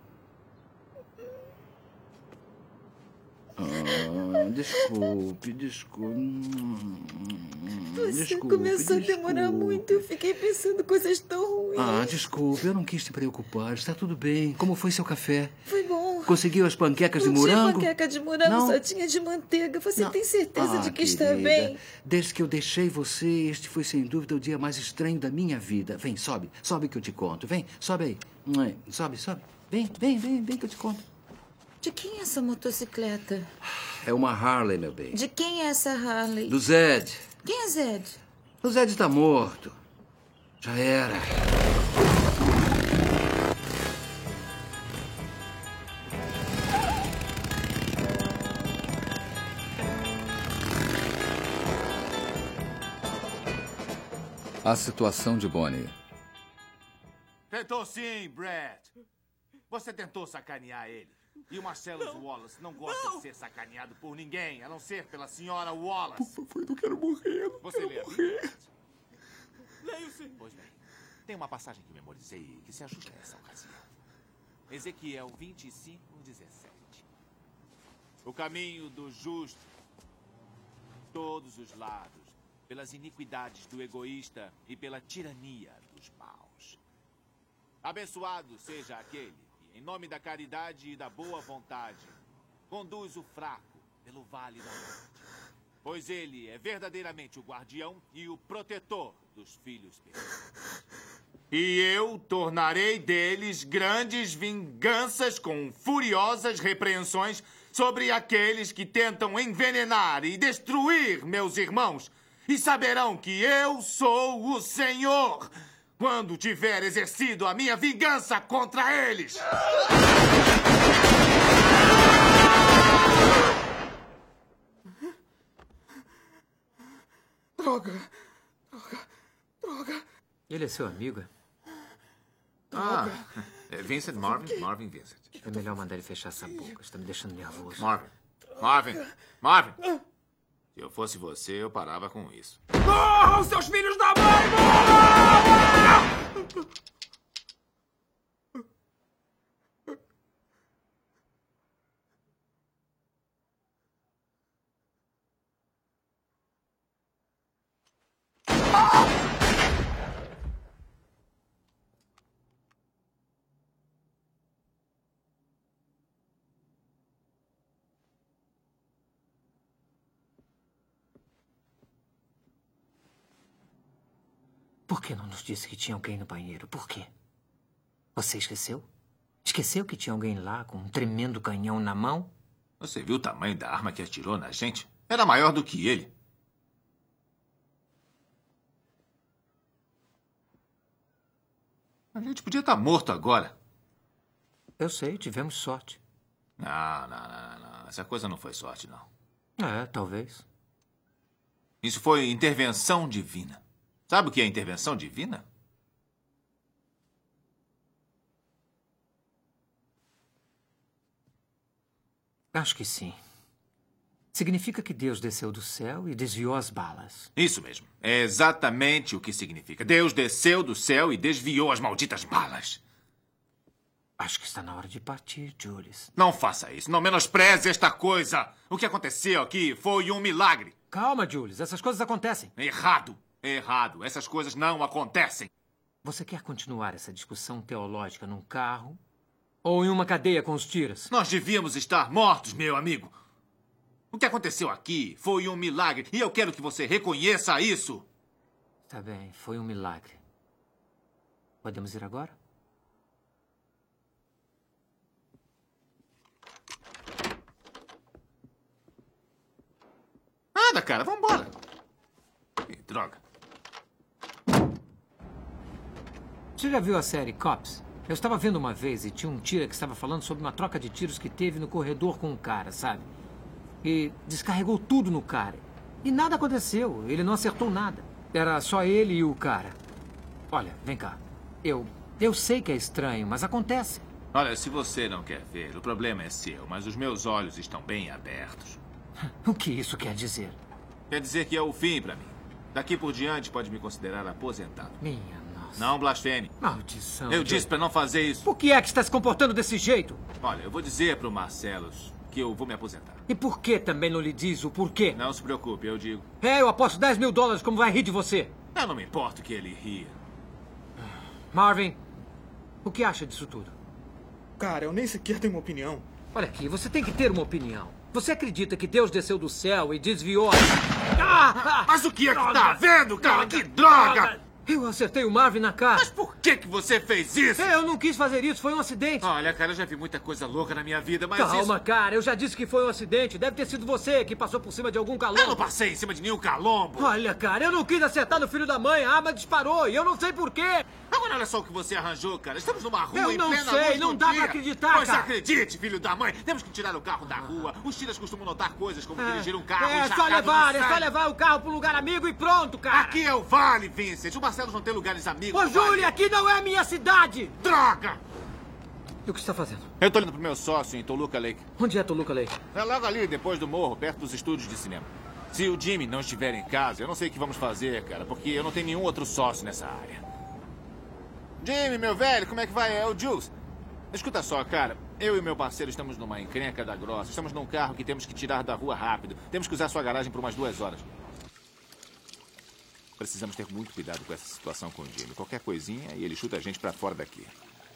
[SPEAKER 10] Desculpe.
[SPEAKER 3] Você começou a demorar muito. Eu fiquei pensando coisas tão ruins.
[SPEAKER 10] Desculpe, eu não quis te preocupar. Está tudo bem. Como foi seu café?
[SPEAKER 3] Foi bom.
[SPEAKER 10] Conseguiu as panquecas de morango?
[SPEAKER 3] Não tinha panqueca de morango,
[SPEAKER 10] Não?
[SPEAKER 3] só tinha de manteiga. Você tem certeza de que está
[SPEAKER 10] querida,
[SPEAKER 3] bem?
[SPEAKER 10] Desde que eu deixei você, este foi sem dúvida o dia mais estranho da minha vida. Vem, sobe. Sobe que eu te conto. Vem, sobe aí. Sobe. Vem que eu te conto.
[SPEAKER 3] De quem é essa motocicleta?
[SPEAKER 10] É uma Harley, meu bem.
[SPEAKER 3] De quem é essa Harley?
[SPEAKER 10] Do Zed.
[SPEAKER 3] Quem é Zed?
[SPEAKER 10] O Zed está morto. Já era.
[SPEAKER 16] A situação de Bonnie.
[SPEAKER 19] Tentou sim, Brett. Você tentou sacanear ele. E o Marcellus Wallace não gosta de ser sacaneado por ninguém, a não ser pela senhora Wallace.
[SPEAKER 24] Por favor, eu não quero morrer.
[SPEAKER 19] Você lê a Bíblia? Leio sim. Pois bem, tem uma passagem que memorizei que se ajusta a essa ocasião. Ezequiel 25:17. O caminho do justo, todos os lados, pelas iniquidades do egoísta e pela tirania dos maus. Abençoado seja aquele que, em nome da caridade e da boa vontade, conduz o fraco pelo vale da morte. Pois ele é verdadeiramente o guardião e o protetor dos filhos perdidos. E eu tornarei deles grandes vinganças com furiosas repreensões sobre aqueles que tentam envenenar e destruir meus irmãos. E saberão que eu sou o Senhor quando tiver exercido a minha vingança contra eles.
[SPEAKER 24] Droga.
[SPEAKER 6] Ele é seu amigo?
[SPEAKER 20] É Vincent Marvin? Marvin Vincent.
[SPEAKER 6] É melhor mandar ele fechar essa boca. Está me deixando nervoso.
[SPEAKER 20] Marvin! Se eu fosse você, eu parava com isso.
[SPEAKER 7] Morram, seus filhos da mãe! Morram!
[SPEAKER 6] Por que não nos disse que tinha alguém no banheiro? Por quê? Você esqueceu? Esqueceu que tinha alguém lá com um tremendo canhão na mão?
[SPEAKER 19] Você viu o tamanho da arma que atirou na gente? Era maior do que ele. A gente podia estar morto agora.
[SPEAKER 6] Eu sei, tivemos sorte.
[SPEAKER 19] Não. Essa coisa não foi sorte, não.
[SPEAKER 6] É, talvez.
[SPEAKER 19] Isso foi intervenção divina. Sabe o que é intervenção divina?
[SPEAKER 6] Acho que sim. Significa que Deus desceu do céu e desviou as balas.
[SPEAKER 19] Isso mesmo. É exatamente o que significa. Deus desceu do céu e desviou as malditas balas.
[SPEAKER 6] Acho que está na hora de partir, Julius.
[SPEAKER 19] Não faça isso. Não menospreze esta coisa. O que aconteceu aqui foi um milagre.
[SPEAKER 6] Calma, Julius. Essas coisas acontecem.
[SPEAKER 19] Errado. Essas coisas não acontecem.
[SPEAKER 6] Você quer continuar essa discussão teológica num carro ou em uma cadeia com os tiras?
[SPEAKER 19] Nós devíamos estar mortos, meu amigo. O que aconteceu aqui foi um milagre e eu quero que você reconheça isso.
[SPEAKER 6] Tá bem, foi um milagre. Podemos ir agora?
[SPEAKER 19] Nada, cara. Vambora. Ih, droga.
[SPEAKER 6] Você já viu a série Cops? Eu estava vendo uma vez e tinha um tira que estava falando sobre uma troca de tiros que teve no corredor com um cara, sabe? E descarregou tudo no cara. E nada aconteceu. Ele não acertou nada. Era só ele e o cara. Olha, vem cá. Eu sei que é estranho, mas acontece.
[SPEAKER 19] Olha, se você não quer ver, o problema é seu, mas os meus olhos estão bem abertos.
[SPEAKER 6] O que isso quer dizer?
[SPEAKER 19] Quer dizer que é o fim pra mim. Daqui por diante pode me considerar aposentado.
[SPEAKER 6] Minha nossa.
[SPEAKER 19] Não blasfeme.
[SPEAKER 6] Maldição.
[SPEAKER 19] Eu disse pra não fazer isso.
[SPEAKER 6] Por que é que está se comportando desse jeito?
[SPEAKER 19] Olha, eu vou dizer pro Marcelos que eu vou me aposentar.
[SPEAKER 6] E por que também não lhe diz o porquê?
[SPEAKER 19] Não se preocupe, eu digo.
[SPEAKER 6] Eu aposto $10 mil como vai rir de você.
[SPEAKER 19] Eu não me importo que ele ria.
[SPEAKER 6] Marvin, o que acha disso tudo?
[SPEAKER 1] Cara, eu nem sequer tenho uma opinião.
[SPEAKER 6] Olha aqui, você tem que ter uma opinião. Você acredita que Deus desceu do céu e desviou a...
[SPEAKER 19] Mas o que é que tá vendo, cara? Que droga!
[SPEAKER 6] Eu acertei o Marvin na cara.
[SPEAKER 19] Mas por que você fez isso?
[SPEAKER 6] Eu não quis fazer isso, foi um acidente.
[SPEAKER 19] Olha, cara, eu já vi muita coisa louca na minha vida, mas
[SPEAKER 6] Calma, cara, eu já disse que foi um acidente. Deve ter sido você que passou por cima de algum calombo.
[SPEAKER 19] Eu não passei em cima de nenhum calombo.
[SPEAKER 6] Olha, cara, eu não quis acertar no filho da mãe. A arma disparou e eu não sei por quê.
[SPEAKER 19] Agora olha só o que você arranjou, cara. Estamos numa rua
[SPEAKER 6] Eu
[SPEAKER 19] em
[SPEAKER 6] não
[SPEAKER 19] plena
[SPEAKER 6] sei,
[SPEAKER 19] luz
[SPEAKER 6] não
[SPEAKER 19] do
[SPEAKER 6] dá
[SPEAKER 19] dia.
[SPEAKER 6] pra acreditar,
[SPEAKER 19] Pois
[SPEAKER 6] cara.
[SPEAKER 19] acredite, filho da mãe. Temos que tirar o carro da rua. Os tiras costumam notar coisas como dirigir um carro
[SPEAKER 6] É
[SPEAKER 19] encharcado
[SPEAKER 6] só
[SPEAKER 19] de sangue.
[SPEAKER 6] levar o carro pro lugar amigo e pronto, cara.
[SPEAKER 19] Aqui é o Vale, Vincent. O Marcelo não tem lugares amigos.
[SPEAKER 6] Ô, Júlia, aqui não é a minha cidade.
[SPEAKER 19] Droga!
[SPEAKER 6] E o que você está fazendo?
[SPEAKER 19] Eu tô indo pro meu sócio em Toluca Lake.
[SPEAKER 6] Onde é Toluca Lake?
[SPEAKER 19] É logo ali, depois do morro, perto dos estúdios de cinema. Se o Jimmy não estiver em casa, eu não sei o que vamos fazer, cara, porque eu não tenho nenhum outro sócio nessa área. Jimmy, meu velho, como é que vai? É o Jules. Escuta só, cara. Eu e meu parceiro estamos numa encrenca da grossa. Estamos num carro que temos que tirar da rua rápido. Temos que usar sua garagem por umas 2 horas. Precisamos ter muito cuidado com essa situação com o Jimmy. Qualquer coisinha e ele chuta a gente pra fora daqui.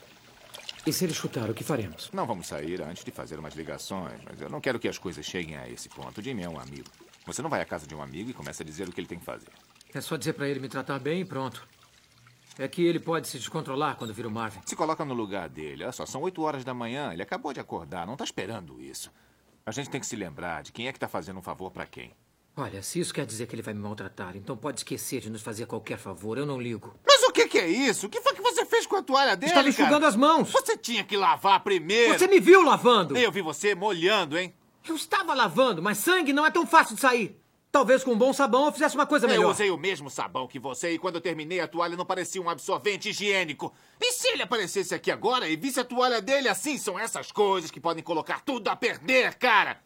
[SPEAKER 6] E se ele chutar, o que faremos?
[SPEAKER 19] Não vamos sair antes de fazer umas ligações, mas eu não quero que as coisas cheguem a esse ponto. O Jimmy é um amigo. Você não vai à casa de um amigo e começa a dizer o que ele tem que fazer.
[SPEAKER 6] É só dizer pra ele me tratar bem e pronto. É que ele pode se descontrolar quando vira o Marvin.
[SPEAKER 19] Se coloca no lugar dele. Olha só, são 8 horas da manhã. Ele acabou de acordar. Não tá esperando isso. A gente tem que se lembrar de quem é que tá fazendo um favor pra quem.
[SPEAKER 6] Olha, se isso quer dizer que ele vai me maltratar, então pode esquecer de nos fazer qualquer favor. Eu não ligo.
[SPEAKER 19] Mas o que é isso? O que foi que você fez com a toalha dele,
[SPEAKER 6] Estava enxugando as mãos.
[SPEAKER 19] Você tinha que lavar primeiro.
[SPEAKER 6] Você me viu lavando.
[SPEAKER 19] Eu vi você molhando, hein?
[SPEAKER 6] Eu estava lavando, mas sangue não é tão fácil de sair. Talvez com um bom sabão eu fizesse uma coisa melhor.
[SPEAKER 19] Eu usei o mesmo sabão que você e quando eu terminei a toalha não parecia um absorvente higiênico. E se ele aparecesse aqui agora e visse a toalha dele assim? São essas coisas que podem colocar tudo a perder, cara.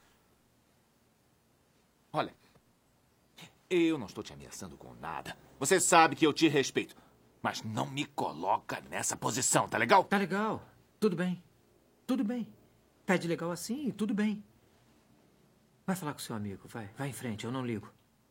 [SPEAKER 19] Olha, eu não estou te ameaçando com nada. Você sabe que eu te respeito. Mas não me coloca nessa posição, tá legal?
[SPEAKER 6] Tá legal. Tudo bem. Tudo bem. Pede legal assim e tudo bem. Vai falar com seu amigo, vai. Vai em frente, eu não ligo.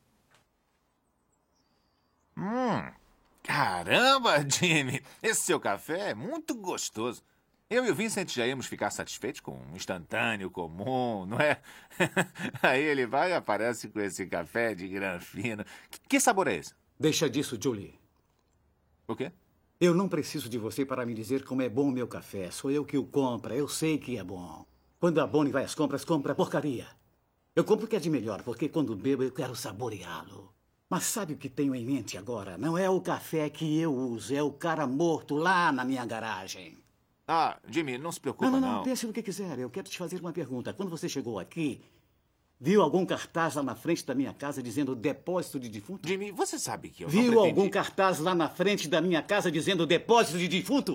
[SPEAKER 19] Caramba, Jimmy. Esse seu café é muito gostoso. Eu e o Vincent já íamos ficar satisfeitos com um instantâneo comum, não é? Aí ele vai e aparece com esse café de granfino. Que sabor é esse?
[SPEAKER 6] Deixa disso, Julie.
[SPEAKER 19] O quê?
[SPEAKER 2] Eu não preciso de você para me dizer como é bom o meu café. Sou eu que o compro. Eu sei que é bom. Quando a Bonnie vai às compras, compra porcaria. Eu compro o que é de melhor, porque quando bebo eu quero saboreá-lo. Mas sabe o que tenho em mente agora? Não é o café que eu uso, é o cara morto lá na minha garagem.
[SPEAKER 19] Ah, Jimmy, não se preocupa,
[SPEAKER 2] Não, pense no que quiser. Eu quero te fazer uma pergunta. Quando você chegou aqui, viu algum cartaz lá na frente da minha casa dizendo depósito de defunto?
[SPEAKER 19] Jimmy, você sabe que eu não
[SPEAKER 2] Viu
[SPEAKER 19] pretendi...
[SPEAKER 2] algum cartaz lá na frente da minha casa dizendo depósito de defunto?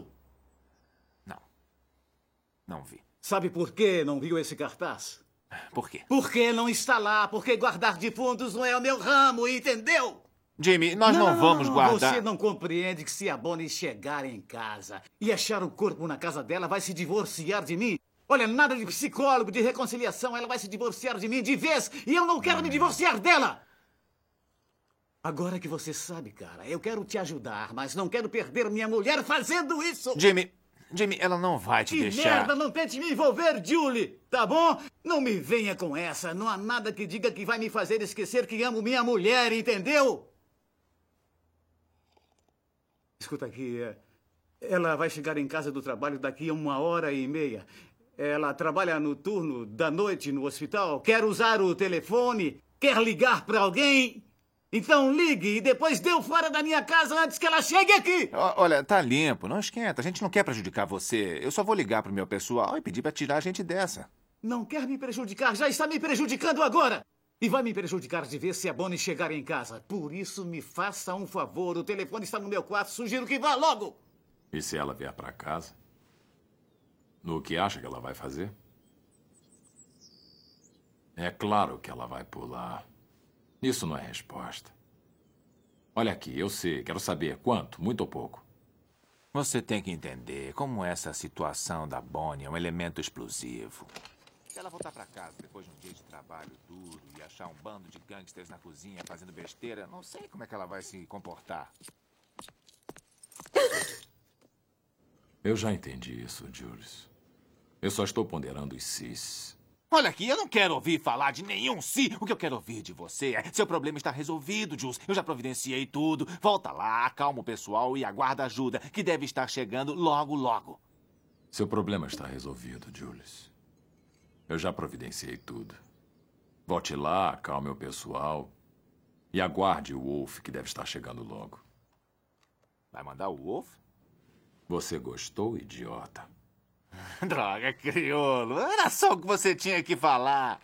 [SPEAKER 19] Não vi.
[SPEAKER 2] Sabe por que não viu esse cartaz?
[SPEAKER 19] Por quê?
[SPEAKER 2] Porque não está lá, porque guardar defuntos não é o meu ramo, entendeu?
[SPEAKER 19] Jimmy, nós não vamos guardar...
[SPEAKER 2] Você não compreende que se a Bonnie chegar em casa e achar o corpo na casa dela, vai se divorciar de mim? Olha, nada de psicólogo, de reconciliação, ela vai se divorciar de mim de vez e eu não quero me divorciar dela! Agora que você sabe, cara, eu quero te ajudar, mas não quero perder minha mulher fazendo isso!
[SPEAKER 19] Jimmy, ela não vai te deixar...
[SPEAKER 2] Que merda, não tente me envolver, Julie, tá bom? Não me venha com essa, não há nada que diga que vai me fazer esquecer que amo minha mulher, entendeu? Escuta aqui, ela vai chegar em casa do trabalho daqui a 1h30. Ela trabalha no turno da noite no hospital, quer usar o telefone, quer ligar para alguém... Então ligue e depois dê fora da minha casa antes que ela chegue aqui.
[SPEAKER 19] Olha, tá limpo, não esquenta. A gente não quer prejudicar você. Eu só vou ligar pro meu pessoal e pedir pra tirar a gente dessa.
[SPEAKER 2] Não quer me prejudicar, já está me prejudicando agora. E vai me prejudicar de ver se a Bonnie chegar em casa. Por isso, me faça um favor. O telefone está no meu quarto, sugiro que vá logo.
[SPEAKER 9] E se ela vier pra casa? No que acha que ela vai fazer? É claro que ela vai pular. Isso não é resposta. Olha aqui, eu sei, quero saber quanto, muito ou pouco.
[SPEAKER 19] Você tem que entender como essa situação da Bonnie é um elemento explosivo. Se ela voltar pra casa depois de um dia de trabalho duro e achar um bando de gangsters na cozinha fazendo besteira, não sei como é que ela vai se comportar.
[SPEAKER 9] Eu já entendi isso, Jules. Eu só estou ponderando os sis.
[SPEAKER 19] Olha aqui, eu não quero ouvir falar de nenhum si. O que eu quero ouvir de você é: seu problema está resolvido, Jules. Eu já providenciei tudo. Volta lá, acalma o pessoal e aguarda ajuda, que deve estar chegando logo, logo.
[SPEAKER 9] Seu problema está resolvido, Jules. Eu já providenciei tudo. Volte lá, acalme o pessoal e aguarde o Wolf, que deve estar chegando logo.
[SPEAKER 19] Vai mandar o Wolf?
[SPEAKER 9] Você gostou, idiota?
[SPEAKER 19] Droga, crioulo. Era só o que você tinha que falar.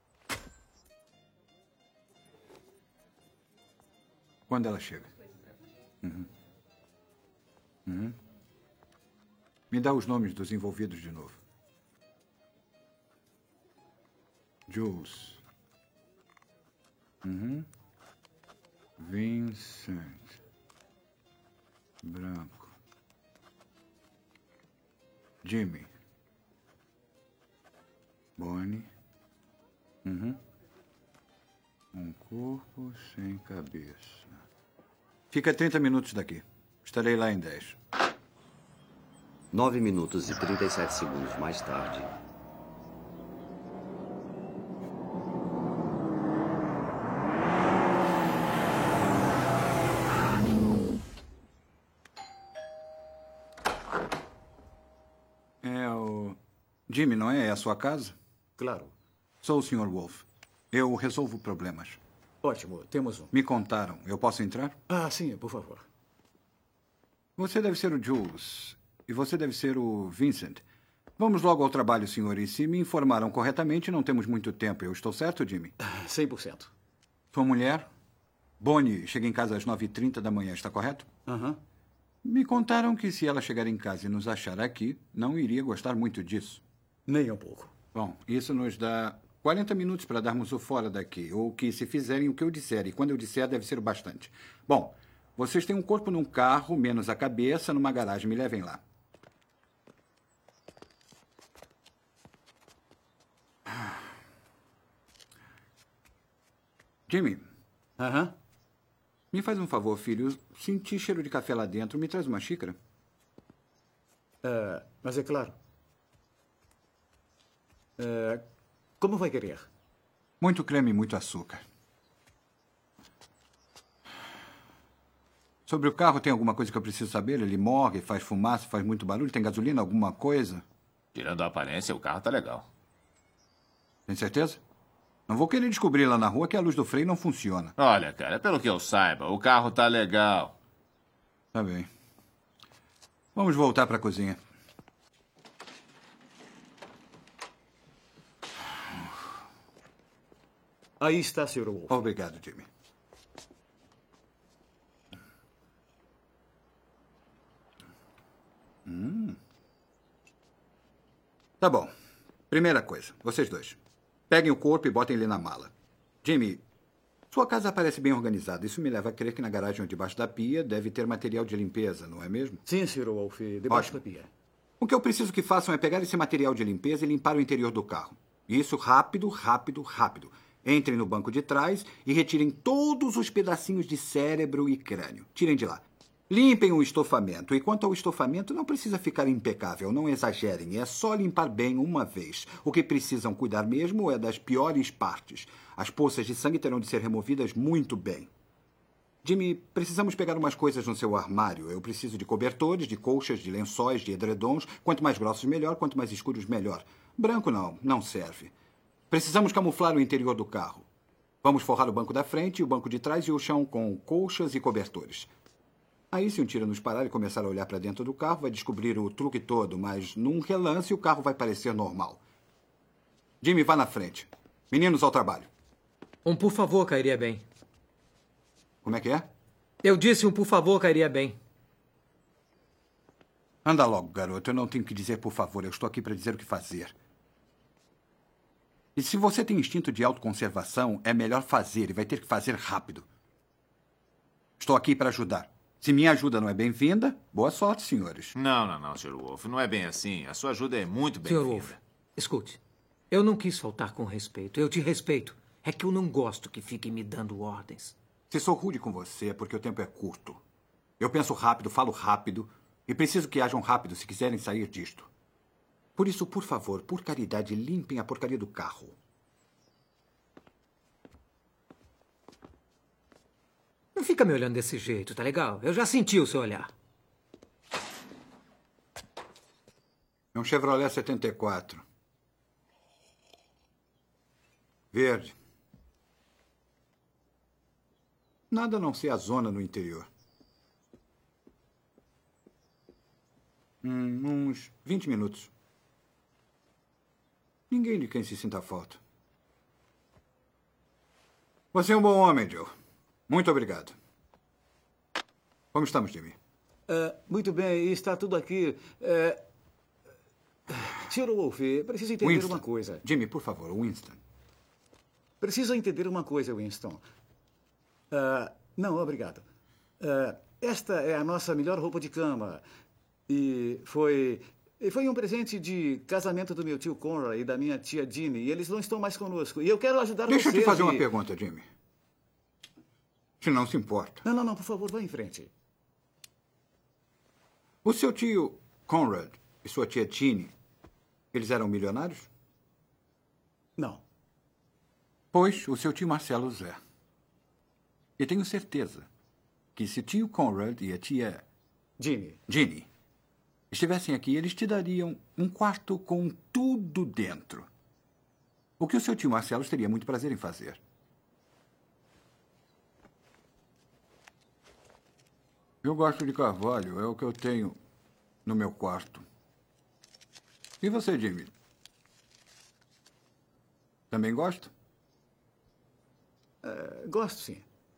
[SPEAKER 5] Quando ela chega? Me dá os nomes dos envolvidos de novo. Jules. Vincent. Branco. Jimmy. Bonnie. Um corpo sem cabeça. Fica a 30 minutos daqui. Estarei lá em 10.
[SPEAKER 8] 9 minutos e 37 segundos mais tarde.
[SPEAKER 5] Jimmy, não é? É a sua casa?
[SPEAKER 2] Claro.
[SPEAKER 5] Sou o Sr. Wolf. Eu resolvo problemas.
[SPEAKER 2] Ótimo, temos um.
[SPEAKER 5] Me contaram. Eu posso entrar?
[SPEAKER 2] Ah, sim, por favor.
[SPEAKER 5] Você deve ser o Jules. E você deve ser o Vincent. Vamos logo ao trabalho, senhor. E se me informaram corretamente, não temos muito tempo. Eu estou certo, Jimmy?
[SPEAKER 2] 100%.
[SPEAKER 5] Sua mulher? Bonnie chega em casa às 9h30 da manhã, está correto? Me contaram que se ela chegar em casa e nos achar aqui, não iria gostar muito disso.
[SPEAKER 2] Nem um pouco.
[SPEAKER 5] Bom, isso nos dá 40 minutos para darmos o fora daqui. Ou que se fizerem o que eu disser. E quando eu disser, deve ser o bastante. Bom, vocês têm um corpo num carro, menos a cabeça, numa garagem. Me levem lá. Jimmy. Me faz um favor, filho. Senti cheiro de café lá dentro. Me traz uma xícara.
[SPEAKER 2] Mas é claro. Como vai querer?
[SPEAKER 5] Muito creme e muito açúcar. Sobre o carro, tem alguma coisa que eu preciso saber? Ele morre, faz fumaça, faz muito barulho, tem gasolina, alguma coisa?
[SPEAKER 20] Tirando a aparência, o carro tá legal.
[SPEAKER 5] Tem certeza? Não vou querer descobrir lá na rua que a luz do freio não funciona.
[SPEAKER 20] Olha, cara, pelo que eu saiba, o carro tá legal.
[SPEAKER 5] Tá bem. Vamos voltar para a cozinha.
[SPEAKER 2] Aí está, Sr. Wolf.
[SPEAKER 5] Obrigado, Jimmy. Tá bom. Primeira coisa, vocês dois. Peguem o corpo e botem ele na mala. Jimmy, sua casa parece bem organizada. Isso me leva a crer que na garagem ou debaixo da pia deve ter material de limpeza, não é mesmo?
[SPEAKER 2] Sim, Sr. Wolf, debaixo da pia.
[SPEAKER 5] O que eu preciso que façam é pegar esse material de limpeza e limpar o interior do carro. Isso rápido, rápido, rápido. Entrem no banco de trás e retirem todos os pedacinhos de cérebro e crânio. Tirem de lá. Limpem o estofamento. E quanto ao estofamento, não precisa ficar impecável. Não exagerem. É só limpar bem uma vez. O que precisam cuidar mesmo é das piores partes. As poças de sangue terão de ser removidas muito bem. Jimmy, precisamos pegar umas coisas no seu armário. Eu preciso de cobertores, de colchas, de lençóis, de edredons. Quanto mais grossos, melhor. Quanto mais escuros, melhor. Branco não serve. Precisamos camuflar o interior do carro. Vamos forrar o banco da frente, o banco de trás e o chão com colchas e cobertores. Aí, se um tiro nos parar e começar a olhar para dentro do carro, vai descobrir o truque todo, mas num relance o carro vai parecer normal. Jimmy, vá na frente. Meninos, ao trabalho.
[SPEAKER 6] Um por favor cairia bem.
[SPEAKER 5] Como é que é?
[SPEAKER 6] Eu disse um por favor cairia bem.
[SPEAKER 5] Anda logo, garoto. Eu não tenho que dizer por favor. Eu estou aqui para dizer o que fazer. E se você tem instinto de autoconservação, é melhor fazer e vai ter que fazer rápido. Estou aqui para ajudar. Se minha ajuda não é bem-vinda, boa sorte, senhores.
[SPEAKER 20] Não, Sr. Wolf. Não é bem assim. A sua ajuda é muito bem-vinda.
[SPEAKER 6] Sr. Wolf, escute. Eu não quis faltar com respeito. Eu te respeito. É que eu não gosto que fiquem me dando ordens.
[SPEAKER 5] Se sou rude com você é porque o tempo é curto. Eu penso rápido, falo rápido e preciso que hajam rápido se quiserem sair disto. Por isso, por favor, por caridade, limpem a porcaria do carro.
[SPEAKER 6] Não fica me olhando desse jeito, tá legal? Eu já senti o seu olhar.
[SPEAKER 5] É um Chevrolet 74. Verde. Nada a não ser a zona no interior. Uns 20 minutos. Ninguém de quem se sinta falta. Você é um bom homem, Joe. Muito obrigado. Como estamos, Jimmy?
[SPEAKER 2] Muito bem, está tudo aqui. Sr. Wolf, preciso entender
[SPEAKER 5] Winston.
[SPEAKER 2] uma coisa.
[SPEAKER 5] Jimmy, por favor, Winston.
[SPEAKER 2] Preciso entender uma coisa, Winston. Não, obrigado. Esta é a nossa melhor roupa de cama. E foi um presente de casamento do meu tio Conrad e da minha tia Jeannie. E eles não estão mais conosco. E eu quero ajudar vocês.
[SPEAKER 5] Deixa eu te fazer uma pergunta, Jimmy. Se não se importa.
[SPEAKER 2] Não, por favor, vá em frente.
[SPEAKER 5] O seu tio Conrad e sua tia Jeannie, eles eram milionários?
[SPEAKER 2] Não.
[SPEAKER 5] Pois, o seu tio Marcelo Zé. E tenho certeza que se o tio Conrad e a tia Jeannie estivessem aqui, eles te dariam um quarto com tudo dentro. O que o seu tio Marcelo teria muito prazer em fazer. Eu gosto de carvalho, é o que eu tenho no meu quarto. E você, Jimmy? Também gosta?
[SPEAKER 2] Gosto, sim.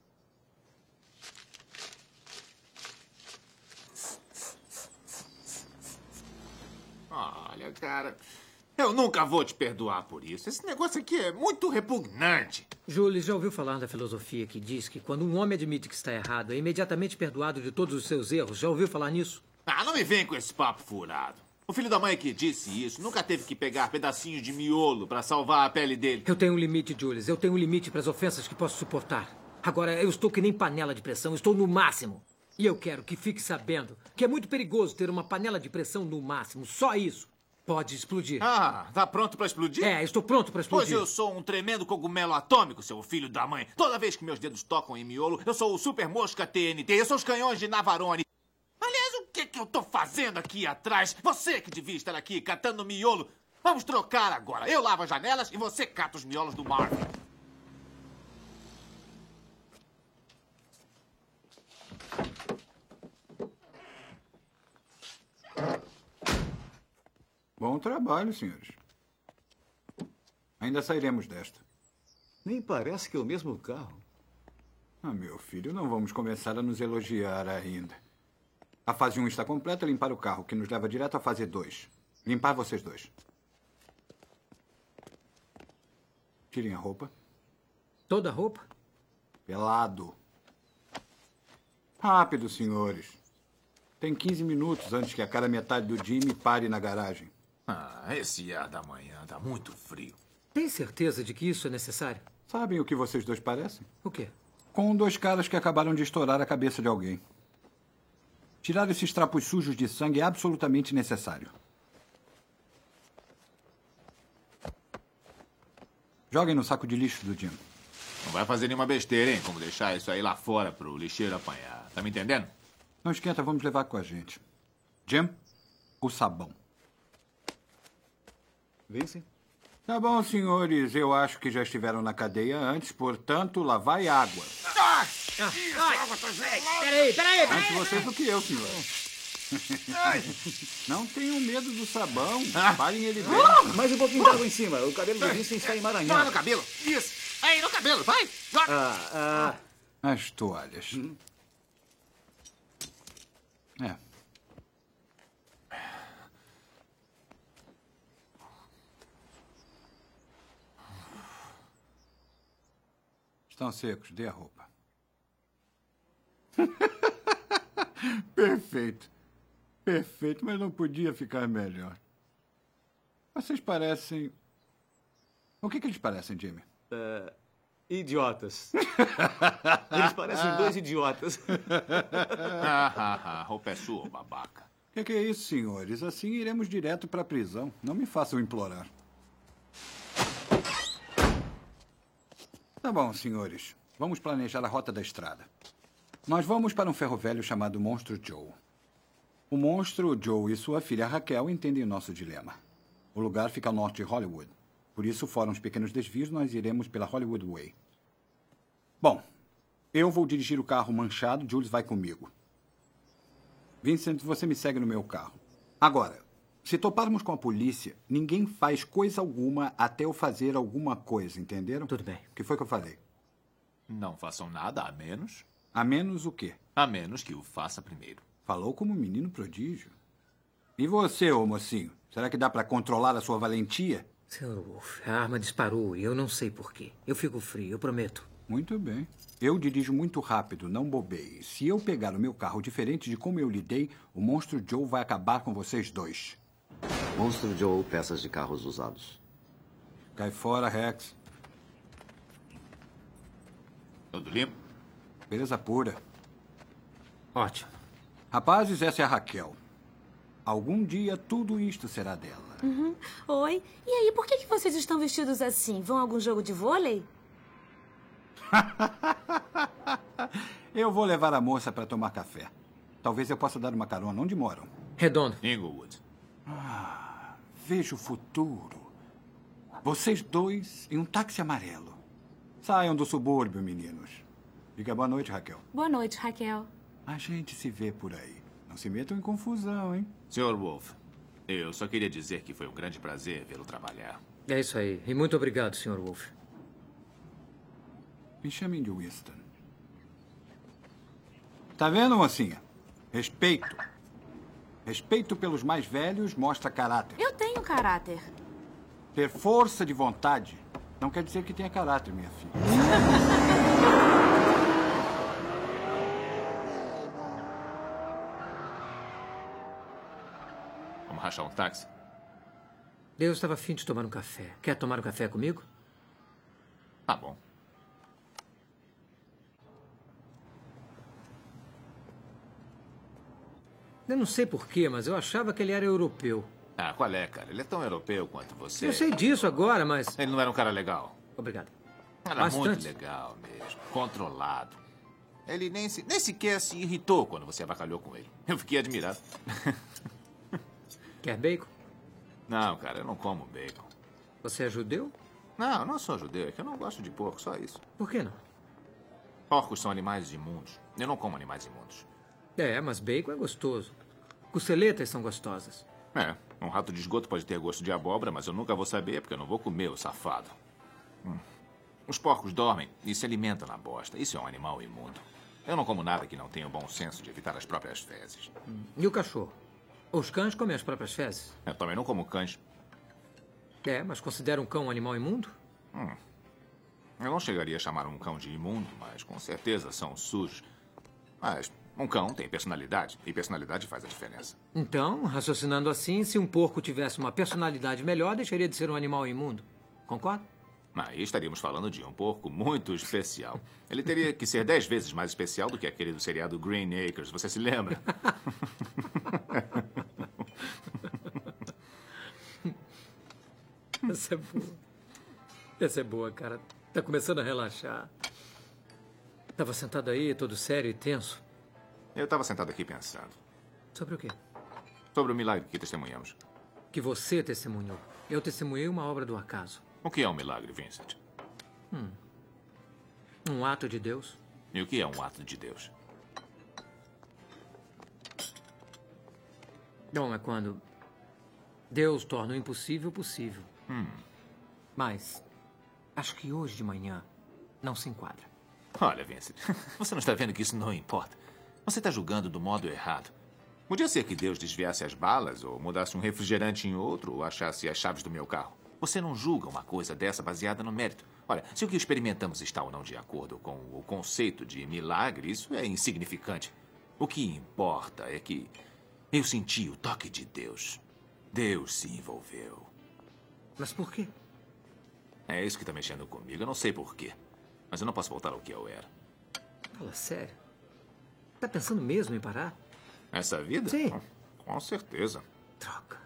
[SPEAKER 20] Olha, cara, eu nunca vou te perdoar por isso. Esse negócio aqui é muito repugnante.
[SPEAKER 6] Jules, já ouviu falar da filosofia que diz que quando um homem admite que está errado, é imediatamente perdoado de todos os seus erros? Já ouviu falar nisso?
[SPEAKER 20] Não me vem com esse papo furado. O filho da mãe que disse isso nunca teve que pegar pedacinhos de miolo para salvar a pele dele.
[SPEAKER 6] Eu tenho um limite, Jules. Eu tenho um limite para as ofensas que posso suportar. Agora, eu estou que nem panela de pressão. Estou no máximo. E eu quero que fique sabendo que é muito perigoso ter uma panela de pressão no máximo. Só isso. Pode explodir.
[SPEAKER 20] Ah, tá pronto pra explodir?
[SPEAKER 6] É, estou pronto pra explodir.
[SPEAKER 20] Pois eu sou um tremendo cogumelo atômico, seu filho da mãe. Toda vez que meus dedos tocam em miolo, eu sou o Super Mosca TNT. Eu sou os canhões de Navarone. Aliás, o que eu tô fazendo aqui atrás? Você que devia estar aqui catando miolo. Vamos trocar agora. Eu lavo as janelas e você cata os miolos do Marvin.
[SPEAKER 5] Bom trabalho, senhores. Ainda sairemos desta.
[SPEAKER 2] Nem parece que é o mesmo carro.
[SPEAKER 5] Ah, meu filho, não vamos começar a nos elogiar ainda. A fase 1 está completa, limpar o carro, que nos leva direto à fase 2. Limpar vocês dois. Tirem a roupa.
[SPEAKER 6] Toda a roupa?
[SPEAKER 5] Pelado. Rápido, senhores. Tem 15 minutos antes que a cara metade do Jimmy pare na garagem.
[SPEAKER 20] Ah, esse ar da manhã tá muito frio.
[SPEAKER 6] Tem certeza de que isso é necessário?
[SPEAKER 5] Sabem o que vocês dois parecem?
[SPEAKER 6] O quê?
[SPEAKER 5] Com dois caras que acabaram de estourar a cabeça de alguém. Tirar esses trapos sujos de sangue é absolutamente necessário. Joguem no saco de lixo do Jim.
[SPEAKER 20] Não vai fazer nenhuma besteira, hein? Como deixar isso aí lá fora pro lixeiro apanhar. Tá me entendendo?
[SPEAKER 5] Não esquenta, vamos levar com a gente. Jim, o sabão.
[SPEAKER 2] Vence?
[SPEAKER 5] Tá bom, senhores. Eu acho que já estiveram na cadeia antes, portanto, lá vai água.
[SPEAKER 6] Peraí.
[SPEAKER 5] Antes vocês do que eu, senhor. Não tenham medo do sabão. Parem ele dentro.
[SPEAKER 2] Mais um pouquinho d'água em cima. O cabelo do Vincent está emaranhado.
[SPEAKER 20] Joga no cabelo. Isso. Aí, no cabelo. Vai. Joga.
[SPEAKER 5] As toalhas. É. Estão secos, dê a roupa. Perfeito. Perfeito, mas não podia ficar melhor. Vocês parecem... O que eles parecem, Jimmy?
[SPEAKER 2] Idiotas. Eles parecem dois idiotas.
[SPEAKER 20] A roupa é sua, babaca.
[SPEAKER 5] O que é isso, senhores? Assim iremos direto para a prisão. Não me façam implorar. Tá bom, senhores. Vamos planejar a rota da estrada. Nós vamos para um ferro velho chamado Monstro Joe. O monstro Joe e sua filha Raquel entendem o nosso dilema. O lugar fica ao norte de Hollywood. Por isso, fora uns pequenos desvios, nós iremos pela Hollywood Way. Bom, eu vou dirigir o carro manchado, Jules vai comigo. Vincent, você me segue no meu carro. Agora, se toparmos com a polícia, ninguém faz coisa alguma até eu fazer alguma coisa, entenderam?
[SPEAKER 6] Tudo bem.
[SPEAKER 5] O que foi que eu falei?
[SPEAKER 20] Não façam nada a menos...
[SPEAKER 5] A menos o quê?
[SPEAKER 20] A menos que o faça primeiro.
[SPEAKER 5] Falou como um menino prodígio. E você, ô mocinho? Será que dá para controlar a sua valentia?
[SPEAKER 6] Sr. Wolf, a arma disparou e eu não sei por quê. Eu fico frio, eu prometo.
[SPEAKER 5] Muito bem. Eu dirijo muito rápido, não bobeie. Se eu pegar o meu carro diferente de como eu lidei, o Monstro Joe vai acabar com vocês dois.
[SPEAKER 8] Monstro Joe, peças de carros usados.
[SPEAKER 5] Cai fora, Rex.
[SPEAKER 20] Tudo limpo?
[SPEAKER 5] Beleza pura.
[SPEAKER 6] Ótimo.
[SPEAKER 5] Rapazes, essa é a Raquel. Algum dia tudo isto será dela.
[SPEAKER 11] Oi. E aí, por que vocês estão vestidos assim? Vão a algum jogo de vôlei?
[SPEAKER 5] Eu vou levar a moça para tomar café. Talvez eu possa dar uma carona. Onde moram?
[SPEAKER 6] Redondo.
[SPEAKER 20] Inglewood.
[SPEAKER 5] Vejo o futuro. Vocês dois em um táxi amarelo. Saiam do subúrbio, meninos. Diga boa noite, Raquel.
[SPEAKER 11] Boa noite, Raquel.
[SPEAKER 5] A gente se vê por aí. Não se metam em confusão, hein?
[SPEAKER 20] Sr. Wolf, eu só queria dizer que foi um grande prazer vê-lo trabalhar.
[SPEAKER 6] É isso aí. E muito obrigado, Sr. Wolf.
[SPEAKER 5] Me chamem de Winston. Tá vendo, mocinha? Respeito. Respeito pelos mais velhos mostra caráter.
[SPEAKER 11] Eu tenho caráter.
[SPEAKER 5] Ter força de vontade não quer dizer que tenha caráter, minha filha.
[SPEAKER 20] Vamos rachar um táxi?
[SPEAKER 6] Eu estava afim de tomar um café. Quer tomar um café comigo?
[SPEAKER 20] Tá bom.
[SPEAKER 6] Eu não sei porquê, mas eu achava que ele era europeu.
[SPEAKER 19] Ah, qual é, cara? Ele é tão europeu quanto você.
[SPEAKER 6] Eu sei disso agora, mas...
[SPEAKER 19] Ele não era um cara legal.
[SPEAKER 6] Obrigado.
[SPEAKER 19] Era
[SPEAKER 6] Bastante.
[SPEAKER 19] muito legal mesmo. Controlado. Ele nem sequer se irritou quando você avacalhou com ele. Eu fiquei admirado.
[SPEAKER 6] Quer bacon?
[SPEAKER 19] Não, cara, eu não como bacon.
[SPEAKER 6] Você é judeu?
[SPEAKER 19] Não, eu não sou judeu. É que eu não gosto de porco, só isso.
[SPEAKER 6] Por que não?
[SPEAKER 19] Porcos são animais imundos. Eu não como animais imundos.
[SPEAKER 6] É, mas bacon é gostoso. Costeletas são gostosas.
[SPEAKER 19] É, um rato de esgoto pode ter gosto de abóbora, mas eu nunca vou saber porque eu não vou comer o safado. Os porcos dormem e se alimentam na bosta. Isso é um animal imundo. Eu não como nada que não tenha o bom senso de evitar as próprias fezes.
[SPEAKER 6] E o cachorro? Os cães comem as próprias fezes?
[SPEAKER 19] Eu também não como cães.
[SPEAKER 6] É, mas considera um cão um animal imundo?
[SPEAKER 19] Eu não chegaria a chamar um cão de imundo, mas com certeza são sujos. Mas um cão tem personalidade, e personalidade faz a diferença.
[SPEAKER 6] Então, raciocinando assim, se um porco tivesse uma personalidade melhor, deixaria de ser um animal imundo. Concorda?
[SPEAKER 19] Aí estaríamos falando de um porco muito especial. Ele teria que ser 10 vezes mais especial do que aquele do seriado Green Acres. Você se lembra?
[SPEAKER 6] Essa é boa. Essa é boa, cara. Tá começando a relaxar. Tava sentado aí, todo sério e tenso.
[SPEAKER 19] Eu estava sentado aqui pensando.
[SPEAKER 6] Sobre o quê?
[SPEAKER 19] Sobre o milagre que testemunhamos.
[SPEAKER 6] Que você testemunhou. Eu testemunhei uma obra do acaso.
[SPEAKER 19] O que é um milagre, Vincent?
[SPEAKER 6] Um ato de Deus.
[SPEAKER 19] E o que é um ato de Deus?
[SPEAKER 6] Bom, é quando Deus torna o impossível possível. Mas acho que hoje de manhã não se enquadra.
[SPEAKER 19] Olha, Vincent, você não está vendo que isso não importa. Você está julgando do modo errado. Podia ser que Deus desviasse as balas, ou mudasse um refrigerante em outro, ou achasse as chaves do meu carro. Você não julga uma coisa dessa baseada no mérito. Olha, se o que experimentamos está ou não de acordo com o conceito de milagre, isso é insignificante. O que importa é que eu senti o toque de Deus. Deus se envolveu.
[SPEAKER 6] Mas por quê?
[SPEAKER 19] É isso que está mexendo comigo. Eu não sei por quê. Mas eu não posso voltar ao que eu era.
[SPEAKER 6] Fala sério. Tá pensando mesmo em parar?
[SPEAKER 19] Essa vida?
[SPEAKER 6] Sim.
[SPEAKER 19] Com certeza.
[SPEAKER 6] Troca.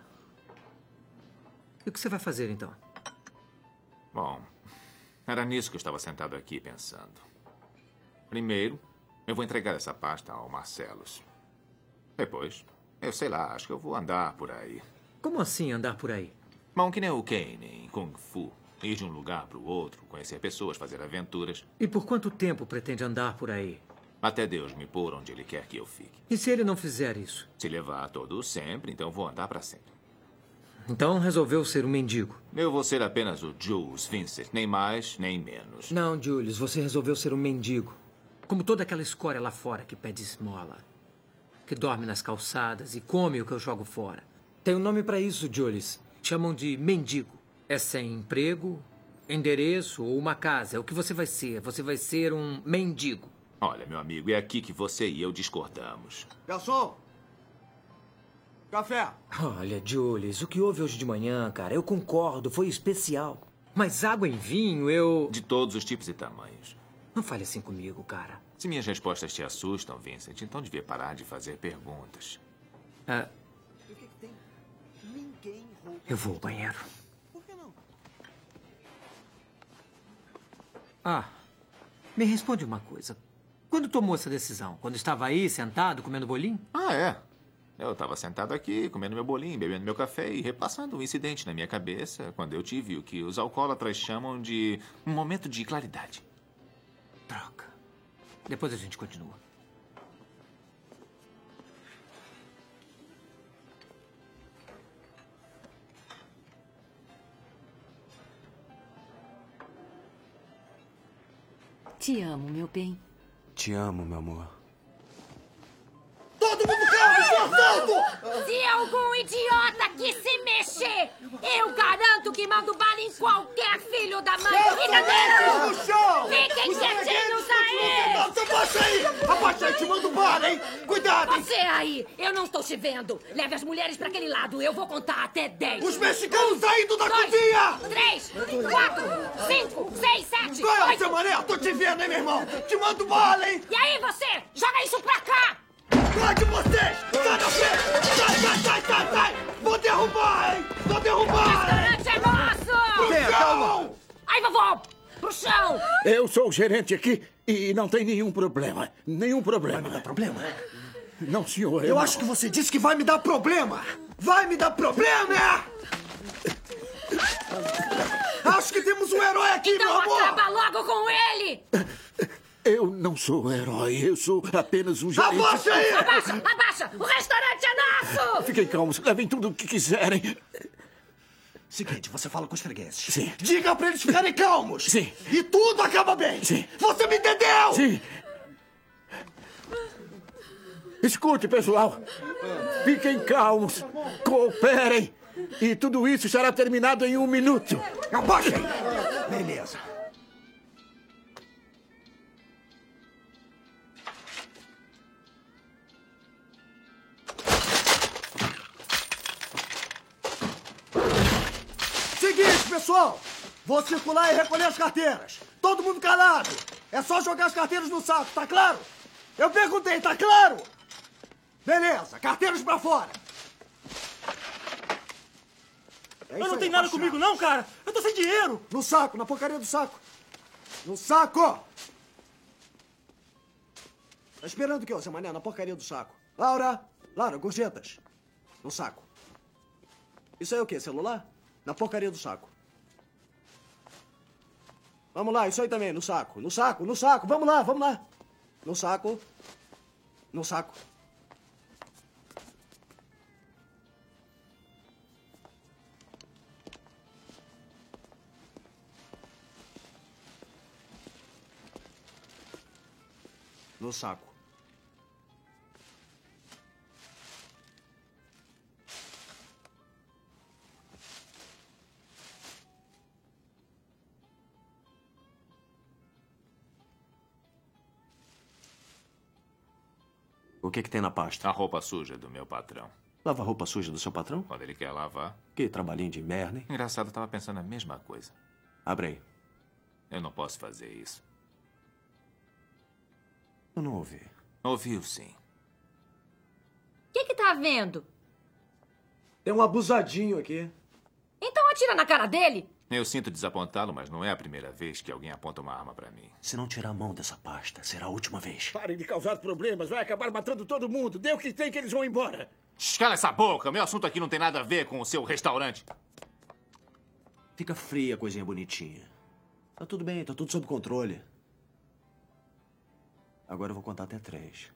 [SPEAKER 6] E o que você vai fazer, então?
[SPEAKER 19] Bom, era nisso que eu estava sentado aqui pensando. Primeiro, eu vou entregar essa pasta ao Marcellus. Depois, eu sei lá, acho que eu vou andar por aí.
[SPEAKER 6] Como assim andar por aí?
[SPEAKER 19] Bom, que nem o Kane em Kung Fu. Ir de um lugar para o outro, conhecer pessoas, fazer aventuras.
[SPEAKER 6] E por quanto tempo pretende andar por aí?
[SPEAKER 19] Até Deus me pôr onde Ele quer que eu fique.
[SPEAKER 6] E se Ele não fizer isso?
[SPEAKER 19] Se levar todo sempre, então vou andar para sempre.
[SPEAKER 6] Então resolveu ser um mendigo.
[SPEAKER 19] Eu vou ser apenas o Jules Vincent, nem mais, nem menos.
[SPEAKER 6] Não, Julius, você resolveu ser um mendigo. Como toda aquela escória lá fora que pede esmola. Que dorme nas calçadas e come o que eu jogo fora. Tem um nome para isso, Julius. Chamam de mendigo. É sem emprego, endereço ou uma casa. É o que você vai ser. Você vai ser um mendigo.
[SPEAKER 19] Olha, meu amigo, é aqui que você e eu discordamos.
[SPEAKER 1] Garçom! Café!
[SPEAKER 6] Olha, Julius, o que houve hoje de manhã, cara, eu concordo, foi especial. Mas água em vinho, eu...
[SPEAKER 19] De todos os tipos e tamanhos.
[SPEAKER 6] Não fale assim comigo, cara.
[SPEAKER 19] Se minhas respostas te assustam, Vincent, então devia parar de fazer perguntas.
[SPEAKER 6] Eu vou ao banheiro.
[SPEAKER 1] Por que não?
[SPEAKER 6] Me responde uma coisa. Quando tomou essa decisão? Quando estava aí, sentado, comendo bolinho?
[SPEAKER 19] Eu estava sentado aqui, comendo meu bolinho, bebendo meu café e repassando um incidente na minha cabeça quando eu tive o que os alcoólatras chamam de um momento de claridade.
[SPEAKER 6] Troca. Depois a gente continua.
[SPEAKER 4] Te amo, meu bem.
[SPEAKER 18] Te amo, meu amor.
[SPEAKER 1] Todo mundo calmo, portanto!
[SPEAKER 11] Se algum idiota aqui se mexer, eu garanto que mando bala em qualquer filho da mãe. Fica
[SPEAKER 1] no chão!
[SPEAKER 11] Fiquem quietinhos aí!
[SPEAKER 1] Abaixa aí! Abaixa aí, te mando bala, hein? Cuidado, hein?
[SPEAKER 11] Você aí, eu não estou te vendo. Leve as mulheres para aquele lado, eu vou contar até 10.
[SPEAKER 1] Os mexicanos saindo da cozinha!
[SPEAKER 11] 3, 4, 5, 6, 7,
[SPEAKER 1] Qual é o
[SPEAKER 11] 8...
[SPEAKER 1] seu mané? Tô te vendo, hein, meu irmão? Te mando bala, hein?
[SPEAKER 11] E aí, você? Joga isso pra cá!
[SPEAKER 1] Pode vocês! Sai da frente! Sai! Vou derrubar, hein! Vou derrubar!
[SPEAKER 11] O restaurante é nosso!
[SPEAKER 1] Tenha calma!
[SPEAKER 11] Ai, vovó! Pro chão!
[SPEAKER 12] Eu sou o gerente aqui e não tem nenhum problema. Nenhum problema.
[SPEAKER 1] Vai me dar problema?
[SPEAKER 12] Não, senhor.
[SPEAKER 1] Eu acho que você disse que vai me dar problema! Vai me dar problema, é? Acho que temos um herói aqui,
[SPEAKER 11] então
[SPEAKER 1] meu amor!
[SPEAKER 11] acaba logo com ele!
[SPEAKER 12] Eu não sou herói, eu sou apenas um gerente.
[SPEAKER 1] Abaixa aí!
[SPEAKER 11] Abaixa! O restaurante é nosso!
[SPEAKER 12] Fiquem calmos, levem tudo o que quiserem.
[SPEAKER 1] Seguinte, você fala com os fregueses.
[SPEAKER 12] Sim.
[SPEAKER 1] Diga pra eles ficarem calmos.
[SPEAKER 12] Sim.
[SPEAKER 1] E tudo acaba bem.
[SPEAKER 12] Sim.
[SPEAKER 1] Você me entendeu?
[SPEAKER 12] Sim. Escute, pessoal. Fiquem calmos. Cooperem. E tudo isso será terminado em 1 minuto.
[SPEAKER 1] Abaixem. Beleza. Seguinte, pessoal. Vou circular e recolher as carteiras. Todo mundo calado. É só jogar as carteiras no saco, tá claro? Eu perguntei, tá claro? Beleza, carteiras pra fora.
[SPEAKER 15] Eu não tenho nada comigo não, cara. Eu tô sem dinheiro.
[SPEAKER 1] No saco, na porcaria do saco. No saco! Tá esperando o quê, Zé Mané? Na porcaria do saco. Laura, gorjetas. No saco. Isso aí é o quê? Celular? Na porcaria do saco. Vamos lá, isso aí também, no saco. No saco. Vamos lá. No saco. No saco. No saco.
[SPEAKER 21] O que tem na pasta?
[SPEAKER 19] A roupa suja do meu patrão.
[SPEAKER 21] Lava a roupa suja do seu patrão?
[SPEAKER 19] Quando ele quer lavar.
[SPEAKER 21] Que trabalhinho de merda, hein?
[SPEAKER 19] Engraçado, eu tava pensando a mesma coisa.
[SPEAKER 21] Abre aí.
[SPEAKER 19] Eu não posso fazer isso.
[SPEAKER 21] Eu não ouvi.
[SPEAKER 19] Ouviu, sim.
[SPEAKER 11] O que tá vendo?
[SPEAKER 1] Tem um abusadinho aqui.
[SPEAKER 11] Então atira na cara dele.
[SPEAKER 19] Eu sinto desapontá-lo, mas não é a primeira vez que alguém aponta uma arma pra mim.
[SPEAKER 21] Se não tirar a mão dessa pasta, será a última vez.
[SPEAKER 12] Parem de causar problemas, vai acabar matando todo mundo. Dê o que tem que eles vão embora.
[SPEAKER 19] Cala essa boca! Meu assunto aqui não tem nada a ver com o seu restaurante.
[SPEAKER 21] Fica fria a coisinha bonitinha. Tá tudo bem, tá tudo sob controle. Agora eu vou contar até 3.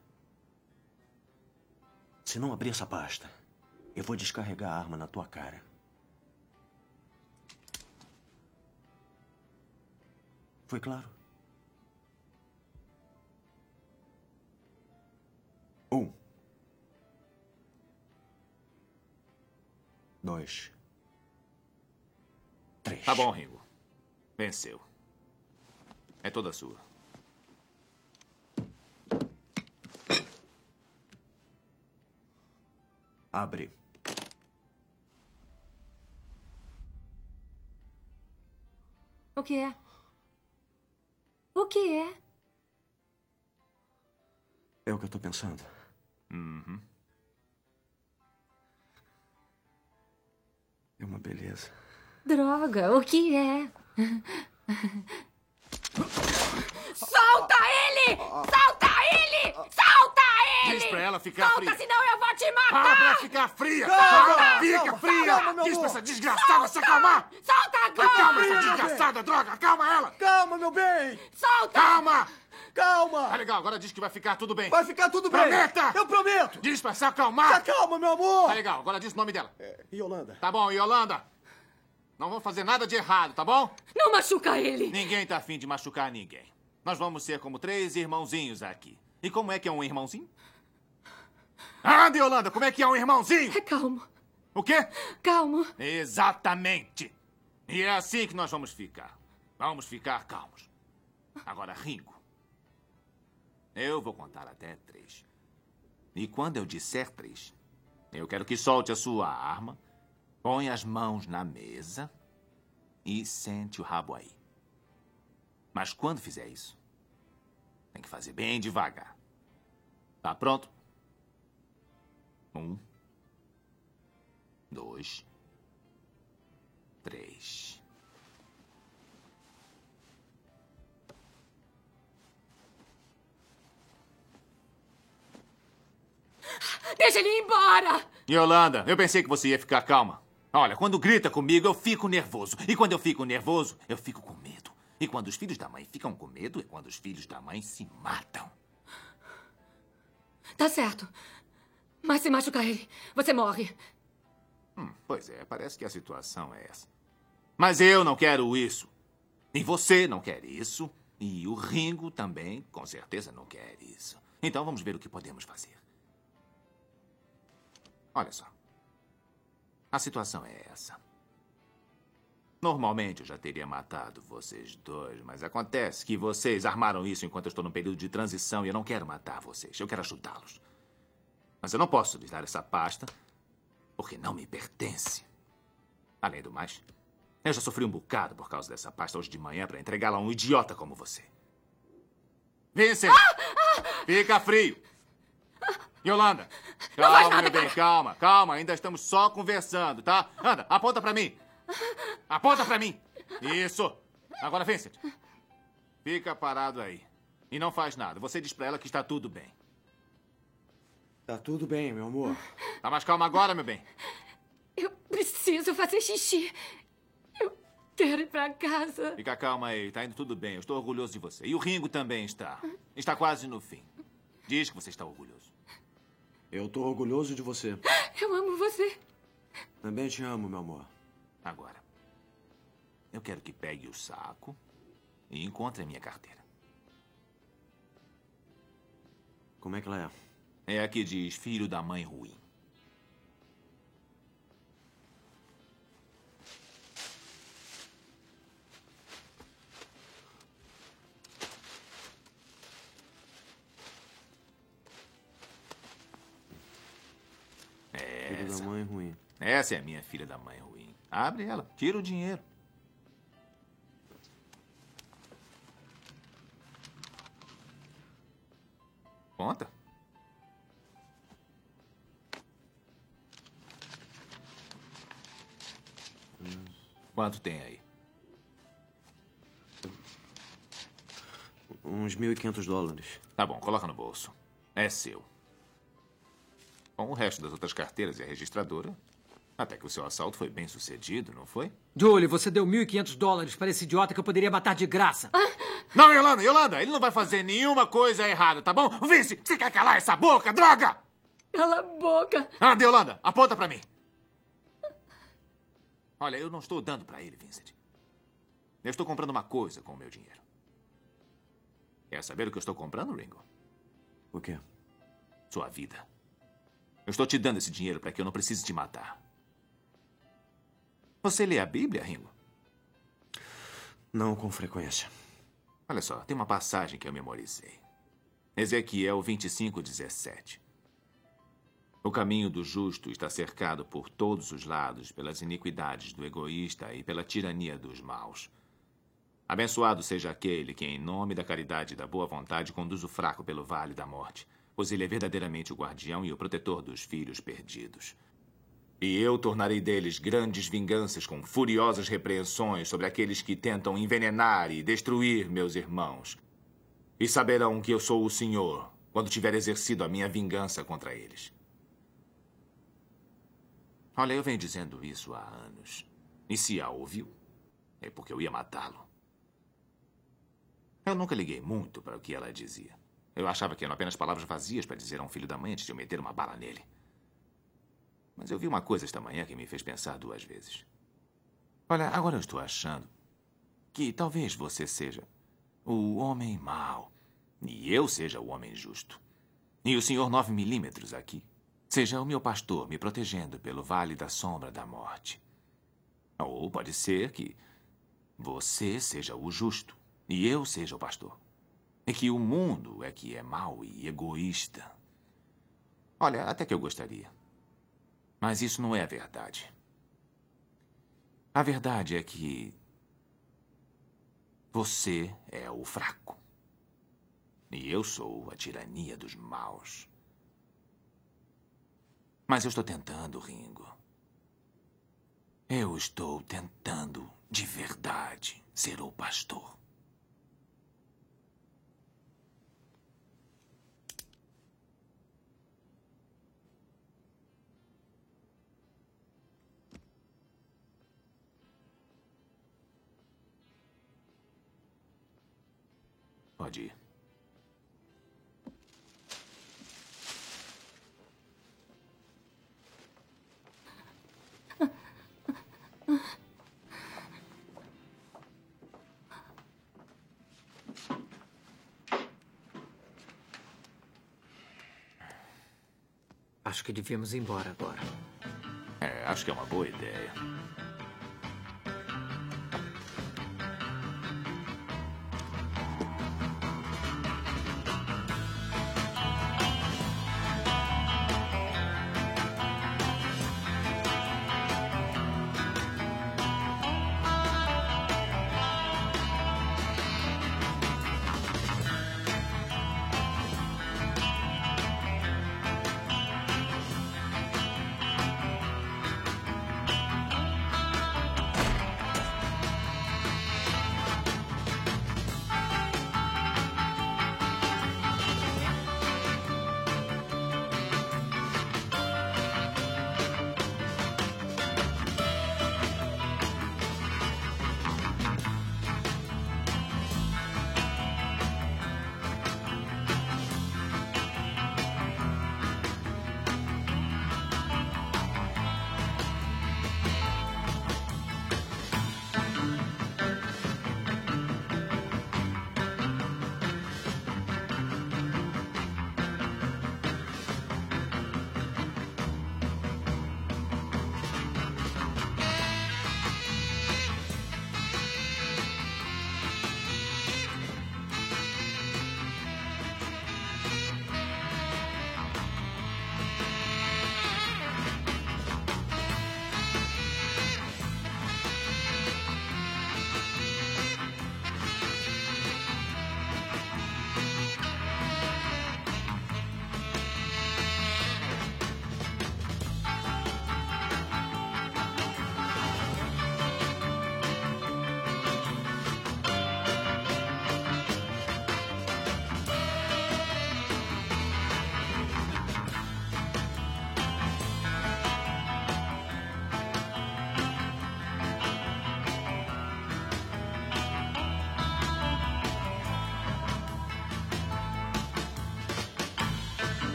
[SPEAKER 21] Se não abrir essa pasta, eu vou descarregar a arma na tua cara. Foi claro? 1. 2. 3.
[SPEAKER 19] Tá bom, Ringo. Venceu. É toda sua.
[SPEAKER 21] Abre.
[SPEAKER 11] O que é? O que é?
[SPEAKER 21] É o que eu tô pensando.
[SPEAKER 19] Uhum.
[SPEAKER 21] É uma beleza.
[SPEAKER 11] Droga, o que é? Solta ele! Solta ele! Solta ele!
[SPEAKER 19] Diz pra ela ficar
[SPEAKER 11] Solta,
[SPEAKER 19] fria.
[SPEAKER 11] senão eu vou te matar!
[SPEAKER 19] Fala pra ela ficar fria!
[SPEAKER 1] Calma,
[SPEAKER 19] Fala, fica
[SPEAKER 1] calma,
[SPEAKER 19] fria!
[SPEAKER 1] calma, meu
[SPEAKER 19] Diz pra
[SPEAKER 1] amor.
[SPEAKER 19] essa desgraçada se acalmar!
[SPEAKER 11] Solta agora!
[SPEAKER 19] Acalma essa desgraçada, droga! Acalma ela!
[SPEAKER 1] Calma, meu bem!
[SPEAKER 11] Solta!
[SPEAKER 19] Calma!
[SPEAKER 1] Calma!
[SPEAKER 19] Tá legal, agora diz que vai ficar tudo bem.
[SPEAKER 1] Vai ficar tudo bem!
[SPEAKER 19] Prometa!
[SPEAKER 1] Eu prometo!
[SPEAKER 19] Diz pra se acalmar!
[SPEAKER 1] Calma, meu amor!
[SPEAKER 19] Tá legal, agora diz o nome dela.
[SPEAKER 1] Yolanda.
[SPEAKER 19] Tá bom, Yolanda. Não vamos fazer nada de errado, tá bom?
[SPEAKER 11] Não machuca ele!
[SPEAKER 19] Ninguém tá afim de machucar ninguém. Nós vamos ser como 3 irmãozinhos aqui. E como é que é um irmãozinho? Anda, Yolanda, como é que é um irmãozinho?
[SPEAKER 11] Calma.
[SPEAKER 19] O quê?
[SPEAKER 11] Calma.
[SPEAKER 19] Exatamente. E é assim que nós vamos ficar. Vamos ficar calmos. Agora, Ringo. Eu vou contar até 3. E quando eu disser 3, eu quero que solte a sua arma, põe as mãos na mesa e sente o rabo aí. Mas quando fizer isso, tem que fazer bem devagar. Tá pronto?
[SPEAKER 20] 1, 2, 3.
[SPEAKER 11] Deixa ele ir embora!
[SPEAKER 20] Yolanda, eu pensei que você ia ficar calma. Olha, quando grita comigo, eu fico nervoso. E quando eu fico nervoso, eu fico com medo. E quando os filhos da mãe ficam com medo, é quando os filhos da mãe se matam.
[SPEAKER 11] Tá certo. Mas se machucar ele, você morre.
[SPEAKER 20] Pois é, parece que a situação é essa. Mas eu não quero isso. E você não quer isso. E o Ringo também, com certeza, não quer isso. Então vamos ver o que podemos fazer. Olha só. A situação é essa. Normalmente eu já teria matado vocês dois, mas acontece que vocês armaram isso enquanto eu estou num período de transição e eu não quero matar vocês. Eu quero ajudá-los. Mas eu não posso lhes dar essa pasta porque não me pertence. Além do mais, eu já sofri um bocado por causa dessa pasta hoje de manhã para entregá-la a um idiota como você. Vincent! Fica frio! Yolanda! Calma, meu bem, calma, calma. Ainda estamos só conversando, tá? Anda, aponta pra mim. Aponta pra mim. Isso. Agora, Vincent. Fica parado aí. E não faz nada. Você diz pra ela que está tudo bem.
[SPEAKER 21] Tá tudo bem, meu amor.
[SPEAKER 20] Tá mais calma agora, meu bem?
[SPEAKER 11] Eu preciso fazer xixi. Eu quero ir pra casa.
[SPEAKER 20] Fica calma aí. Tá indo tudo bem. Eu estou orgulhoso de você. E o Ringo também está. Está quase no fim. Diz que você está orgulhoso.
[SPEAKER 21] Eu tô orgulhoso de você.
[SPEAKER 11] Eu amo você.
[SPEAKER 21] Também te amo, meu amor.
[SPEAKER 20] Agora, eu quero que pegue o saco e encontre a minha carteira.
[SPEAKER 21] Como é que ela é?
[SPEAKER 20] É a que diz filho da mãe ruim.
[SPEAKER 21] Filho da mãe ruim.
[SPEAKER 20] Essa é a minha filha da mãe ruim. Abre ela, tira o dinheiro. Conta. Quanto tem aí?
[SPEAKER 21] Uns $1.500.
[SPEAKER 20] Tá bom, coloca no bolso. É seu. Com o resto das outras carteiras e a registradora, até que o seu assalto foi bem sucedido, não foi?
[SPEAKER 6] Julie, você deu $1.500 para esse idiota que eu poderia matar de graça.
[SPEAKER 20] Não, Yolanda, ele não vai fazer nenhuma coisa errada, tá bom? Vince, você quer calar essa boca, droga?
[SPEAKER 11] Cala a boca.
[SPEAKER 20] Anda, Yolanda, aponta pra mim. Olha, eu não estou dando pra ele, Vincent. Eu estou comprando uma coisa com o meu dinheiro. Quer saber o que eu estou comprando, Ringo?
[SPEAKER 21] O quê?
[SPEAKER 20] Sua vida. Eu estou te dando esse dinheiro para que eu não precise te matar. Você lê a Bíblia, Ringo?
[SPEAKER 21] Não com frequência.
[SPEAKER 20] Olha só, tem uma passagem que eu memorizei. Ezequiel 25:17. O caminho do justo está cercado por todos os lados pelas iniquidades do egoísta e pela tirania dos maus. Abençoado seja aquele que, em nome da caridade e da boa vontade, conduz o fraco pelo vale da morte, pois ele é verdadeiramente o guardião e o protetor dos filhos perdidos. E eu tornarei deles grandes vinganças com furiosas repreensões sobre aqueles que tentam envenenar e destruir meus irmãos. E saberão que eu sou o Senhor quando tiver exercido a minha vingança contra eles. Olha, eu venho dizendo isso há anos. E se a ouviu, é porque eu ia matá-lo. Eu nunca liguei muito para o que ela dizia. Eu achava que eram apenas palavras vazias para dizer a um filho da mãe antes de eu meter uma bala nele. Mas eu vi uma coisa esta manhã que me fez pensar 2 vezes. Olha, agora eu estou achando que talvez você seja o homem mau e eu seja o homem justo. E o senhor 9mm aqui seja o meu pastor me protegendo pelo vale da sombra da morte. Ou pode ser que você seja o justo e eu seja o pastor. E que o mundo é que é mau e egoísta. Olha, até que eu gostaria. Mas isso não é a verdade. A verdade é que você é o fraco. E eu sou a tirania dos maus.
[SPEAKER 9] Mas eu estou tentando, Ringo. Eu estou tentando, de verdade, ser o pastor. Pode ir.
[SPEAKER 6] Acho que devíamos ir embora agora.
[SPEAKER 9] Acho que é uma boa ideia.